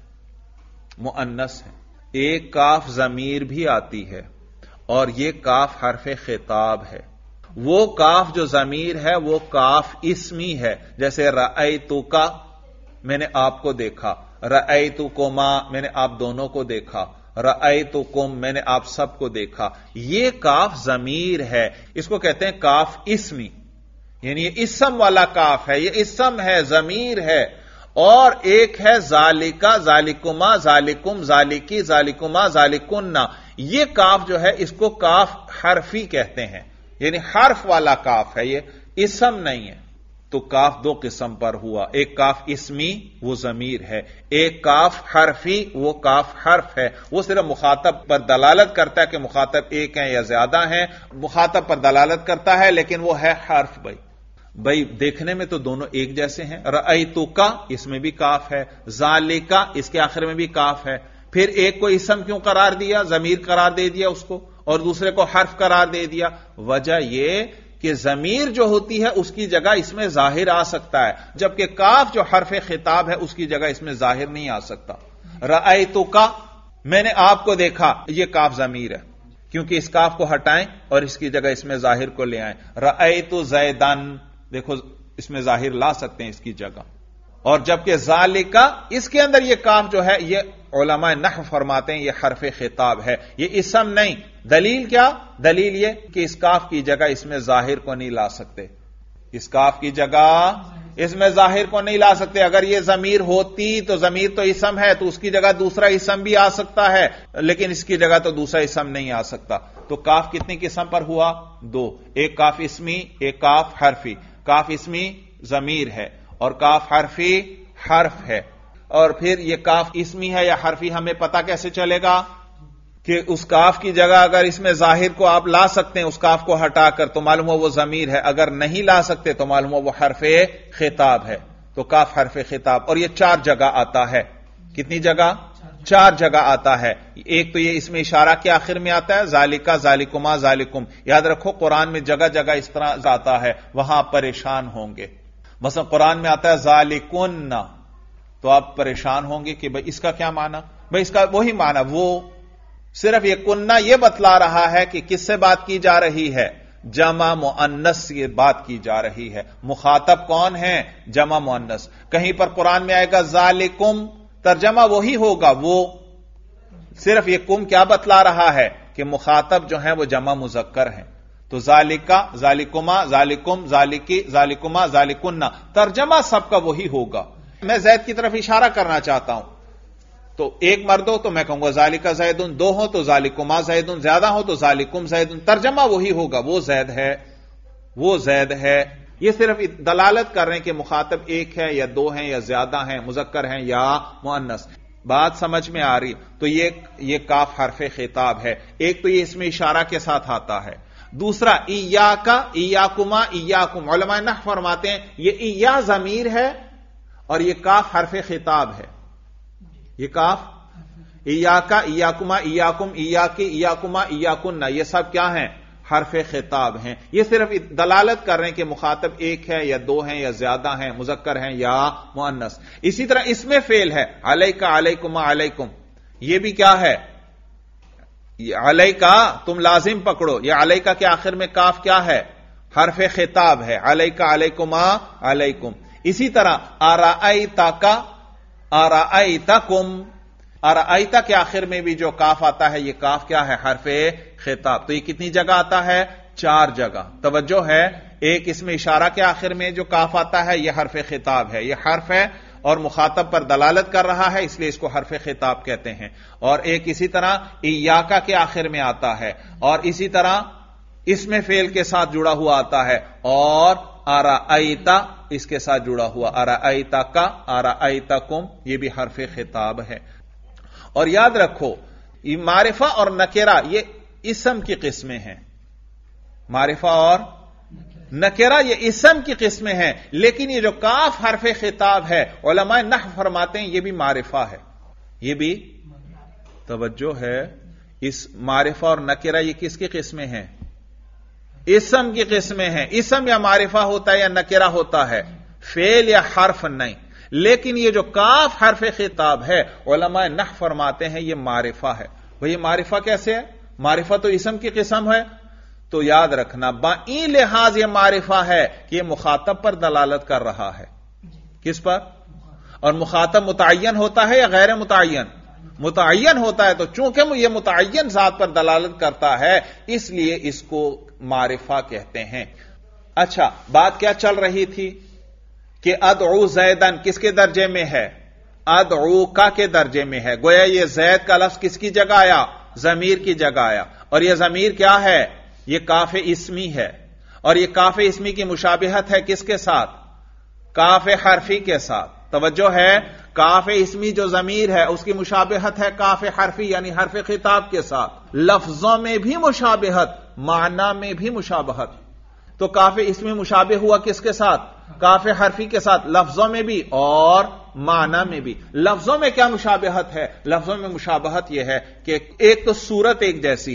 مؤنث ہیں. ایک کاف ضمیر بھی آتی ہے اور یہ کاف حرف خطاب ہے. وہ کاف جو ضمیر ہے وہ کاف اسمی ہے، جیسے رأیتک، میں نے آپ کو دیکھا، رأیتکما، میں نے آپ دونوں کو دیکھا، رأیتکم، میں نے آپ سب کو دیکھا. یہ کاف ضمیر ہے، اس کو کہتے ہیں کاف اسمی، یعنی یہ اسم والا کاف ہے، یہ اسم ہے، ضمیر ہے. اور ایک ہے ذالکا، ذالکما، ذالکم، ذالکی، ذالکما، ذالکن. یہ کاف جو ہے اس کو کاف حرفی کہتے ہیں، یعنی حرف والا کاف ہے، یہ اسم نہیں ہے. تو کاف دو قسم پر ہوا، ایک کاف اسمی وہ ضمیر ہے، ایک کاف حرفی وہ کاف حرف ہے. وہ صرف مخاطب پر دلالت کرتا ہے کہ مخاطب ایک ہیں یا زیادہ ہیں، مخاطب پر دلالت کرتا ہے لیکن وہ ہے حرف. بھائی دیکھنے میں تو دونوں ایک جیسے ہیں. رأیتکا اس میں بھی کاف ہے، ذالکا اس کے آخر میں بھی کاف ہے. پھر ایک کو اسم کیوں قرار دیا، ضمیر قرار دے دیا اس کو، اور دوسرے کو حرف قرار دے دیا؟ وجہ یہ کہ ضمیر جو ہوتی ہے اس کی جگہ اس میں ظاہر آ سکتا ہے، جبکہ کاف جو حرف خطاب ہے اس کی جگہ اس میں ظاہر نہیں آ سکتا۔ رأیتک، میں نے آپ کو دیکھا، یہ کاف ضمیر ہے، کیونکہ اس کاف کو ہٹائیں اور اس کی جگہ اس میں ظاہر کو لے آئیں۔ رأیت زیدن، دیکھو اس میں ظاہر لا سکتے ہیں اس کی جگہ۔ اور جبکہ ذالکا، اس کے اندر یہ کاف جو ہے یہ علماء نحو فرماتے ہیں یہ حرف خطاب ہے، یہ اسم نہیں۔ دلیل کیا؟ دلیل یہ کہ اس کاف کی جگہ اس میں ظاہر کو نہیں لا سکتے، اس کاف کی جگہ اس میں ظاہر کو نہیں لا سکتے۔ اگر یہ ضمیر ہوتی تو ضمیر تو اسم ہے، تو اس کی جگہ دوسرا اسم بھی آ سکتا ہے، لیکن اس کی جگہ تو دوسرا اسم نہیں آ سکتا۔ تو کاف کتنی قسم پر ہوا؟ دو، ایک کاف اسمی، ایک کاف حرفی۔ کاف اسمی ضمیر ہے اور کاف حرفی حرف ہے۔ اور پھر یہ کاف اسمی ہے یا حرفی ہمیں پتہ کیسے چلے گا؟ کہ اس کاف کی جگہ اگر اس میں ظاہر کو آپ لا سکتے ہیں اس کاف کو ہٹا کر تو معلوم ہو وہ ضمیر ہے، اگر نہیں لا سکتے تو معلوم ہو وہ حرف خطاب ہے۔ تو کاف حرف خطاب، اور یہ 4 جگہ آتا ہے۔ کتنی جگہ؟ 4 جگہ آتا ہے۔ ایک تو یہ اس میں اشارہ کے آخر میں آتا ہے، ذالکا، ذالکما، ذالکم۔ یاد رکھو قرآن میں جگہ جگہ اس طرح آتا ہے، وہاں آپ پریشان ہوں گے۔ مثلا قرآن میں آتا ہے ذالکن، تو آپ پریشان ہوں گے کہ بھئی اس کا کیا معنی؟ بھئی اس کا وہی معنی، وہ صرف یہ کننا یہ بتلا رہا ہے کہ کس سے بات کی جا رہی ہے؟ جمع مؤنث سے بات کی جا رہی ہے۔ مخاطب کون ہے؟ جمع مؤنث۔ کہیں پر قرآن میں آئے گا ذالکم، ترجمہ وہی ہوگا، وہ صرف یہ کم کیا بتلا رہا ہے کہ مخاطب جو ہیں وہ جمع مذکر ہیں۔ تو ذالکا، ذالکما، ذالکم، ذالکی، ذالکما، ذالکن، ترجمہ سب کا وہی ہوگا۔ میں زید کی طرف اشارہ کرنا چاہتا ہوں، تو ایک مرد ہو تو میں کہوں گا ذالکا زیدن، 2 ہو تو ذالکما زیدن، زیادہ ہو تو ذالکم زیدن، ترجمہ وہی ہوگا، وہ زید ہے، وہ زید ہے۔ یہ صرف دلالت کر رہے ہیں کہ مخاطب ایک ہے یا 2 ہیں یا زیادہ ہیں، مذکر ہیں یا مؤنث۔ بات سمجھ میں آ رہی؟ تو یہ کاف حرف خطاب ہے۔ ایک تو یہ اس میں اشارہ کے ساتھ آتا ہے، دوسرا ایاکا، ایاکما، ایاکم۔ علماء نحو فرماتے ہیں یہ ایا ضمیر ہے اور یہ کاف حرف خطاب ہے۔ یہ کاف ایاکا، ایاکما، ایاکم، ایاکی، ایاکما، ایاکن، یہ سب کیا ہیں؟ حرف خطاب ہیں۔ یہ صرف دلالت کر رہے ہیں کہ مخاطب ایک ہے یا 2 ہیں یا زیادہ ہیں، مذکر ہیں یا مؤنث۔ اسی طرح اس میں فعل ہے، علیکا، علیکما، علیکم، یہ بھی کیا ہے؟ علیکا تم لازم پکڑو، یہ علیکا کے آخر میں کاف کیا ہے؟ حرف خطاب ہے، علیکا، علیکما، علیکم۔ اسی طرح ارائیتکا، ارائیتکم، ارائیتا کے آخر میں بھی جو کاف آتا ہے یہ کاف کیا ہے؟ حرف خطاب۔ تو یہ کتنی جگہ آتا ہے؟ 4 جگہ۔ توجہ ہے، ایک اس میں اشارہ کے آخر میں جو کاف آتا ہے یہ حرف خطاب ہے، یہ حرف ہے اور مخاطب پر دلالت کر رہا ہے، اس لیے اس کو حرف خطاب کہتے ہیں۔ اور ایک اسی طرح ایاکا کے آخر میں آتا ہے، اور اسی طرح اس میں فعل کے ساتھ جڑا ہوا آتا ہے، اور ارائیتا اس کے ساتھ جڑا ہوا، ارائیتکا، ارائیتکم، یہ بھی حرف خطاب ہے۔ اور یاد رکھو یہ معرفہ اور نکرہ یہ اسم کی قسمیں ہیں، معرفہ اور نکرہ یہ اسم کی قسمیں ہیں، لیکن یہ جو کاف حرف خطاب ہے علماء نحو فرماتے ہیں یہ بھی معرفہ ہے، یہ بھی توجہ ہے، اس معرفہ اور نکرہ یہ کس کی قسمیں ہیں؟ اسم کی قسمیں ہیں۔ اسم یا معرفہ ہوتا ہے یا نکرہ ہوتا ہے، فعل یا حرف نہیں۔ لیکن یہ جو کاف حرف خطاب ہے علماء نحو فرماتے ہیں یہ معرفہ ہے۔ بھئی یہ معرفہ کیسے ہے؟ معرفہ تو اسم کی قسم ہے، تو یاد رکھنا بائیں لحاظ یہ معرفہ ہے کہ یہ مخاطب پر دلالت کر رہا ہے۔ کس پر؟ اور مخاطب متعین ہوتا ہے یا غیر متعین؟ متعین ہوتا ہے، تو چونکہ یہ متعین ذات پر دلالت کرتا ہے اس لیے اس کو معرفہ کہتے ہیں۔ اچھا، بات کیا چل رہی تھی کہ ادعو زیدن کس کے درجے میں ہے؟ ادعو کا کے درجے میں ہے۔ گویا یہ زید کا لفظ کس کی جگہ آیا؟ ضمیر کی جگہ آیا، اور یہ ضمیر کیا ہے؟ یہ کاف اسمی ہے، اور یہ کاف اسمی کی مشابہت ہے کس کے ساتھ؟ کاف حرفی کے ساتھ۔ توجہ ہے، کاف اسمی جو ضمیر ہے اس کی مشابہت ہے کاف حرفی یعنی حرف خطاب کے ساتھ۔ لفظوں میں بھی مشابہت، معنی میں بھی مشابہت۔ تو کاف اسمی مشابہ ہوا کس کے ساتھ؟ کاف حرفی کے ساتھ، لفظوں میں بھی اور معنی میں بھی۔ لفظوں میں کیا مشابہت ہے؟ لفظوں میں مشابہت یہ ہے کہ ایک تو صورت ایک جیسی ہے،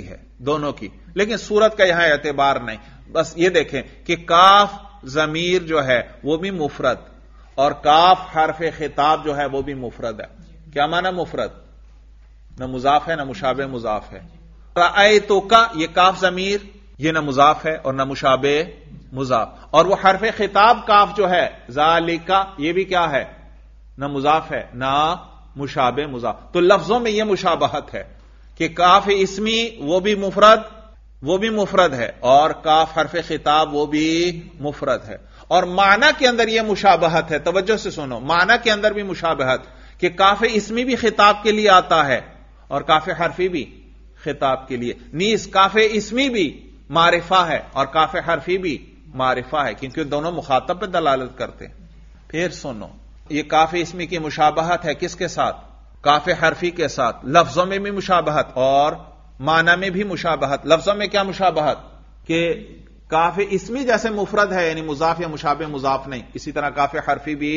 دونوں کی، لیکن صورت کا یہاں اعتبار نہیں. بس یہ دیکھیں کہ کاف ضمیر جو ہے وہ بھی مفرد اور کاف حرف خطاب جو ہے وہ بھی مفرد ہے. کیا معنی مفرد؟ نہ مضاف ہے نہ مشابہ مضاف ہے. رأیتو کا یہ کاف ضمیر یہ نہ مضاف ہے اور نہ مشابہ مضاف، اور وہ حرف خطاب کاف جو ہے ذالکا یہ بھی کیا ہے؟ نہ مضاف ہے نہ مشابہ مضاف. تو لفظوں میں یہ مشابہت ہے کہ کاف اسمی وہ بھی مفرد ہے اور کاف حرف خطاب وہ بھی مفرد ہے. اور معنی کے اندر یہ مشابہت ہے، توجہ سے سنو، معنی کے اندر بھی مشابہت کہ کاف اسمی بھی خطاب کے لیے آتا ہے اور کاف حرفی بھی خطاب کے لیے. نیز کاف اسمی بھی معرفہ ہے اور کاف حرفی بھی معرفہ ہے کیونکہ دونوں مخاطب پہ دلالت کرتے ہیں. پھر سنو، یہ کاف اسمی کی مشابہت ہے کس کے ساتھ؟ کاف حرفی کے ساتھ. لفظوں میں بھی مشابہت اور معنی میں بھی مشابہت. لفظوں میں کیا مشابہت؟ کہ کاف اسمی جیسے مفرد ہے یعنی مضاف یا مشابہ مضاف نہیں، اسی طرح کاف حرفی بھی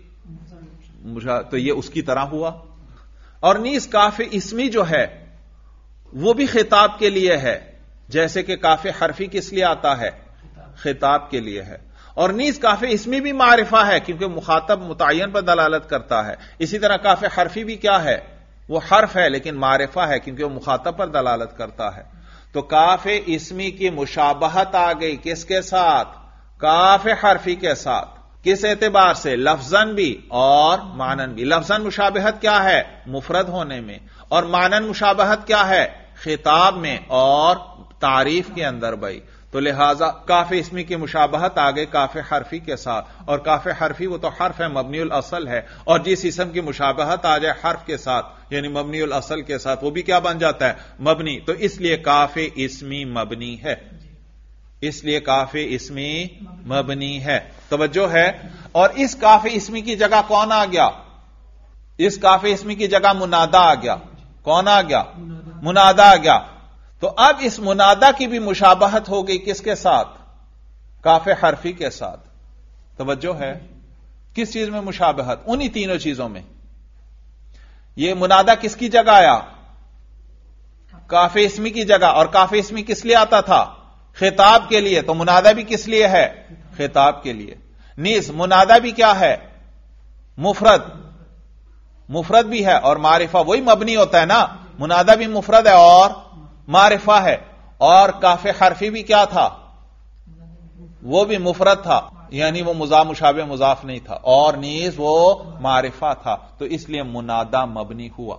تو یہ اس کی طرح ہوا. اور نیز کاف اسمی جو ہے وہ بھی خطاب کے لیے ہے، جیسے کہ کاف حرفی کس لیے آتا ہے؟ خطاب کے لیے ہے. اور نیز کاف اسمی بھی معرفہ ہے کیونکہ مخاطب متعین پر دلالت کرتا ہے. اسی طرح کاف حرفی بھی کیا ہے؟ وہ حرف ہے لیکن معرفہ ہے کیونکہ وہ مخاطب پر دلالت کرتا ہے. تو کاف اسمی کی مشابہت آ گئی کس کے ساتھ؟ کاف حرفی کے ساتھ. کس اعتبار سے؟ لفظاً بھی اور معنن بھی. لفظاً مشابہت کیا ہے؟ مفرد ہونے میں. اور معنن مشابہت کیا ہے؟ خطاب میں اور تعریف کے اندر بھائی. تو لہذا کاف اسمی کی مشابہت آگے کاف حرفی کے ساتھ، اور کاف حرفی وہ تو حرف ہے مبنی الاصل ہے، اور جس اسم کی مشابہت آ جائے حرف کے ساتھ یعنی مبنی الاصل کے ساتھ وہ بھی کیا بن جاتا ہے؟ مبنی. تو اس لیے کاف اسمی مبنی ہے، اس لیے کاف اسمی مبنی ہے. توجہ ہے. اور اس کاف اسمی کی جگہ کون آ گیا؟ اس کاف اسمی کی جگہ منادا آ گیا. کون آ گیا؟ منادا آ گیا. تو اب اس منادا کی بھی مشابہت ہو گئی کس کے ساتھ؟ کاف حرفی کے ساتھ. توجہ ہے. کس چیز میں مشابہت؟ انہی تینوں چیزوں میں. یہ منادا کس کی جگہ آیا؟ کاف اسمی کی جگہ. اور کاف اسمی کس لیے آتا تھا؟ خطاب کے لیے. تو منادا بھی کس لیے ہے؟ خطاب کے لیے. نیز منادا بھی کیا ہے؟ مفرد بھی ہے اور معرفہ وہی مبنی ہوتا ہے نا. منادا بھی مفرد ہے اور معرفہ ہے. اور کاف حرفی بھی کیا تھا؟ وہ بھی مفرد تھا یعنی وہ مضاف مشابہ مضاف نہیں تھا، اور نیز وہ معرفہ تھا. تو اس لیے منادا مبنی ہوا.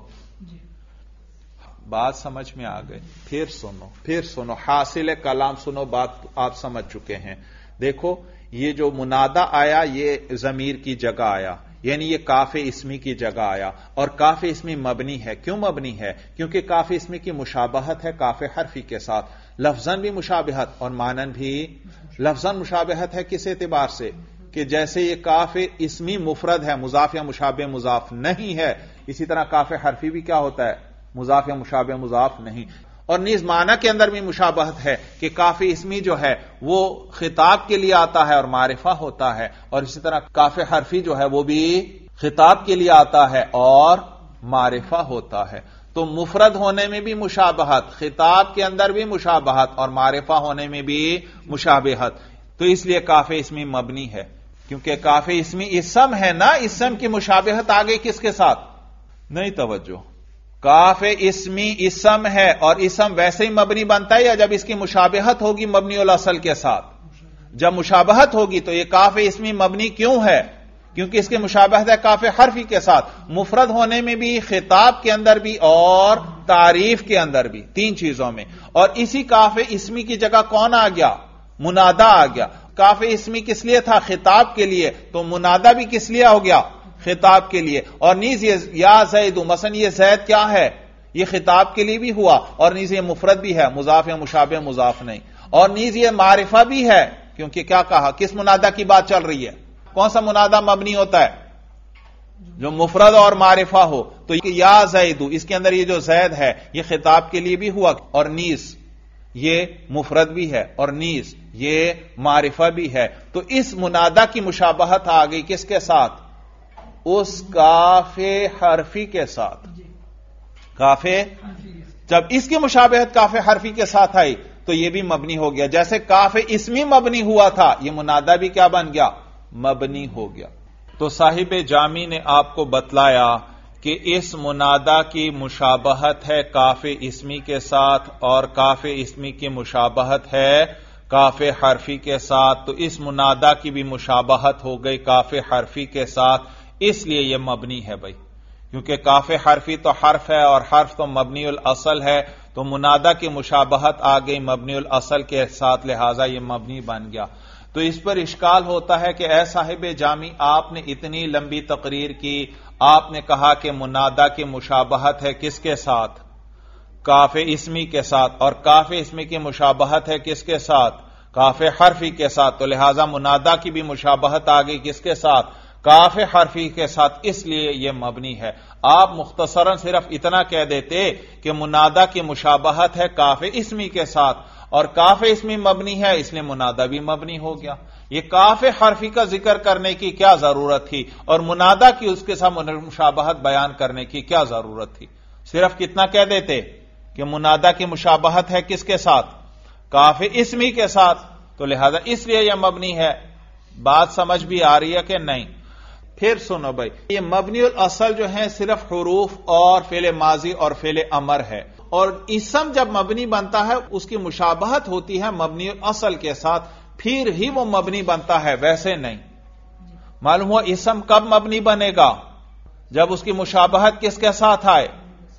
بات سمجھ میں آ گئی. پھر سنو حاصل کلام سنو. بات آپ سمجھ چکے ہیں. دیکھو یہ جو منادا آیا یہ ضمیر کی جگہ آیا یعنی یہ کاف اسمی کی جگہ آیا، اور کاف اسمی مبنی ہے. کیوں مبنی ہے؟ کیونکہ کاف اسمی کی مشابہت ہے کاف حرفی کے ساتھ. لفظاً بھی مشابہت اور معنن بھی. لفظاً مشابہت ہے کس اعتبار سے؟ کہ جیسے یہ کاف اسمی مفرد ہے، مضاف یا مشابہ مضاف نہیں ہے، اسی طرح کاف حرفی بھی کیا ہوتا ہے؟ مضاف یا مشابہ مضاف نہیں. اور نیز معنی کے اندر بھی مشابہت ہے کہ کاف اسمی جو ہے وہ خطاب کے لیے آتا ہے اور معرفہ ہوتا ہے، اور اسی طرح کاف حرفی جو ہے وہ بھی خطاب کے لیے آتا ہے اور معرفہ ہوتا ہے. تو مفرد ہونے میں بھی مشابہت، خطاب کے اندر بھی مشابہت، اور معرفہ ہونے میں بھی مشابہت. تو اس لیے کاف اسمی مبنی ہے کیونکہ کاف اسمی اسم ہے نا. اسم کی مشابہت آ گئی کس کے ساتھ؟ نہیں توجہ. کاف اسمی اسم ہے اور اسم ویسے ہی مبنی بنتا ہے یا جب اس کی مشابہت ہوگی مبنی الاصل کے ساتھ؟ جب مشابہت ہوگی. تو یہ کاف اسمی مبنی کیوں ہے؟ کیونکہ اس کی مشابہت ہے کاف حرفی کے ساتھ، مفرد ہونے میں بھی، خطاب کے اندر بھی، اور تعریف کے اندر بھی، تین چیزوں میں. اور اسی کاف اسمی کی جگہ کون آ گیا؟ منادا آ گیا. کاف اسمی کس لیے تھا؟ خطاب کے لیے. تو منادا بھی کس لیے ہو گیا؟ خطاب کے لیے. اور نیز یہ یا زید، مثلا یہ زید کیا ہے؟ یہ خطاب کے لیے بھی ہوا، اور نیز یہ مفرد بھی ہے، مضاف یا مشابہ مضاف نہیں. اور نیز یہ معرفہ بھی ہے کیونکہ کیا کہا؟ کس منادا کی بات چل رہی ہے؟ کون سا منادا مبنی ہوتا ہے؟ جو مفرد اور معرفہ ہو. تو یا زید، اس کے اندر یہ جو زید ہے یہ خطاب کے لیے بھی ہوا، اور نیز یہ مفرد بھی ہے، اور نیز یہ معرفہ بھی ہے. تو اس منادا کی مشابہت آ گئی کس کے ساتھ؟ اس کاف حرفی کے ساتھ. کاف جب اس کی مشابہت کاف حرفی کے ساتھ آئی تو یہ بھی مبنی ہو گیا. جیسے کاف اسمی مبنی ہوا تھا, یہ منادا بھی کیا بن گیا؟ مبنی ہو گیا. تو صاحب جامی نے آپ کو بتلایا کہ اس منادا کی مشابہت ہے کاف اسمی کے ساتھ اور کاف اسمی کی مشابہت ہے کاف حرفی کے ساتھ. تو اس منادا کی بھی مشابہت ہو گئی کاف حرفی کے ساتھ, اس لیے یہ مبنی ہے بھائی, کیونکہ کاف حرفی تو حرف ہے اور حرف تو مبنی الاصل ہے, تو منادا کی مشابہت آ گئی مبنی الاصل کے ساتھ, لہذا یہ مبنی بن گیا. تو اس پر اشکال ہوتا ہے کہ اے صاحب جامی, آپ نے اتنی لمبی تقریر کی, آپ نے کہا کہ منادا کی مشابہت ہے کس کے ساتھ؟ کاف اسمی کے ساتھ, اور کاف اسمی کی مشابہت ہے کس کے ساتھ؟ کاف حرفی کے ساتھ. تو لہذا منادا کی بھی مشابہت آ گئی کس کے ساتھ؟ کاف حرفی کے ساتھ, اس لیے یہ مبنی ہے. آپ مختصراً صرف اتنا کہہ دیتے کہ منادا کی مشابہت ہے کاف اسمی کے ساتھ اور کاف اسمی مبنی ہے, اس لیے منادا بھی مبنی ہو گیا. یہ کاف حرفی کا ذکر کرنے کی کیا ضرورت تھی اور منادا کی اس کے ساتھ مشابہت بیان کرنے کی کیا ضرورت تھی؟ صرف کتنا کہہ دیتے کہ منادا کی مشابہت ہے کس کے ساتھ؟ کاف اسمی کے ساتھ, تو لہذا اس لیے یہ مبنی ہے. بات سمجھ بھی آ رہی ہے کہ نہیں؟ پھر سنو بھائی, یہ مبنی الاصل جو ہے صرف حروف اور فعل ماضی اور فعل امر ہے, اور اسم جب مبنی بنتا ہے اس کی مشابہت ہوتی ہے مبنی الاصل کے ساتھ, پھر ہی وہ مبنی بنتا ہے, ویسے نہیں. معلوم ہوا اسم کب مبنی بنے گا؟ جب اس کی مشابہت کس کے ساتھ آئے؟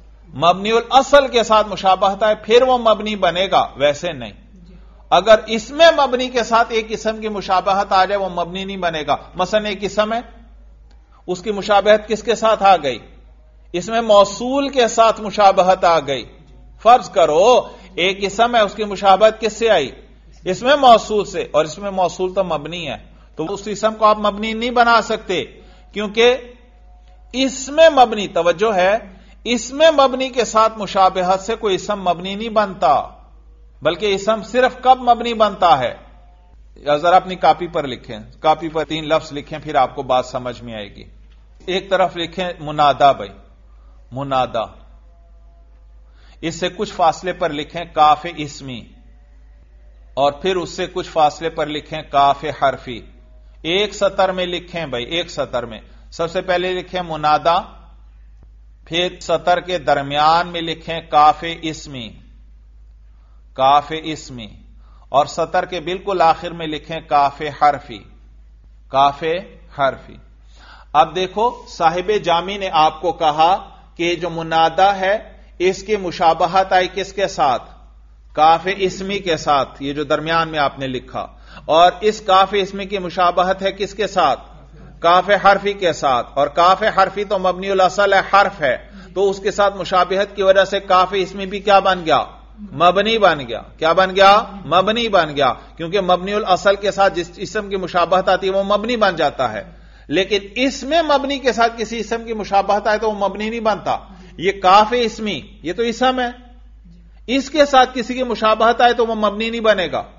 مبنی الاصل کے ساتھ مشابہت آئے, پھر وہ مبنی بنے گا, ویسے نہیں. اگر اس میں مبنی کے ساتھ ایک اسم کی مشابہت آ جائے وہ مبنی نہیں بنے گا. مثلا ایک اسم ہے, اس کی مشابہت کس کے ساتھ آ گئی؟ اس میں موصول کے ساتھ مشابہت آ گئی. فرض کرو ایک اسم ہے, اس کی مشابہت کس سے آئی؟ اس میں موصول سے, اور اس میں موصول تو مبنی ہے, تو اس اسم کو آپ مبنی نہیں بنا سکتے, کیونکہ اس میں مبنی, توجہ ہے, اس میں مبنی کے ساتھ مشابہت سے کوئی اسم مبنی نہیں بنتا, بلکہ اسم صرف کب مبنی بنتا ہے؟ ذرا اپنی کاپی پر لکھیں, کاپی پر 3 لفظ لکھیں, پھر آپ کو بات سمجھ میں آئے گی. ایک طرف لکھیں منادا بھائی, منادا, اس سے کچھ فاصلے پر لکھیں کاف اسمی, اور پھر اس سے کچھ فاصلے پر لکھیں کاف حرفی. ایک سطر میں لکھیں بھائی, ایک سطر میں. سب سے پہلے لکھیں منادا, پھر سطر کے درمیان میں لکھیں کاف اسمی, کاف اسمی, اور سطر کے بالکل آخر میں لکھیں کاف حرفی, کاف حرفی. اب دیکھو صاحب جامی نے آپ کو کہا کہ جو منادا ہے اس کی مشابہت آئی کس کے ساتھ؟ کاف اسمی کے ساتھ, یہ جو درمیان میں آپ نے لکھا, اور اس کاف اسمی کی مشابہت ہے کس کے ساتھ؟ کاف حرفی کے ساتھ, اور کاف حرفی تو مبنی الاصل ہے, حرف ہے, تو اس کے ساتھ مشابہت کی وجہ سے کاف اسمی بھی کیا بن گیا؟ مبنی بن گیا. کیا بن گیا؟ مبنی بن گیا, کیونکہ مبنی الاصل کے ساتھ جس اسم کی مشابہت آتی ہے وہ مبنی بن جاتا ہے. لیکن اس میں مبنی کے ساتھ کسی اسم کی مشابہت آئے تو وہ مبنی نہیں بنتا. یہ کاف اسمی, یہ تو اسم ہے, اس کے ساتھ کسی کی مشابہت آئے تو وہ مبنی نہیں بنے گا,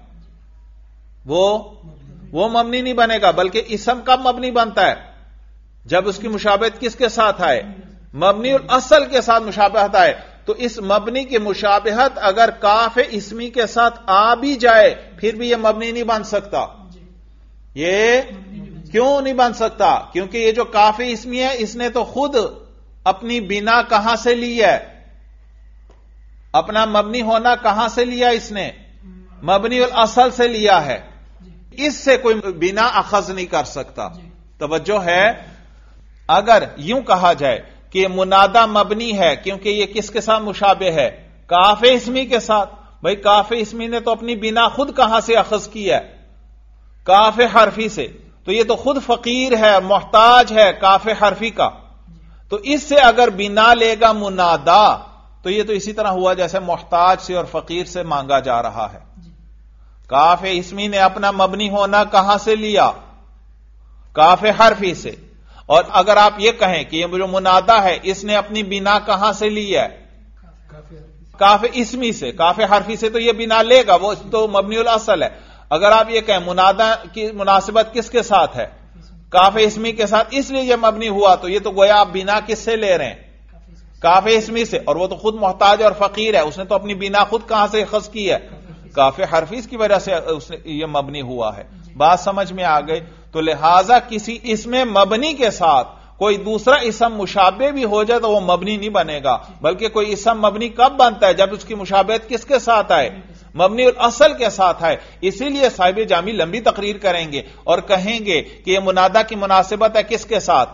وہ مبنی نہیں بنے گا. بلکہ اسم کب مبنی بنتا ہے؟ جب اس کی مشابہت کس کے ساتھ آئے؟ مبنی الاصل کے ساتھ مشابہت آئے. تو اس مبنی کی مشابہت اگر کاف اسمی کے ساتھ آ بھی جائے پھر بھی یہ مبنی نہیں بن سکتا. یہ کیوں نہیں بن سکتا؟ کیونکہ یہ جو کاف اسمی ہے اس نے تو خود اپنی بنا کہاں سے لی ہے؟ اپنا مبنی ہونا کہاں سے لیا؟ اس نے مبنی الاصل سے لیا ہے, اس سے کوئی بنا اخذ نہیں کر سکتا. توجہ ہے, اگر یوں کہا جائے کہ منادا مبنی ہے کیونکہ یہ کس کے ساتھ مشابہ ہے؟ کاف اسمی کے ساتھ. بھائی کاف اسمی نے تو اپنی بنا خود کہاں سے اخذ کی ہے؟ کاف حرفی سے. تو یہ تو خود فقیر ہے, محتاج ہے کاف حرفی کا. تو اس سے اگر بنا لے گا منادا تو یہ تو اسی طرح ہوا جیسے محتاج سے اور فقیر سے مانگا جا رہا ہے. کاف اسمی نے اپنا مبنی ہونا کہاں سے لیا؟ کاف حرفی سے. اور اگر آپ یہ کہیں کہ یہ جو منادا ہے اس نے اپنی بنا کہاں سے لی ہے؟ کاف اسمی سے. کاف حرفی سے تو یہ بنا لے گا, وہ تو مبنی الاصل ہے. اگر آپ یہ کہیں منادا کی مناسبت کس کے ساتھ ہے؟ کاف اسمی کے ساتھ, اس لیے یہ مبنی ہوا, تو یہ تو گویا آپ بنا کس سے لے رہے ہیں؟ کاف اسمی سے، اور وہ تو خود محتاج اور فقیر ہے، اس نے تو اپنی بنا خود کہاں سے اخذ کی ہے؟ کاف حرفی کی وجہ سے یہ مبنی ہوا ہے. بات سمجھ میں آ گئی؟ تو لہذا کسی اسم مبنی کے ساتھ کوئی دوسرا اسم مشابہ بھی ہو جائے تو وہ مبنی نہیں بنے گا، بلکہ کوئی اسم مبنی کب بنتا ہے؟ جب اس کی مشابہت کس کے ساتھ آئے؟ مبنی الاصل کے ساتھ ہے. اسی لیے صاحب جامی لمبی تقریر کریں گے اور کہیں گے کہ یہ منادا کی مناسبت ہے کس کے ساتھ؟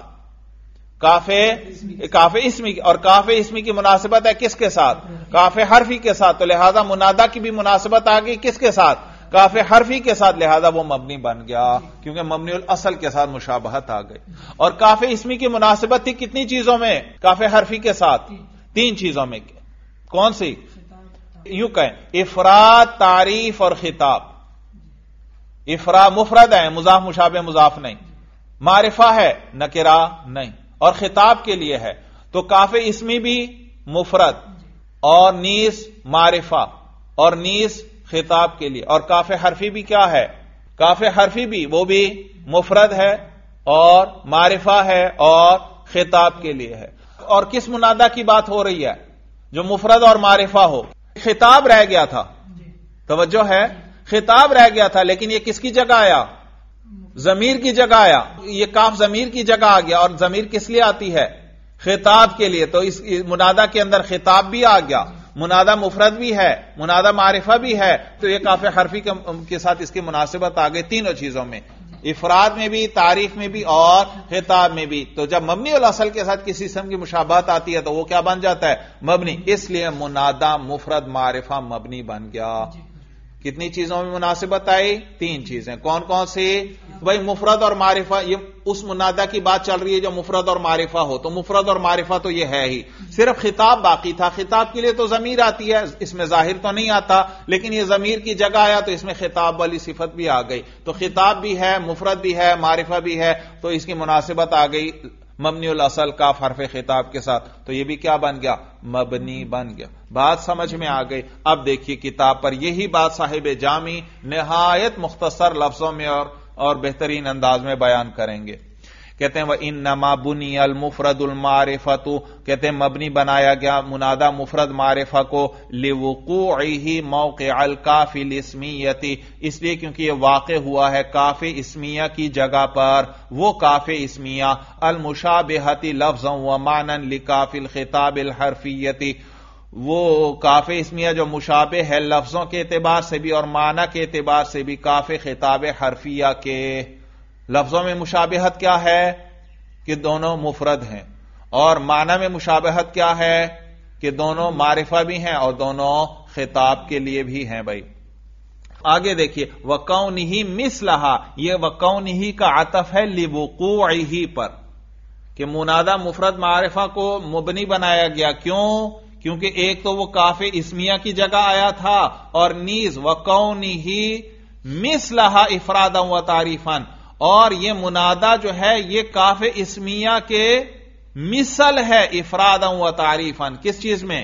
کاف اسمی کی، اور کاف اسمی کی مناسبت ہے کس کے ساتھ؟ کاف حرفی کے ساتھ. تو لہذا منادا کی بھی مناسبت آ گئی کس کے ساتھ؟ کاف حرفی کے ساتھ، لہذا وہ مبنی بن گیا کیونکہ مبنی الاصل کے ساتھ مشابہت آ گئی. اور کاف اسمی کی مناسبت تھی کتنی چیزوں میں؟ کاف حرفی کے ساتھ 3 چیزوں میں. کون سی؟ یوں کہیں افراد، تعریف اور خطاب. افراد مفرد ہے، مضاف مشابہ مضاف نہیں، معرفہ ہے نکرہ نہیں، اور خطاب کے لیے ہے. تو کاف اسمی بھی مفرد اور نیز معرفہ اور نیز خطاب کے لیے. اور کاف حرفی بھی کیا ہے؟ کاف حرفی بھی وہ بھی مفرد ہے اور معرفہ ہے اور خطاب کے لیے ہے. اور کس منادا کی بات ہو رہی ہے جو مفرد اور معرفہ ہو؟ خطاب رہ گیا تھا، توجہ ہے، خطاب رہ گیا تھا، لیکن یہ کس کی جگہ آیا؟ ضمیر کی جگہ آیا. یہ کاف ضمیر کی جگہ آ گیا، اور ضمیر کس لیے آتی ہے؟ خطاب کے لیے. تو اس منادا کے اندر خطاب بھی آ گیا، منادا مفرد بھی ہے، منادا معرفہ بھی ہے. تو یہ کاف حرفی کے ساتھ اس کی مناسبت آ گئی تینوں چیزوں میں، افراد میں بھی، تعریف میں بھی اور خطاب میں بھی. تو جب مبنی الاصل کے ساتھ کسی اسم کی مشابہت آتی ہے تو وہ کیا بن جاتا ہے؟ مبنی. اس لیے منادا مفرد معرفہ مبنی بن گیا. کتنی چیزوں میں مناسبت آئی؟ 3 چیزیں. کون کون سی؟ بھائی مفرد اور معرفہ. یہ اس منادا کی بات چل رہی ہے جو مفرد اور معرفہ ہو، تو مفرد اور معرفہ تو یہ ہے ہی. صرف خطاب باقی تھا. خطاب کے لیے تو ضمیر آتی ہے، اس میں ظاہر تو نہیں آتا، لیکن یہ ضمیر کی جگہ آیا تو اس میں خطاب والی صفت بھی آ گئی. تو خطاب بھی ہے، مفرد بھی ہے، معرفہ بھی ہے، تو اس کی مناسبت آ گئی مبنی الاصل کاف حرف خطاب کے ساتھ. تو یہ بھی کیا بن گیا؟ مبنی بن گیا. بات سمجھ میں آ گئی؟ اب دیکھیے کتاب پر یہی بات صاحب جامی نہایت مختصر لفظوں میں اور بہترین انداز میں بیان کریں گے. کہتے ہیں وَإِنَّمَا بُنِيَ الْمُفْرَدُ الْمَعْرِفَةُ، کہتے ہیں مبنی بنایا گیا منادا مفرد معرفہ کو لِوُقُوعِهِ مَوْقِعَ الْكَافِ الْإِسْمِيَّةِ، اس لیے کیونکہ یہ واقع ہوا ہے کاف اسمیہ کی جگہ پر، وہ کاف اسمیہ الْمُشَابِهَةِ لَفْظًا وَمَعْنًا لِكَافِ الْخِطَابِ الْحَرْفِيَّةِ، وہ کاف اسمیہ جو مشابہ ہے لفظوں کے اعتبار سے بھی اور معنی کے اعتبار سے بھی کاف خطاب حرفیہ کے. لفظوں میں مشابہت کیا ہے؟ کہ دونوں مفرد ہیں. اور معنی میں مشابہت کیا ہے؟ کہ دونوں معرفہ بھی ہیں اور دونوں خطاب کے لیے بھی ہیں. بھائی آگے دیکھیے وَقَوْنِهِ مِثْلَهَا، یہ وَقَوْنِهِ کا عطف ہے لِوُقُوعِهِ پر، کہ منادا مفرد معرفہ کو مبنی بنایا گیا. کیوں؟ کیونکہ ایک تو وہ کاف اسمیہ کی جگہ آیا تھا، اور نیز وَقَوْنِهِ مِثْلَهَا افرادا و تعریفا، اور یہ منادا جو ہے یہ کاف اسمیہ کے مثل ہے افرادا و تعریفا. کس چیز میں؟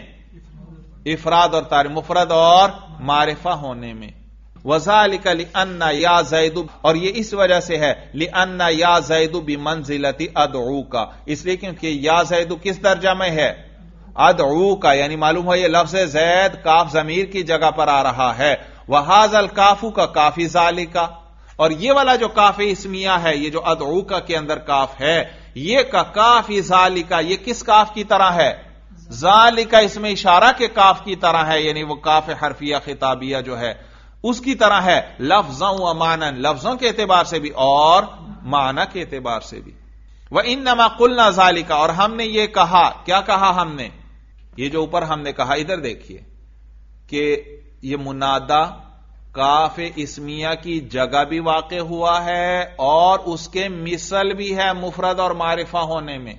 افراد اور تعریف، مفرد اور معرفہ ہونے میں. وَذَلِكَ لِأَنَّ يَا زَيْدُ، اور یہ اس وجہ سے ہے لِأَنَّ يَا زَيْدُ بِمَنزِلَةِ أَدْعُوكَ، اس لیے کیونکہ یا زید کس درجہ میں ہے؟ ادعوکا، یعنی معلوم ہو یہ لفظ زید کاف ضمیر کی جگہ پر آ رہا ہے. وہذا الکاف کا کافی ذالکا، اور یہ والا جو کاف اسمیہ ہے، یہ جو ادعوکا کے اندر کاف ہے، یہ کا کافی ذالکا، یہ کس کاف کی طرح ہے؟ ذالکا اس میں اشارہ کے کاف کی طرح ہے، یعنی وہ کاف حرفیہ خطابیہ جو ہے اس کی طرح ہے. لفظاً و معنی، لفظوں کے اعتبار سے بھی اور معنی کے اعتبار سے بھی. وَإِنَّمَا قُلْنَا ذَلِكَ، اور ہم نے یہ کہا، کیا کہا ہم نے؟ یہ جو اوپر ہم نے کہا، ادھر دیکھیے کہ یہ منادا کاف اسمیہ کی جگہ بھی واقع ہوا ہے اور اس کے مثل بھی ہے مفرد اور معرفہ ہونے میں.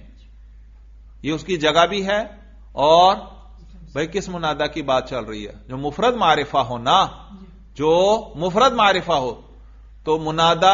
یہ اس کی جگہ بھی ہے. اور بھائی کس منادا کی بات چل رہی ہے؟ جو مفرد معرفہ ہو نا، جو مفرد معرفہ ہو. تو منادا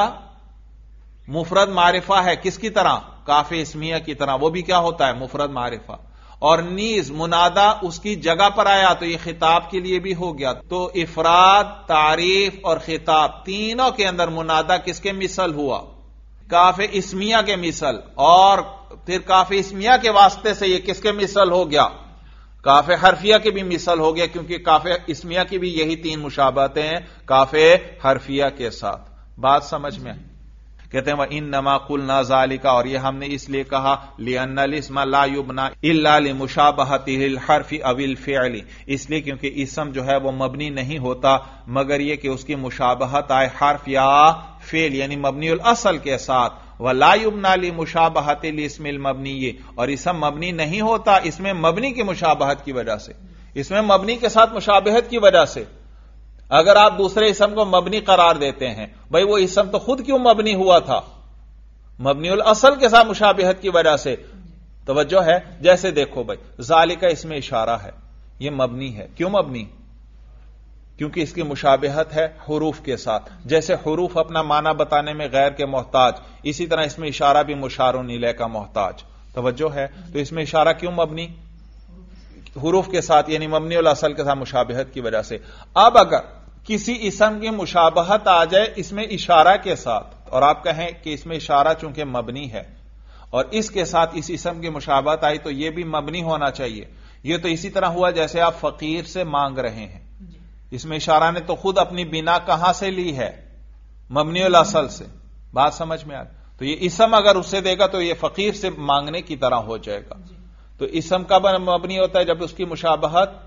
مفرد معرفہ ہے کس کی طرح؟ کاف اسمیہ کی طرح. وہ بھی کیا ہوتا ہے؟ مفرد معرفہ. اور نیز منادا اس کی جگہ پر آیا تو یہ خطاب کے لیے بھی ہو گیا. تو افراد، تعریف اور خطاب تینوں کے اندر منادا کس کے مثل ہوا؟ काफ इस्मिया के मिसल, और फिर काफ इस्मिया के वास्ते से ये किसके मिसल हो गया? काफे हरफिया के भी मिसल हो गया, क्योंकि काफे इस्मिया की भी यही 3 मुशाबहतें हैं काफे हरफिया के साथ। बात समझ में? कहते हैं इन्नमा कुलना ज़ालिका, और ये हमने इसलिए कहा लिअन्नल इस्म ला युबना इल्ला लिमुशाबहतिहिल हर्फी अविल फ़िअली, इसलिए क्योंकि इसम जो है वो मबनी नहीं होता मगर ये कि उसकी मुशाबहत आए हर्फ या फेल यानी मबनीउल असल के साथ। वला युबना लिमुशाबहतिल इस्मिल मबनी, और इसम मबनी नहीं होता इसमें मबनी की मुशाबहत की वजह से, इसमें मबनी के साथ मुशाबहत की वजह से। अगर आप दूसरे इसम को मबनी करार देते हैं, भाई वो इसम तो खुद क्यों मबनी हुआ था? मबनीउल असल के साथ मुशाबहत की वजह से। तवज्जो है? जैसे देखो भाई, ज़ालिका इसमें इशारा है, ये मबनी है। क्यों मबनी? क्योंकि इसकी मुशाबहत है हुरूफ के साथ। जैसे हुरूफ अपना माना बताने में गैर के मोहताज, इसी तरह इसमें इशारा भी मुशारुन इलैह का मोहताज। तवज्जो है? तो इसमें इशारा क्यों मबनी? हुरूफ के साथ यानी मबनीउल असल के साथ मुशाबहत की वजह से। अब अगर किसी इसम की मुशाबहत आ जाए इसमें इशारा के साथ, और आप कहें कि इसमें इशारा चूंकि मबनी है और इसके साथ इस इसम की मुशाबहत आई तो यह भी मबनी होना चाहिए। यह तो इसी तरह हुआ जैसे आप फकीर से मांग रहे हैं, इसमें इशारा ने तो खुद अपनी बिना कहां से ली है? मबनीउल असल से। बात समझ में आ? तो ये इसम अगर उससे देगा तो यह फकीर से मांगने की तरह हो जाएगा। तो इसम कब मबनी होता है? जब उसकी मुशाबहत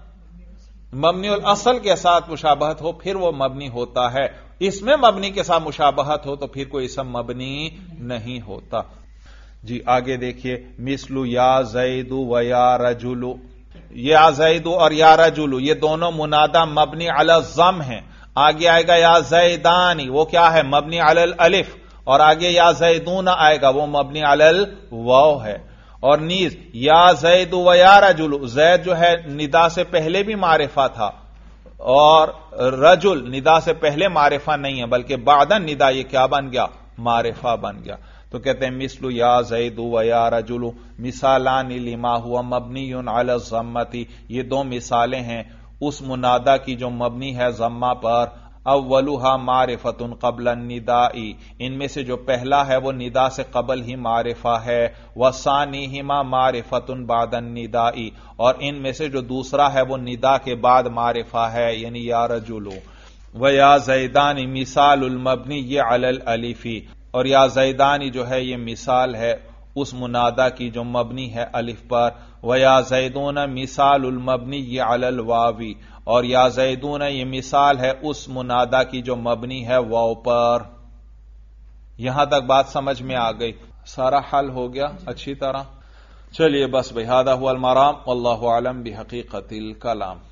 मबनीउल असल के साथ मुशाबहत हो, फिर वो मबनी होता है। इसमें मबनी के साथ मुशाबहत हो तो फिर कोई इसम मबनी नहीं होता। जी आगे देखिए, मिसलु या ज़ैदु व या रजुलु, या ज़ैदु और या रजुलु ये दोनों मुनादा मबनी अला ज़म हैं। आगे आएगा या ज़ैदानी, वो क्या है? मबनी अलल अलिफ, और आगे या ज़ैदूना आएगा, वो मबनी अलल वाव है। और नीज या ज़ैदु व या रजुलु, ज़ैद जो है निदा से पहले भी मारिफा था, और रजुल निदा से पहले मारिफा नहीं है बल्कि बादन निदा ये क्या बन गया? मारिफा बन गया। तो कहते हैं मिसलु या ज़ैदु व या रजुलु मिसालानि लिमा हुआ मबनीयुन अला ज़म्मति, ये 2 मिसालें हैं उस मुनादा की जो मबनी है ज़म्मा पर। अव्वलुहा मारिफतुन क़ब्ल निदाई, इनमें से जो पहला है वो निदा से कबल ही मारिफा है। वसानीहिमा मारिफतुन बादन निदाई, और इनमें से जो दूसरा है वो निदा के बाद मारिफा है, यानी या रजुलु। व या ज़ैदानी मिसालुल मबनी ये अलल अलिफी, और या ज़ैदानी जो है ये मिसाल है उस मुनादा की जो मबनी है अलिफ पर। व या ज़ैदून मिसालुल मबनी ये अलल वावी, और या ज़ैदून ये मिसाल है उस मुनादा की जो मबनी है वाव पर। यहां तक बात समझ में आ गई? सारा हल हो गया अच्छी तरह। चलिए बस बिहादा हुवल मराम, वल्लाहु आलम बिहकीकतिल कलाम।